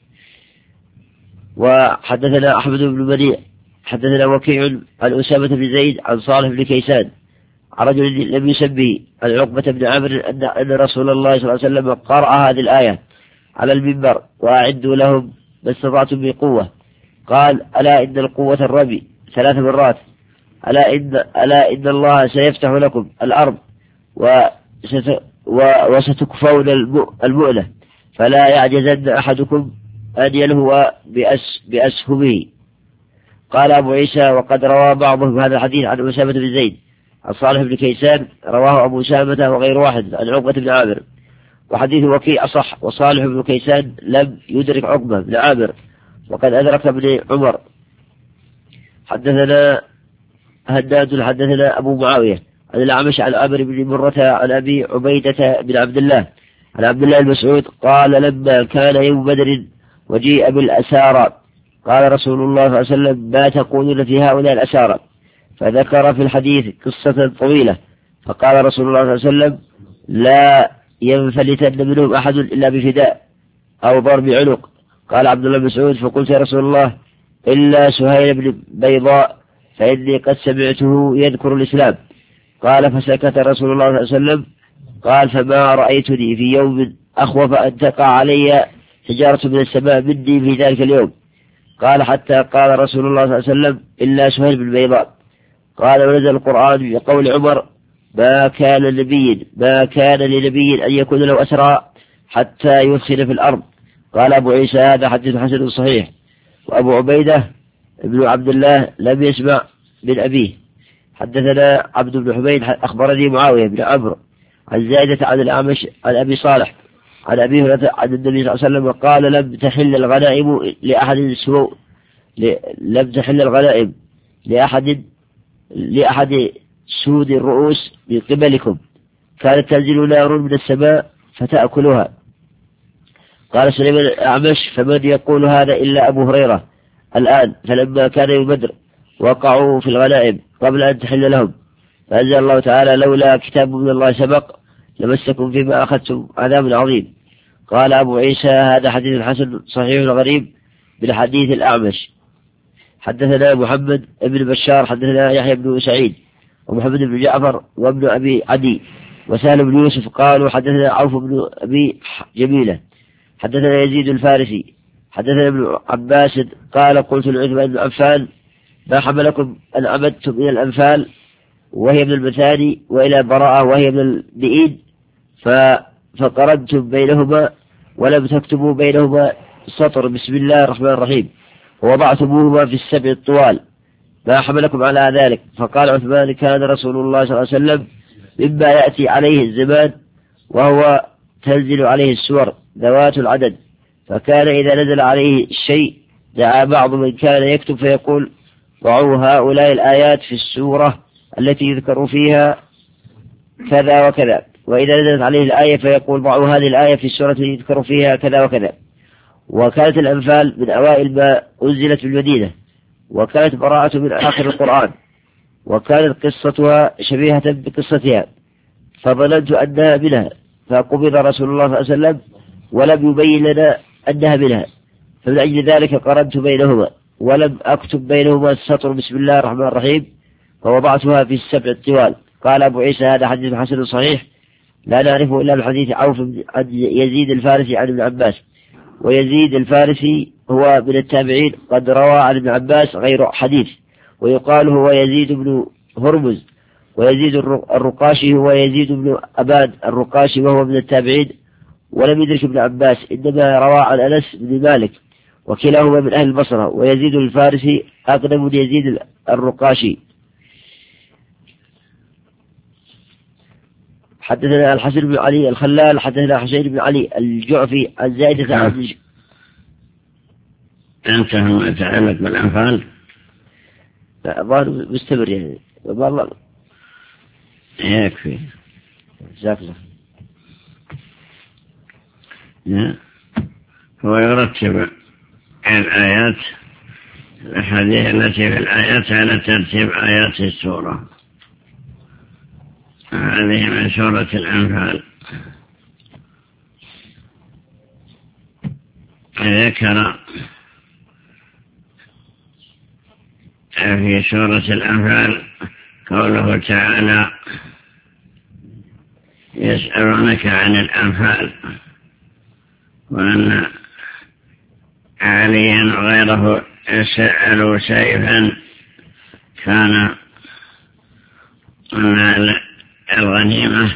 وحدثنا أحمد بن منيع حدثنا وكيع عن أسامة بن زيد عن صالح بن كيسان عن رجل لم يسمه عن عقبة بن عامر أن رسول الله صلى الله عليه وسلم قرأ هذه الآية على المنبر وأعدوا لهم ما استطعتم بقوة. قال ألا إن القوة الرمي ثلاث مرات، ألا إن, ألا إن الله سيفتح لكم الأرض وست وستكفون المؤنة فلا يعجزن أحدكم أن يلهو بأس بأسهمه. قال أبو عيسى وقد روى بعضهم هذا الحديث عن أسامة بن زيد عن صالح بن كيسان رواه أبو أسامة وغير واحد عن عقبة بن عامر، وحديث وكيع أصح، وصالح بن كيسان لم يدرك عقبة بن عامر وقد أدرك ابن عمر. حدثنا هداد حدثنا أبو معاوية عن الأعمش عن عامر بن مرة عن أبي عبيدة بن عبد الله عن عبد الله المسعود قال لما كان يوم بدر وجيء بالأسارى قال رسول الله صلى الله عليه وسلم ما تقولون في هؤلاء الأسارى؟ فذكر في الحديث قصة طويلة، فقال رسول الله صلى الله عليه وسلم لا ينفلتن منهم أحد إلا بفداء أو ضرب عنق. قال عبد الله بن مسعود فقلت يا رسول الله إلا سهيل بن بيضاء فإني قد سمعته يذكر الإسلام. قال فسكت رسول الله صلى الله عليه وسلم. قال فما رأيتني في يوم أخوف أن تقع علي حجارة من السماء مني في ذلك اليوم. قال حتى قال رسول الله صلى الله عليه وسلم إلا سهيل بن بيضاء. قال ونزل القرآن بقول عمر ما كان لنبي ما كان لنبي أن يكون له أسرى حتى يدخل في الأرض. قال أبو عيسى هذا حديث حسن صحيح. وأبو عبيدة ابن عبد الله لم يسمع من أبيه. حدثنا عبد بن حميد أخبرني معاوية بن عمرو عن زائدة عن الأعمش عن أبي صالح عن أبي هريرة عن النبي صلى الله عليه وسلم قال لم تحل الغنائم لأحد سوء لم تحل الغنائم لأحد لأحد سود الرؤوس من قبلكم كانت تنزل نار من السماء فتأكلها. قال سليمان الأعمش فمن يقول هذا إلا أبو هريرة الآن، فلما كان يوم بدر وقعوا في الغنائم قبل أن تحل لهم فأنزل الله تعالى لولا كتاب من الله سبق لمسكم فيما أخذتم عذاب عظيم. قال أبو عيسى هذا حديث حسن صحيح غريب بالحديث الأعمش. حدثنا محمد بن بشار حدثنا يحيى بن سعيد ومحمد بن جعفر وابن أبي عدي وسهل بن يوسف قالوا حدثنا عوف بن أبي جميلة حدثنا يزيد الفارسي حدثنا ابن عباس قال قلت لعثمان بن عفان ما حملكم أن عمدتم إلى الأنفال وهي من المثاني وإلى براءة وهي من البئيد فقردتم بينهما ولم تكتبوا بينهما سطر بسم الله الرحمن الرحيم ووضعتموهما في السبع الطوال ما حملكم على ذلك؟ فقال عثمان كان رسول الله صلى الله عليه وسلم مما يأتي عليه الزمان وهو تنزل عليه السور ذوات العدد، فكان إذا نزل عليه الشيء دعا بعض من كان يكتب فيقول ضعوا هؤلاء الآيات في السورة التي يذكر فيها كذا وكذا، وإذا نزلت عليه الآية فيقول ضعوا هذه الآية في السورة التي يذكر فيها كذا وكذا. وكانت الأنفال من أوائل ما أنزلت بالمدينة، وكانت براءة من آخر القرآن، وكانت قصتها شبيهة بقصتها، فظننت أنها منها، فقبض رسول الله صلى الله عليه وسلم ولم يبين لنا أنها منها، فمن أجل ذلك قرنت بينهما ولم أكتب بينهما السطر بسم الله الرحمن الرحيم فوضعتها في السبع الطوال. قال أبو عيسى هذا حديث حسن صحيح لا نعرفه إلا بحديث عوف عن يزيد الفارسي عن ابن عباس، ويزيد الفارسي هو من التابعين قد روى عن ابن عباس غير حديث، ويقال هو يزيد بن هرمز، ويزيد الرقاشي هو يزيد بن أباد الرقاشي وهو من التابعين ولم يدرك ابن عباس، إنما روى عن أنس بن مالك وكلاهما من أهل البصرة، ويزيد الفارسي أقدم من يزيد الرقاشي. حدثنا الحسن بن علي الخلال حدثنا حسين بن علي الجعفي عن زائدة عن انتهى ما يتعلق بالأنفال. لا الظاهر مستمر يعني والله يكفي. جزاك الله. هو يرتب الآيات الأحاديث التي في الآيات على ترتيب آيات السورة. هذه من سورة الأنفال. ذكر في سورة الأنفال قوله تعالى يسألونك عن الأنفال، وأن عليا غيره سألوا سيفا كان الغنيمة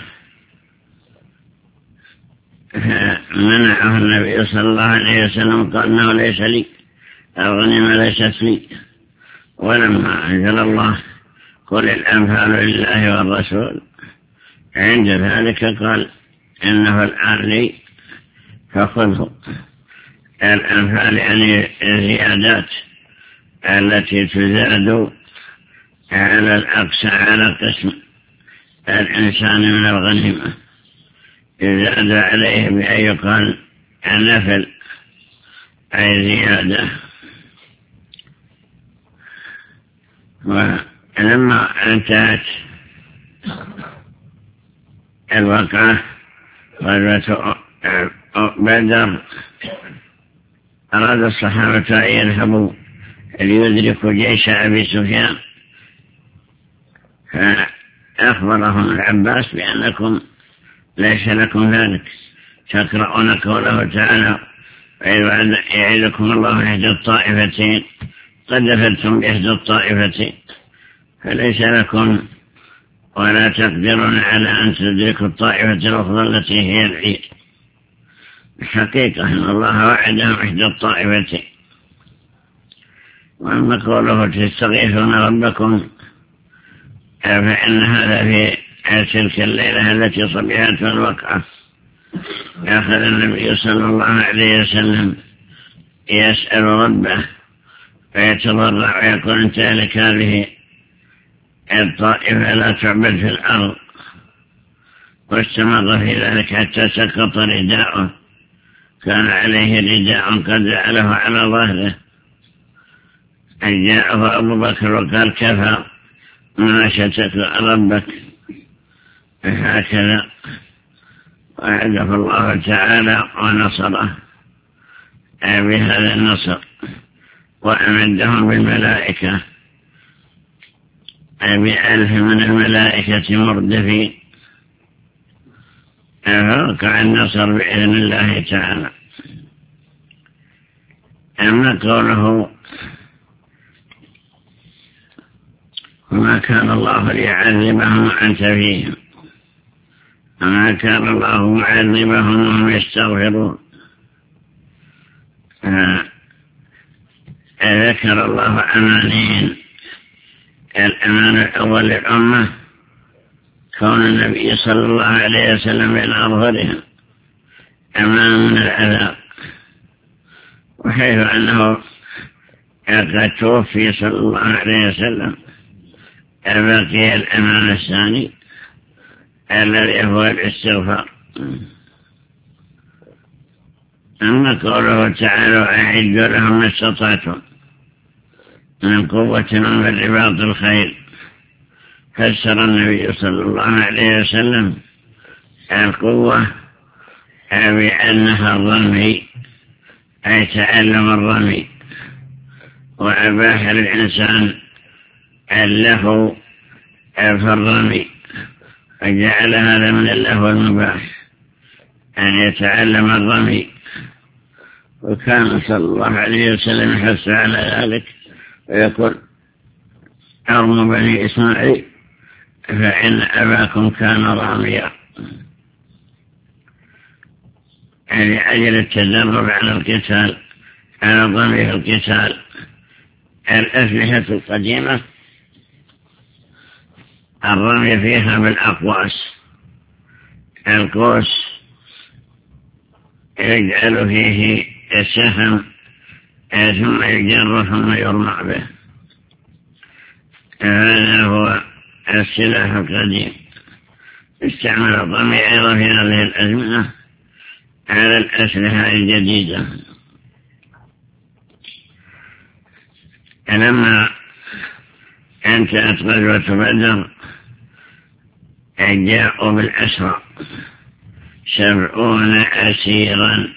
منعه النبي صلى الله عليه وسلم قال انه ليس لي، الغنيمة ليست لي. ولما أنزل الله قل الأنفال لله والرسول عند ذلك قال إنه الآن لي فخذه. الأنفال يعني الزيادات التي تزاد على الأقصى على قسم الإنسان من الغنيمة، يزاد عليه بأن يقال النفل أي زيادة. ولما انتهت الوقعة غزوة بدر أراد الصحابة أن يذهبوا ليدركوا جيش أبي سفيان، فأخبرهم العباس بأنكم ليس لكم ذلك، تقرؤون قوله تعالى يعيدكم الله إحدى الطائفتين قد دفلتم بإحدى الطائفتين فليس لكم ولا تقدرون على أن تدركوا الطائفة الأخرى التي هي العيد. الحقيقة أن الله وعدهم إحدى الطائفتين. وأما قوله تستغيثون ربكم فإن هذا في تلك الليلة التي صبحت الوقعة أخذ النبي صلى الله عليه وسلم يسأل ربه فيتضرع ويقول انت لك هذه الطائفة لا تعبد في الأرض، واستمر في ذلك حتى سقط رداءه، كان عليه رداء قد جعله على ظهره، جاءه أبو بكر وقال كفى ما شتك ربك، هكذا وعدف الله تعالى ونصره بهذا النصر وأمدهم بالملائكة بألف من الملائكة مردفين، فوقع النصر بإذن الله تعالى. أما قوله وما كان الله ليعذبهم وأنت فيهم، وما كان الله معذبهم وهم يستغفرون، ذكر الله أمانين. الأمان الأول للأمة كون النبي صلى الله عليه وسلم بين أظهرهم أمان من العذاب، وحيث أنه قد توفي صلى الله عليه وسلم بقي الأمان الثاني الذي هو الاستغفار. أما قوله تعالى أعدوا لهم ما استطعتم من قوة ومن رباط الخيل، فسر النبي صلى الله عليه وسلم القوة بأنها الرمي أي تعلم الرمي، وأباح للإنسان اللهو في الرمي، فجعل هذا من اللهو المباح أن يتعلم الرمي، وكان صلى الله عليه وسلم يحث على ذلك ويقول أرموا بني إسماعيل فإن أباكم كان راميا، يعني أجل التدرب على القتال، على الرمي في القتال. الأسلحة القديمة الرمي فيها بالأقواس، القوس يجعل فيه السهم ثم يجر ثم يرمى به، هذا هو السلاح القديم. استعمل الرمي أيضا في هذه الأزمنة على الأسلحة الجديدة. لما انتهت غزوة بدر جاءوا بالأسرى سبعون أسيرا،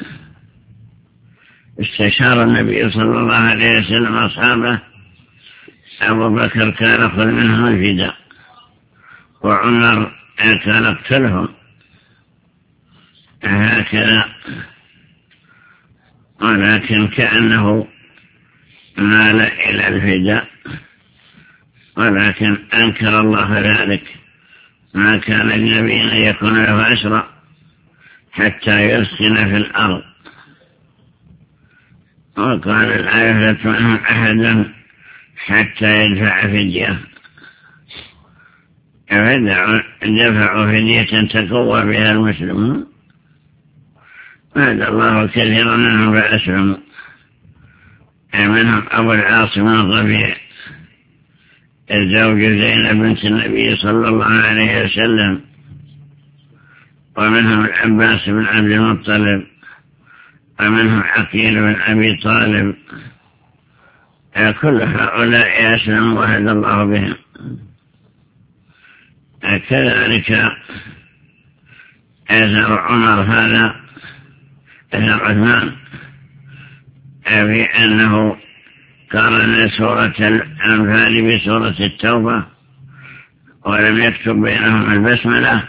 استشار النبي صلى الله عليه وسلم أصحابه، أبو بكر كان يأخذ منهم الفداء، وعمر كان يقتلهم، هكذا، ولكن كأنه مال إلى الفداء، ولكن أنكر الله ذلك. ما كان النبي أن يكون له أسرى حتى يسكن في الأرض، وقال لا يفلت منهم أحدا حتى يدفع فدية، دفعوا فدية تقوى بها المسلمون، هذا الله كثيرا منهم فأسلموا، منهم أبو العاص بن الربيع الزوج زينب بنت النبي صلى الله عليه وسلم، ومنهم العباس بن عبد المطلب، ومنهم عقيل بن أبي طالب، كل هؤلاء أسلموا وهدى الله بهم. كذلك أثر عمر هذا أثر عثمان في أنه قارن سورة الأنفال بسورة التوبة ولم يكتب بينهم البسملة.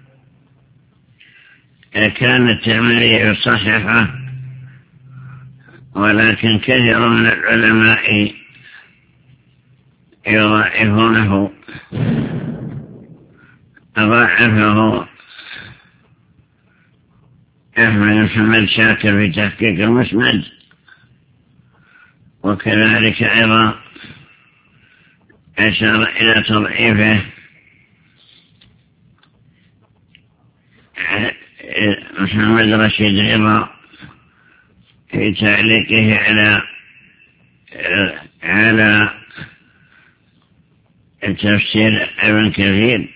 كان الترمذي صحيحة، ولكن كثير من العلماء يضاعفونه، ضاعفه أحمد محمد شاكر في تحقيق المسند، وكذلك أيضا أشار إلى تضعيفه محمد رشيد رضا في تعليقه على على تفسير ابن كثير،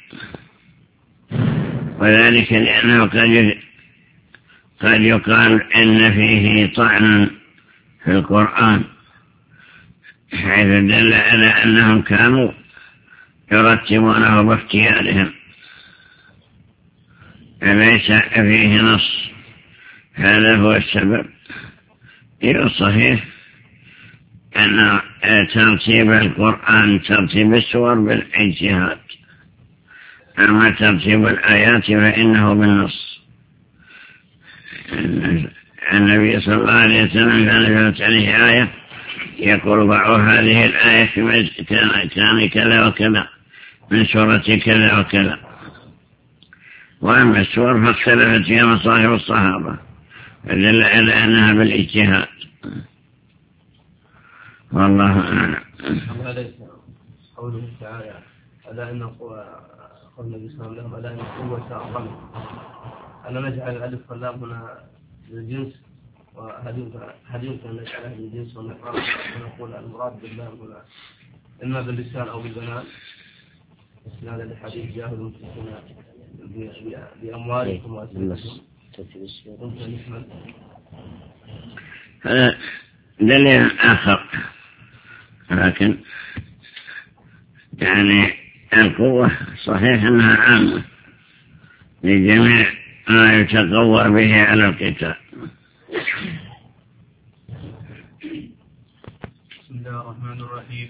وذلك لأنه قد قد يقال إن فيه طعن في القرآن، حيث دل على أنهم كانوا يرتبونه باختيارهم، فليس فيه نص، هذا هو السبب. الصحيح أن ترتيب القرآن ترتيب السور بالاجتهاد، أما ترتيب الآيات فإنه بالنص. النبي صلى الله عليه وسلم كان عليه آية يقول ضعوا هذه الآية في كان كذا وكذا من سورة كذا وكذا، وأما السور فاختلفت فيها مصاحف الصحابة، فدل على أنها بالاجتهاد، والله أعلم. قوله تعالى ألا إن قول النبي صلى الله عليه وسلم ألا إن قوة الرمي، ألا نجعل الألف واللام هنا للجنس، وهل يمكن أن نجعلها للجنس ونقول المراد باللام هنا إما باللسان أو بالبنان، استنادا لحديث جاهد المشركين بأموالكم وأسلحتكم، ممكن نحمل هذا دليل آخر، لكن يعني القوة صحيح أنها عامة لجميع ما يتقوى به على القتال. بسم الله الرحمن الرحيم،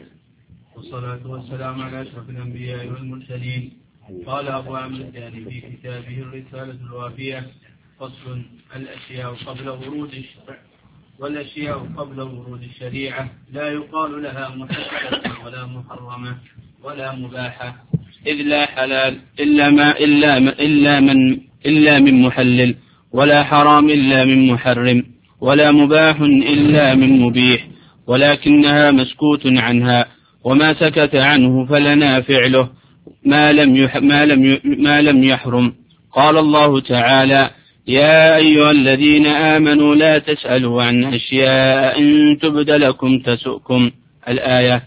والصلاة والسلام على أشرف الأنبياء والمرسلين. قال أبو عمرو الثاني في كتابه الرسالة الوافية: فصل: الأشياء قبل ورود الشرع، والأشياء قبل ورود الشريعة لا يقال لها محللة ولا محرمة ولا مباحة، إذ لا حلال إلا ما إلا إلا من إلا من محلل، ولا حرام إلا من محرم، ولا مباح إلا من مبيح، ولكنها مسكوت عنها، وما سكت عنه فلنا فعله ما لم يح ما لم ما لم يحرم. قال الله تعالى: يا أيها الذين آمنوا لا تسألوا عن أشياء إن تبد لكم تسؤكم. الآية.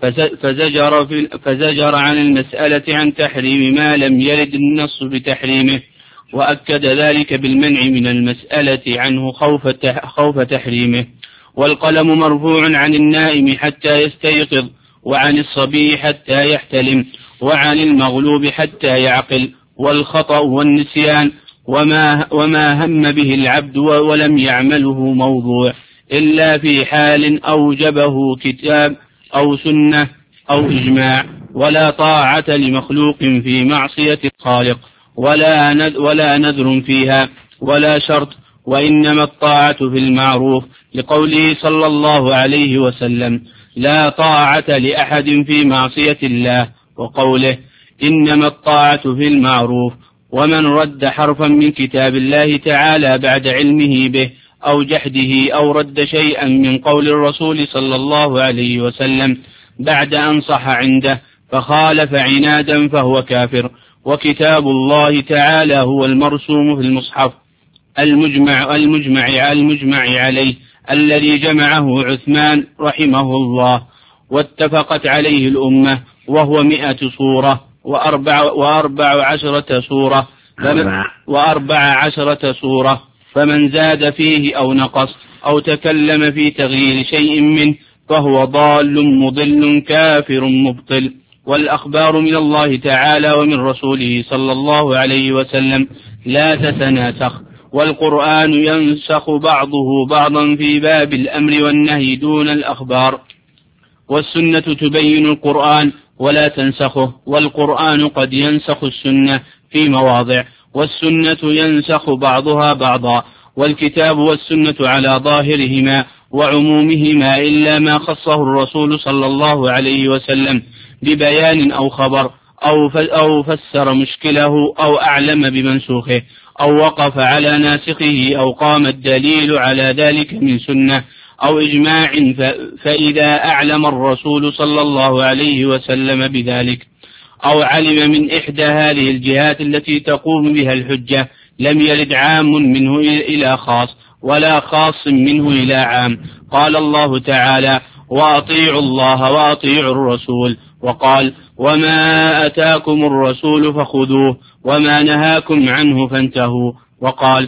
فزجر, في فزجر عن المسألة عن تحريم ما لم يرد النص بتحريمه، وأكد ذلك بالمنع من المسألة عنه خوف خوف تحريمه. والقلم مرفوع عن النائم حتى يستيقظ، وعن الصبي حتى يحتلم، وعن المغلوب حتى يعقل. والخطأ والنسيان وما, وما هم به العبد ولم يعمله موضوع إلا في حال أوجبه كتاب أو سنة أو إجماع. ولا طاعة لمخلوق في معصية الخالق، ولا ولا نذر فيها، ولا شرط، وإنما الطاعة في المعروف، لقوله صلى الله عليه وسلم: لا طاعة لأحد في معصية الله، وقوله: إنما الطاعة في المعروف. ومن رد حرفا من كتاب الله تعالى بعد علمه به أو جحده، أو رد شيئا من قول الرسول صلى الله عليه وسلم بعد أن صح عنده فخالف عنادا فهو كافر. وكتاب الله تعالى هو المرسوم في المصحف المجمع, المجمع, المجمع عليه، الذي جمعه عثمان رحمه الله واتفقت عليه الأمة، وهو مئة سورة وأربع, وأربع عشرة سورة وأربع عشرة سورة فمن زاد فيه أو نقص أو تكلم في تغيير شيء منه فهو ضال مضل كافر مبطل. والأخبار من الله تعالى ومن رسوله صلى الله عليه وسلم لا تتناسخ، والقرآن ينسخ بعضه بعضا في باب الأمر والنهي دون الأخبار، والسنة تبين القرآن ولا تنسخه، والقرآن قد ينسخ السنة في مواضع، والسنة ينسخ بعضها بعضا، والكتاب والسنة على ظاهرهما وعمومهما إلا ما خصه الرسول صلى الله عليه وسلم ببيان أو خبر أو فسر مشكله أو أعلم بمنسوخه أو وقف على ناسخه أو قام الدليل على ذلك من سنة أو إجماع، فإذا أعلم الرسول صلى الله عليه وسلم بذلك أو علم من إحدى هذه الجهات التي تقوم بها الحجة لم يرد عام منه إلى خاص ولا خاص منه إلى عام. قال الله تعالى: وأطيعوا الله وأطيعوا الرسول، وقال: وما أتاكم الرسول فخذوه وما نهاكم عنه فانتهوا، وقال: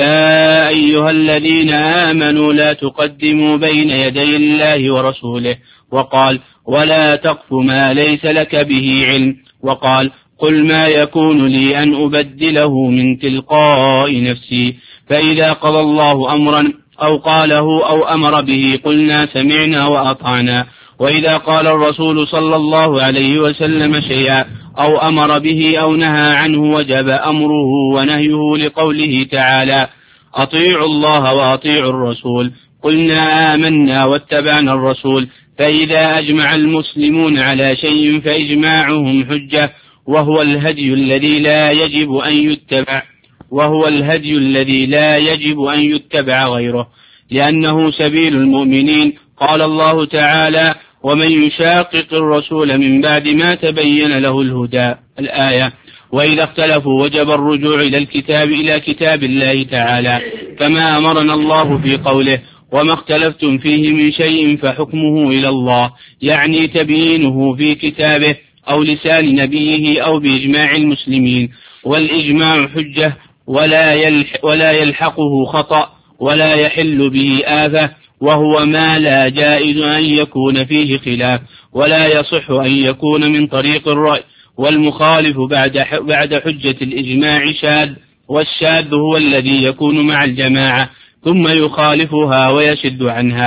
يا أيها الذين آمنوا لا تقدموا بين يدي الله ورسوله، وقال: ولا تقف ما ليس لك به علم، وقال: قل ما يكون لي أن أبدله من تلقاء نفسي، فإذا قضى الله أمرا أو قاله أو أمر به قلنا سمعنا وأطعنا، وإذا قال الرسول صلى الله عليه وسلم شيئا أو أمر به أو نهى عنه وجب أمره ونهيه، لقوله تعالى: أطيعوا الله وأطيعوا الرسول، قلنا آمنا واتبعنا الرسول. فإذا أجمع المسلمون على شيء فإجماعهم حجة، وهو الهدي الذي لا يجب أن يتبع وهو الهدي الذي لا يجب أن يتبع غيره، لأنه سبيل المؤمنين. قال الله تعالى: ومن يشاقق الرسول من بعد ما تبين له الهدى. الآية. وإذا اختلفوا وجب الرجوع إلى الكتاب إلى كتاب الله تعالى، كما أمرنا الله في قوله: وما اختلفتم فيه من شيء فحكمه إلى الله، يعني تبيينه في كتابه أو لسان نبيه أو بإجماع المسلمين. والإجماع حجة ولا يلح ولا يلحقه خطأ ولا يحل به آفة، وهو ما لا جائز أن يكون فيه خلاف، ولا يصح أن يكون من طريق الرأي. والمخالف بعد بعد حجة الإجماع شاذ، والشاذ هو الذي يكون مع الجماعة ثم يخالفها ويشد عنها.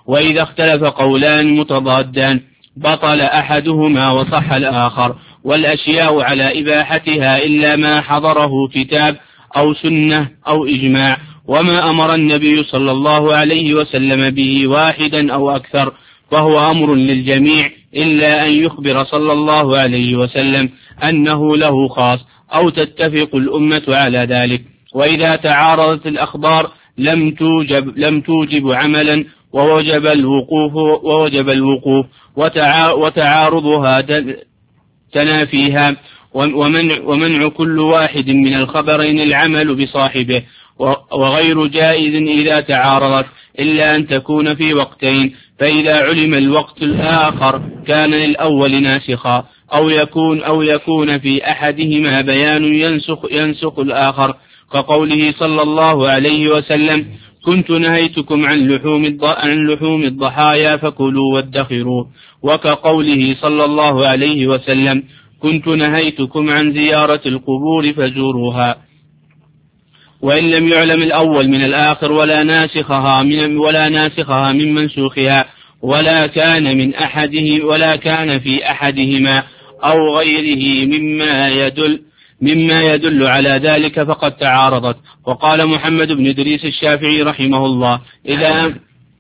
وإذا اختلف قولان متضادان بطل أحدهما وصح الآخر. والأشياء على إباحتها إلا ما حضره كتاب أو سنة أو إجماع، وما أمر النبي صلى الله عليه وسلم به واحدا أو أكثر فهو أمر للجميع، إلا أن يخبر صلى الله عليه وسلم أنه له خاص أو تتفق الأمة على ذلك. وإذا تعارضت الأخبار لم توجب, لم توجب عملا ووجب الوقوف, ووجب الوقوف وتعارضها تنافيها، ومنع, ومنع كل واحد من الخبرين العمل بصاحبه، وغير جائز إذا تعارضت إلا أن تكون في وقتين، فإذا علم الوقت الآخر كان للأول ناسخا، أو يكون, أو يكون في أحدهما بيان ينسخ, ينسخ الآخر، كقوله صلى الله عليه وسلم كنت نهيتكم عن لحوم, عن لحوم الضحايا فكلوا وادخروا، وكقوله صلى الله عليه وسلم كنت نهيتكم عن زيارة القبور فزوروها. وإن لم يعلم الأول من الآخر ولا ناسخها من, ولا ناسخها من منسوخها، ولا كان من أحده ولا كان في أحدهما أو غيره مما يدل مما يدل على ذلك فقد تعارضت. وقال محمد بن إدريس الشافعي رحمه الله إذا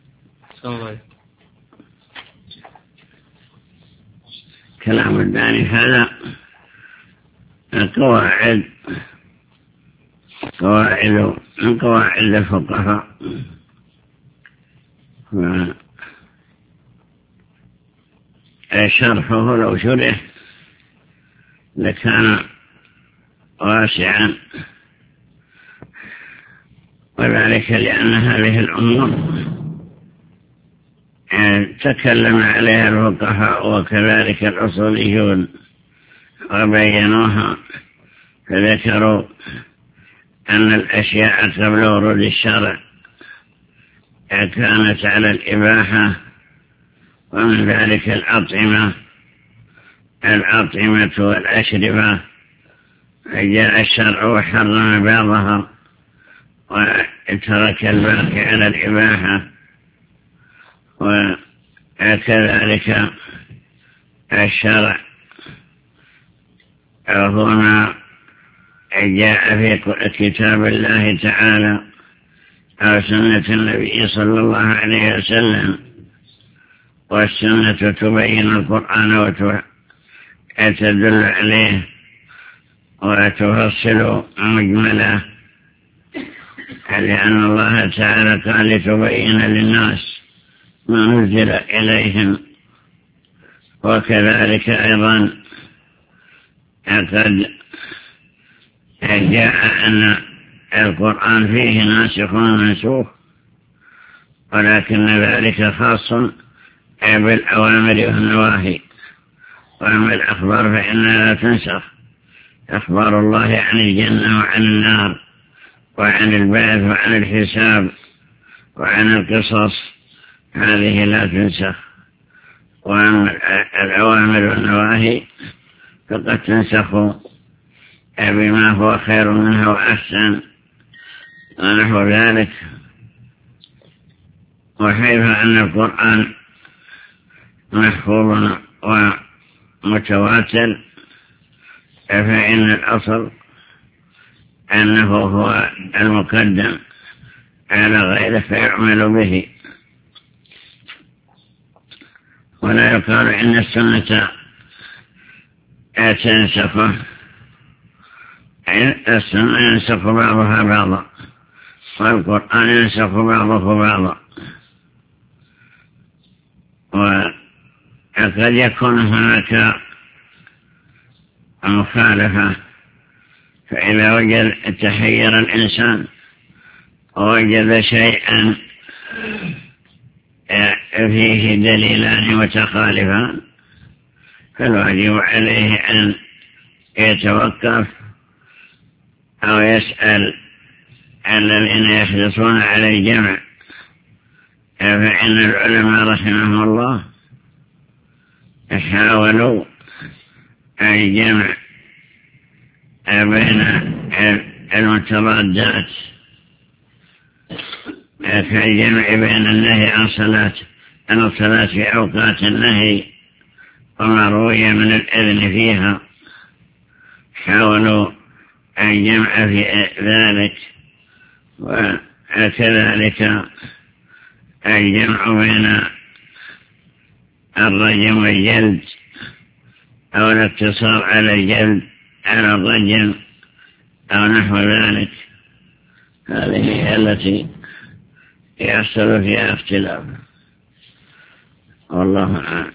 كلام الداني هذا القواعد قواعد من قواعد الفقهاء، شرحه لو شرح لكان واسعا، وذلك لأن هذه الأمور تكلم عليها الفقهاء وكذلك الأصوليون وبينوها، فذكروا أن الأشياء قبل ورود الشرع كانت على الإباحة، ومن ذلك الأطعمة الأطعمة والأشربة، فجاء الشرع وحرم بعضها وترك الباقي على الإباحة. وكذلك الشرع هنا جاء في كتاب الله تعالى أو سنة النبي صلى الله عليه وسلم، والسنة تبين القرآن وتدل عليه وتفصل مجمله، لأن الله تعالى قال لتبين للناس ما نزل إليهم. وكذلك أيضا قد جاء أن القرآن فيه ناسخ ومنسوخ، ولكن ذلك خاص بالأوامر والنواهي، وأما الأخبار فإنها لا تنسخ. أخبار الله عن الجنة وعن النار وعن البعث وعن الحساب وعن القصص هذه لا تنسخ، وأما الأوامر والنواهي فقد تنسخ بما هو خير منها وأحسن ونحو ذلك. وحيث أن القرآن محفوظ ومتواتر فإن الأصل أنه هو المقدم على غيره فيعمل به، ولا يقال إن السنة تنسخه، السنة ينسخ بعضها بعضا والقرآن ينسخ بعضه بعضا. وقد يكون هناك مخالفة، فإذا وجد تحير الإنسان ووجد شيئا فيه دليلان متخالفان فالواجب عليه أن يتوقف أو يسأل الذين يحرصون على الجمع، فإن العلماء رحمهم الله حاولوا الجمع بين المتضادات كالجمع بين النهي عن صلاة أن الصلاة في أوقات النهي وما روي من الإذن فيها حاولوا الجمع في ذلك، وكذلك الجمع بين الرجم والجلد أو الاقتصار على الجلد على الرجم أو نحو ذلك. هذه هي التي يحصل فيها اختلاف، والله أعلم.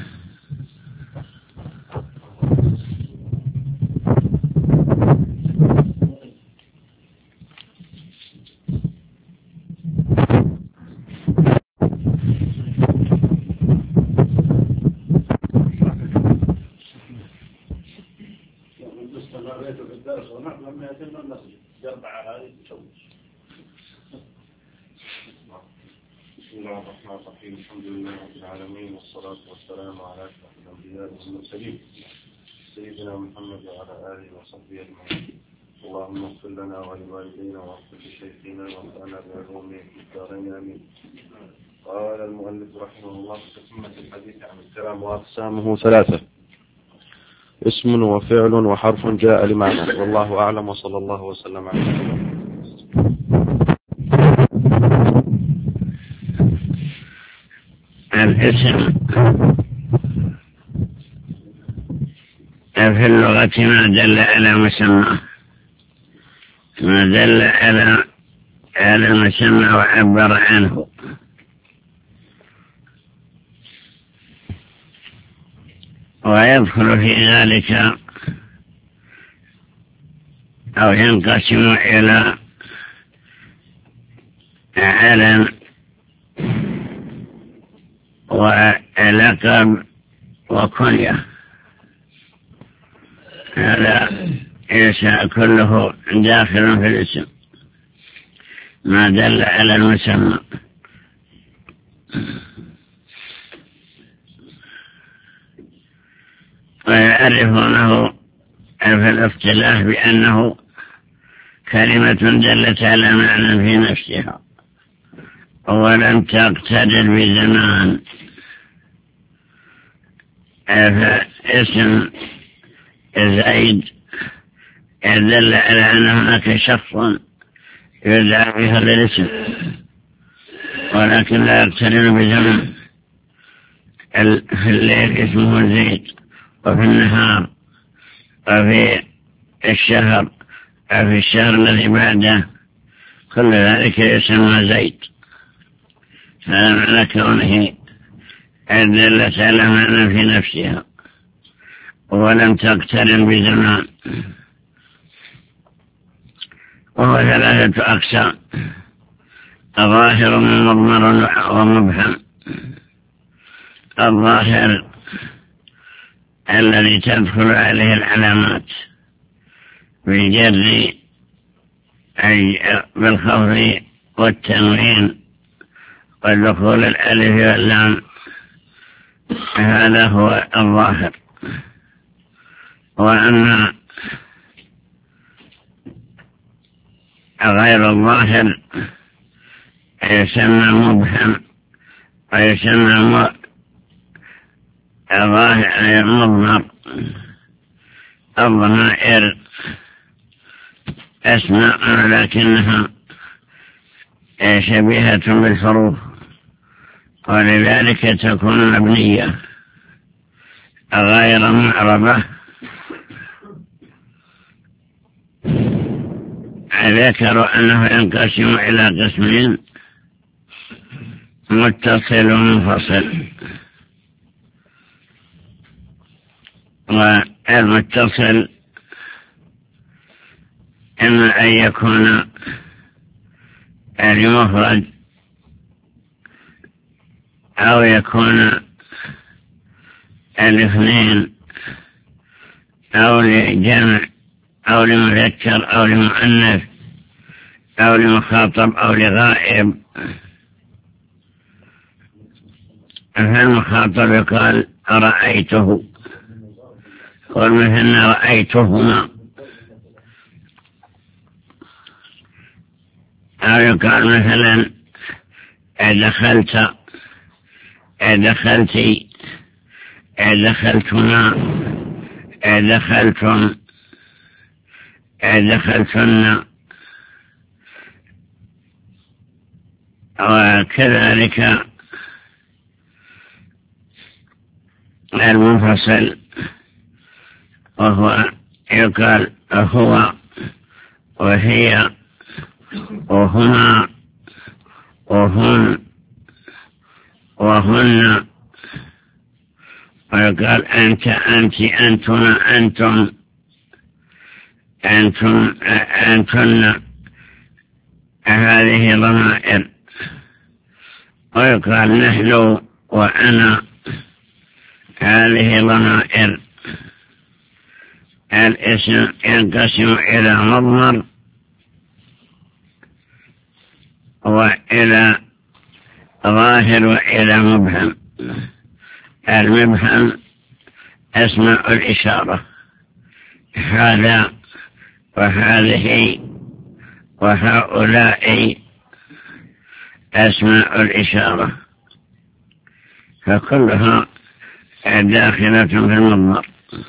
بسم الله الرحمن الرحيم. الحمد لله رب العالمين، والصلاة والسلام على أشرف الأنبياء والمرسلين سيدنا محمد وعلى آله وصحبه أجمعين. اللهم اغفر لنا ولوالدينا واغفر لشيخنا وانفعنا بعلومه في الدارين آمين. قال المؤلف رحمه الله في تتمة الحديث عن الكلام وأقسامه ثلاثة: اسم وفعل وحرف جاء لمعنى، والله أعلم، وصلى الله وسلم على محمد. الاسم في اللغة ما دل على مسمى، ما دل على على المسمى وعبر عنه. ويدخل في ذلك أو ينقسم إلى علم ولقب وكنية. هذا يسعى كله داخل في الاسم ما دل على المسمى. ويعرفونه في الاصطلاح بأنه كلمة دلت على معنى في نفسها ولم تقتدر بزمان. فاسم زيد يدل على أن هناك شخص يدعى في هذا الاسم ولكن لا يقترن بزمان. في الليل اسمه زيد، وفي النهار، وفي الشهر، وفي الشهر الذي بعده، كل ذلك يسمى زيد. هذا معنى كونه دلت على معنى في نفسها ولم تقترن بزمان. وهو ثلاثة أقسام: الظاهر من مضمر ومبهم. الظاهر الذي تدخل عليه العلامات بالجر أي بالخفض والتنوين ودخول الألف واللام، هذا هو الظاهر. وأما غير الظاهر يسمى مبهم ويسمى مضمر. الضمائر أسماء لكنها شبيهة بالحروف ولذلك تكون مبنية غير معربة. ذكروا أنه ينقسم إلى قسمين: متصل ومنفصل. والمتصل إما أن يكون لمفرد أو يكون الاثنين أو لجمع أو لمذكر أو لمؤنث أو لمخاطب أو لغائب. فالمخاطب يقال رأيته، والمثنى رأيتهما، أو يقال مثلا دخلت دخلتي دخلتنا دخلتم دخلتن، وكذلك المنفصل وهو يقال هو وهي وهما وهن وهن، ويقال أنت أنت أنتما أنتم أنتم أنتن، هذه ضمائر. ويقال نحن وأنا، هذه ضمائر. الاسم ينقسم إلى مضمر وإلى ظاهر وإلى مبهم. المبهم أسماء الإشارة، هذا وهذه وهؤلاء أسماء الإشارة، فكلها داخلة في المضمر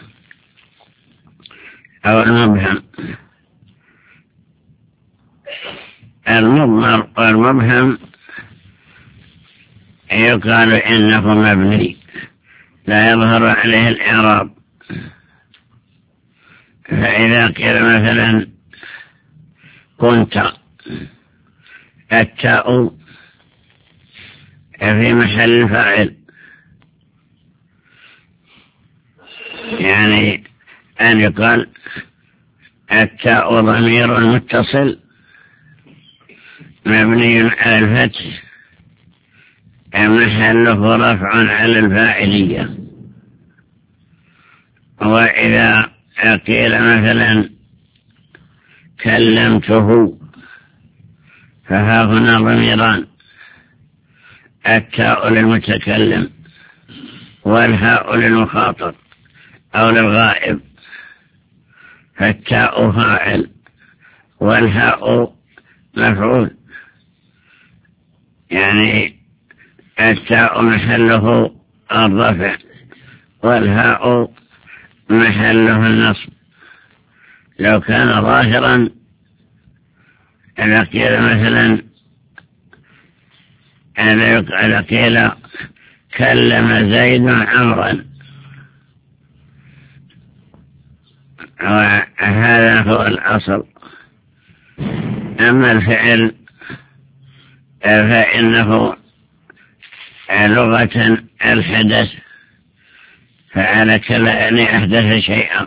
أو المبهم. المضمر والمبهم يقال إنه مبني لا يظهر عليه الإعراب. فإذا قيل مثلا كنت، التاء في محل فاعل، يعني أن يقال التاء ضمير متصل مبني على الفتح محله رفع على الفاعلية. وإذا قيل مثلا كلمته، فها هنا ضميران، التاء للمتكلم والهاء للمخاطب أو للغائب، فالتاء فاعل والهاء مفعول، يعني التاء محله الرفع والهاء محله النصب. لو كان ظاهرا لقيل مثلا لقيل كلم زيد عمرا، وهذا هو الأصل. أما الفعل فإنه لغة الحدث، فعل كلا يعني أحدث شيئا.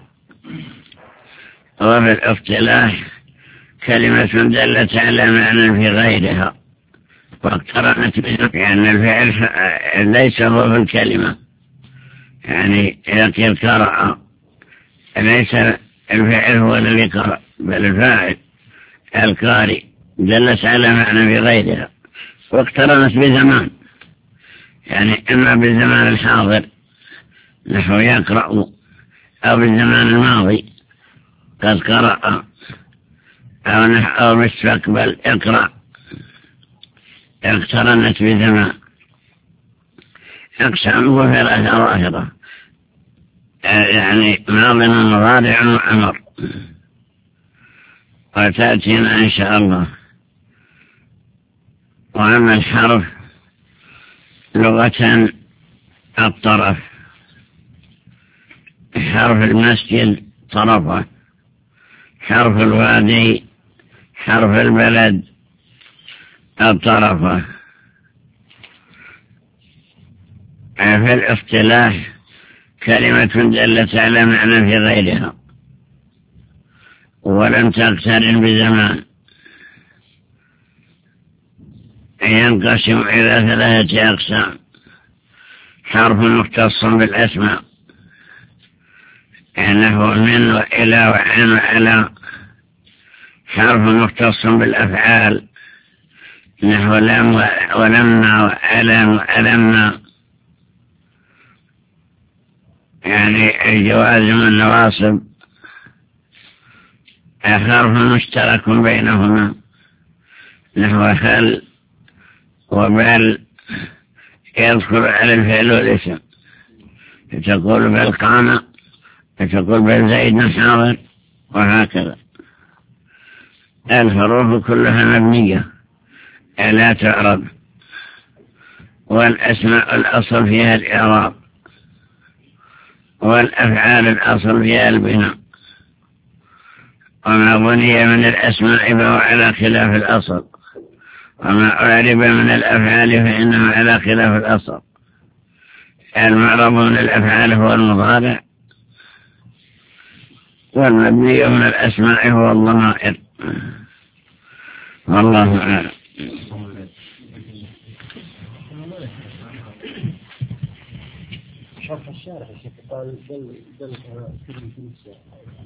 وفي الاصطلاح كلمة دلت على معنى في غيرها واقترنت بها، يعني الفعل ليس هو في الكلمة. يعني إذا قيل قرأ، ليس الفعل هو الذي قرأ، بل الفاعل القارئ دلت على معنى في غيرها واقترنت بزمان، يعني إما بالزمان الحاضر نحو يقرأ، أو بالزمان الماضي قد قرأ، أو أو مستقبل اقرأ، اقترنت بزمان. أقسامه ثلاثة ظاهرة، يعني ماض ومضارع وأمر، وتأتينا إن شاء الله. وأما الحرف لغة الطرف، حرف المسجد طرفه، حرف الوادي حرف البلد الطرفه. في الاصطلاح كلمة دلت على معنى في غيرها ولم تقترن بزمان، ينقسم إلى ثلاثة أقسام: حرف مختص بالأسماء، أنه من وإلى وعن وعلى. حرف مختص بالأفعال، نحو لم ولما وألم وألمنا، يعني الجوازم والنواصب. حرف مشترك بينهما، نحو هل وبل يدخل على الفعل والاسم، تقول بل قام، تقول بل زيد حاضر، وهكذا. الحروف كلها مبنية لا تعرب، والأسماء الأصل فيها الإعراب، والأفعال الأصل فيها البناء، وما بني من الأسماء فهو على خلاف الأصل، وما أعرب من الأفعال فإنه على خلاف الأصل. المعرب من الأفعال هو المضارع، والمبني من الأسماء هو الضمائر. والله أعلم. شرح الشارح يا شيخ قال دل دل كل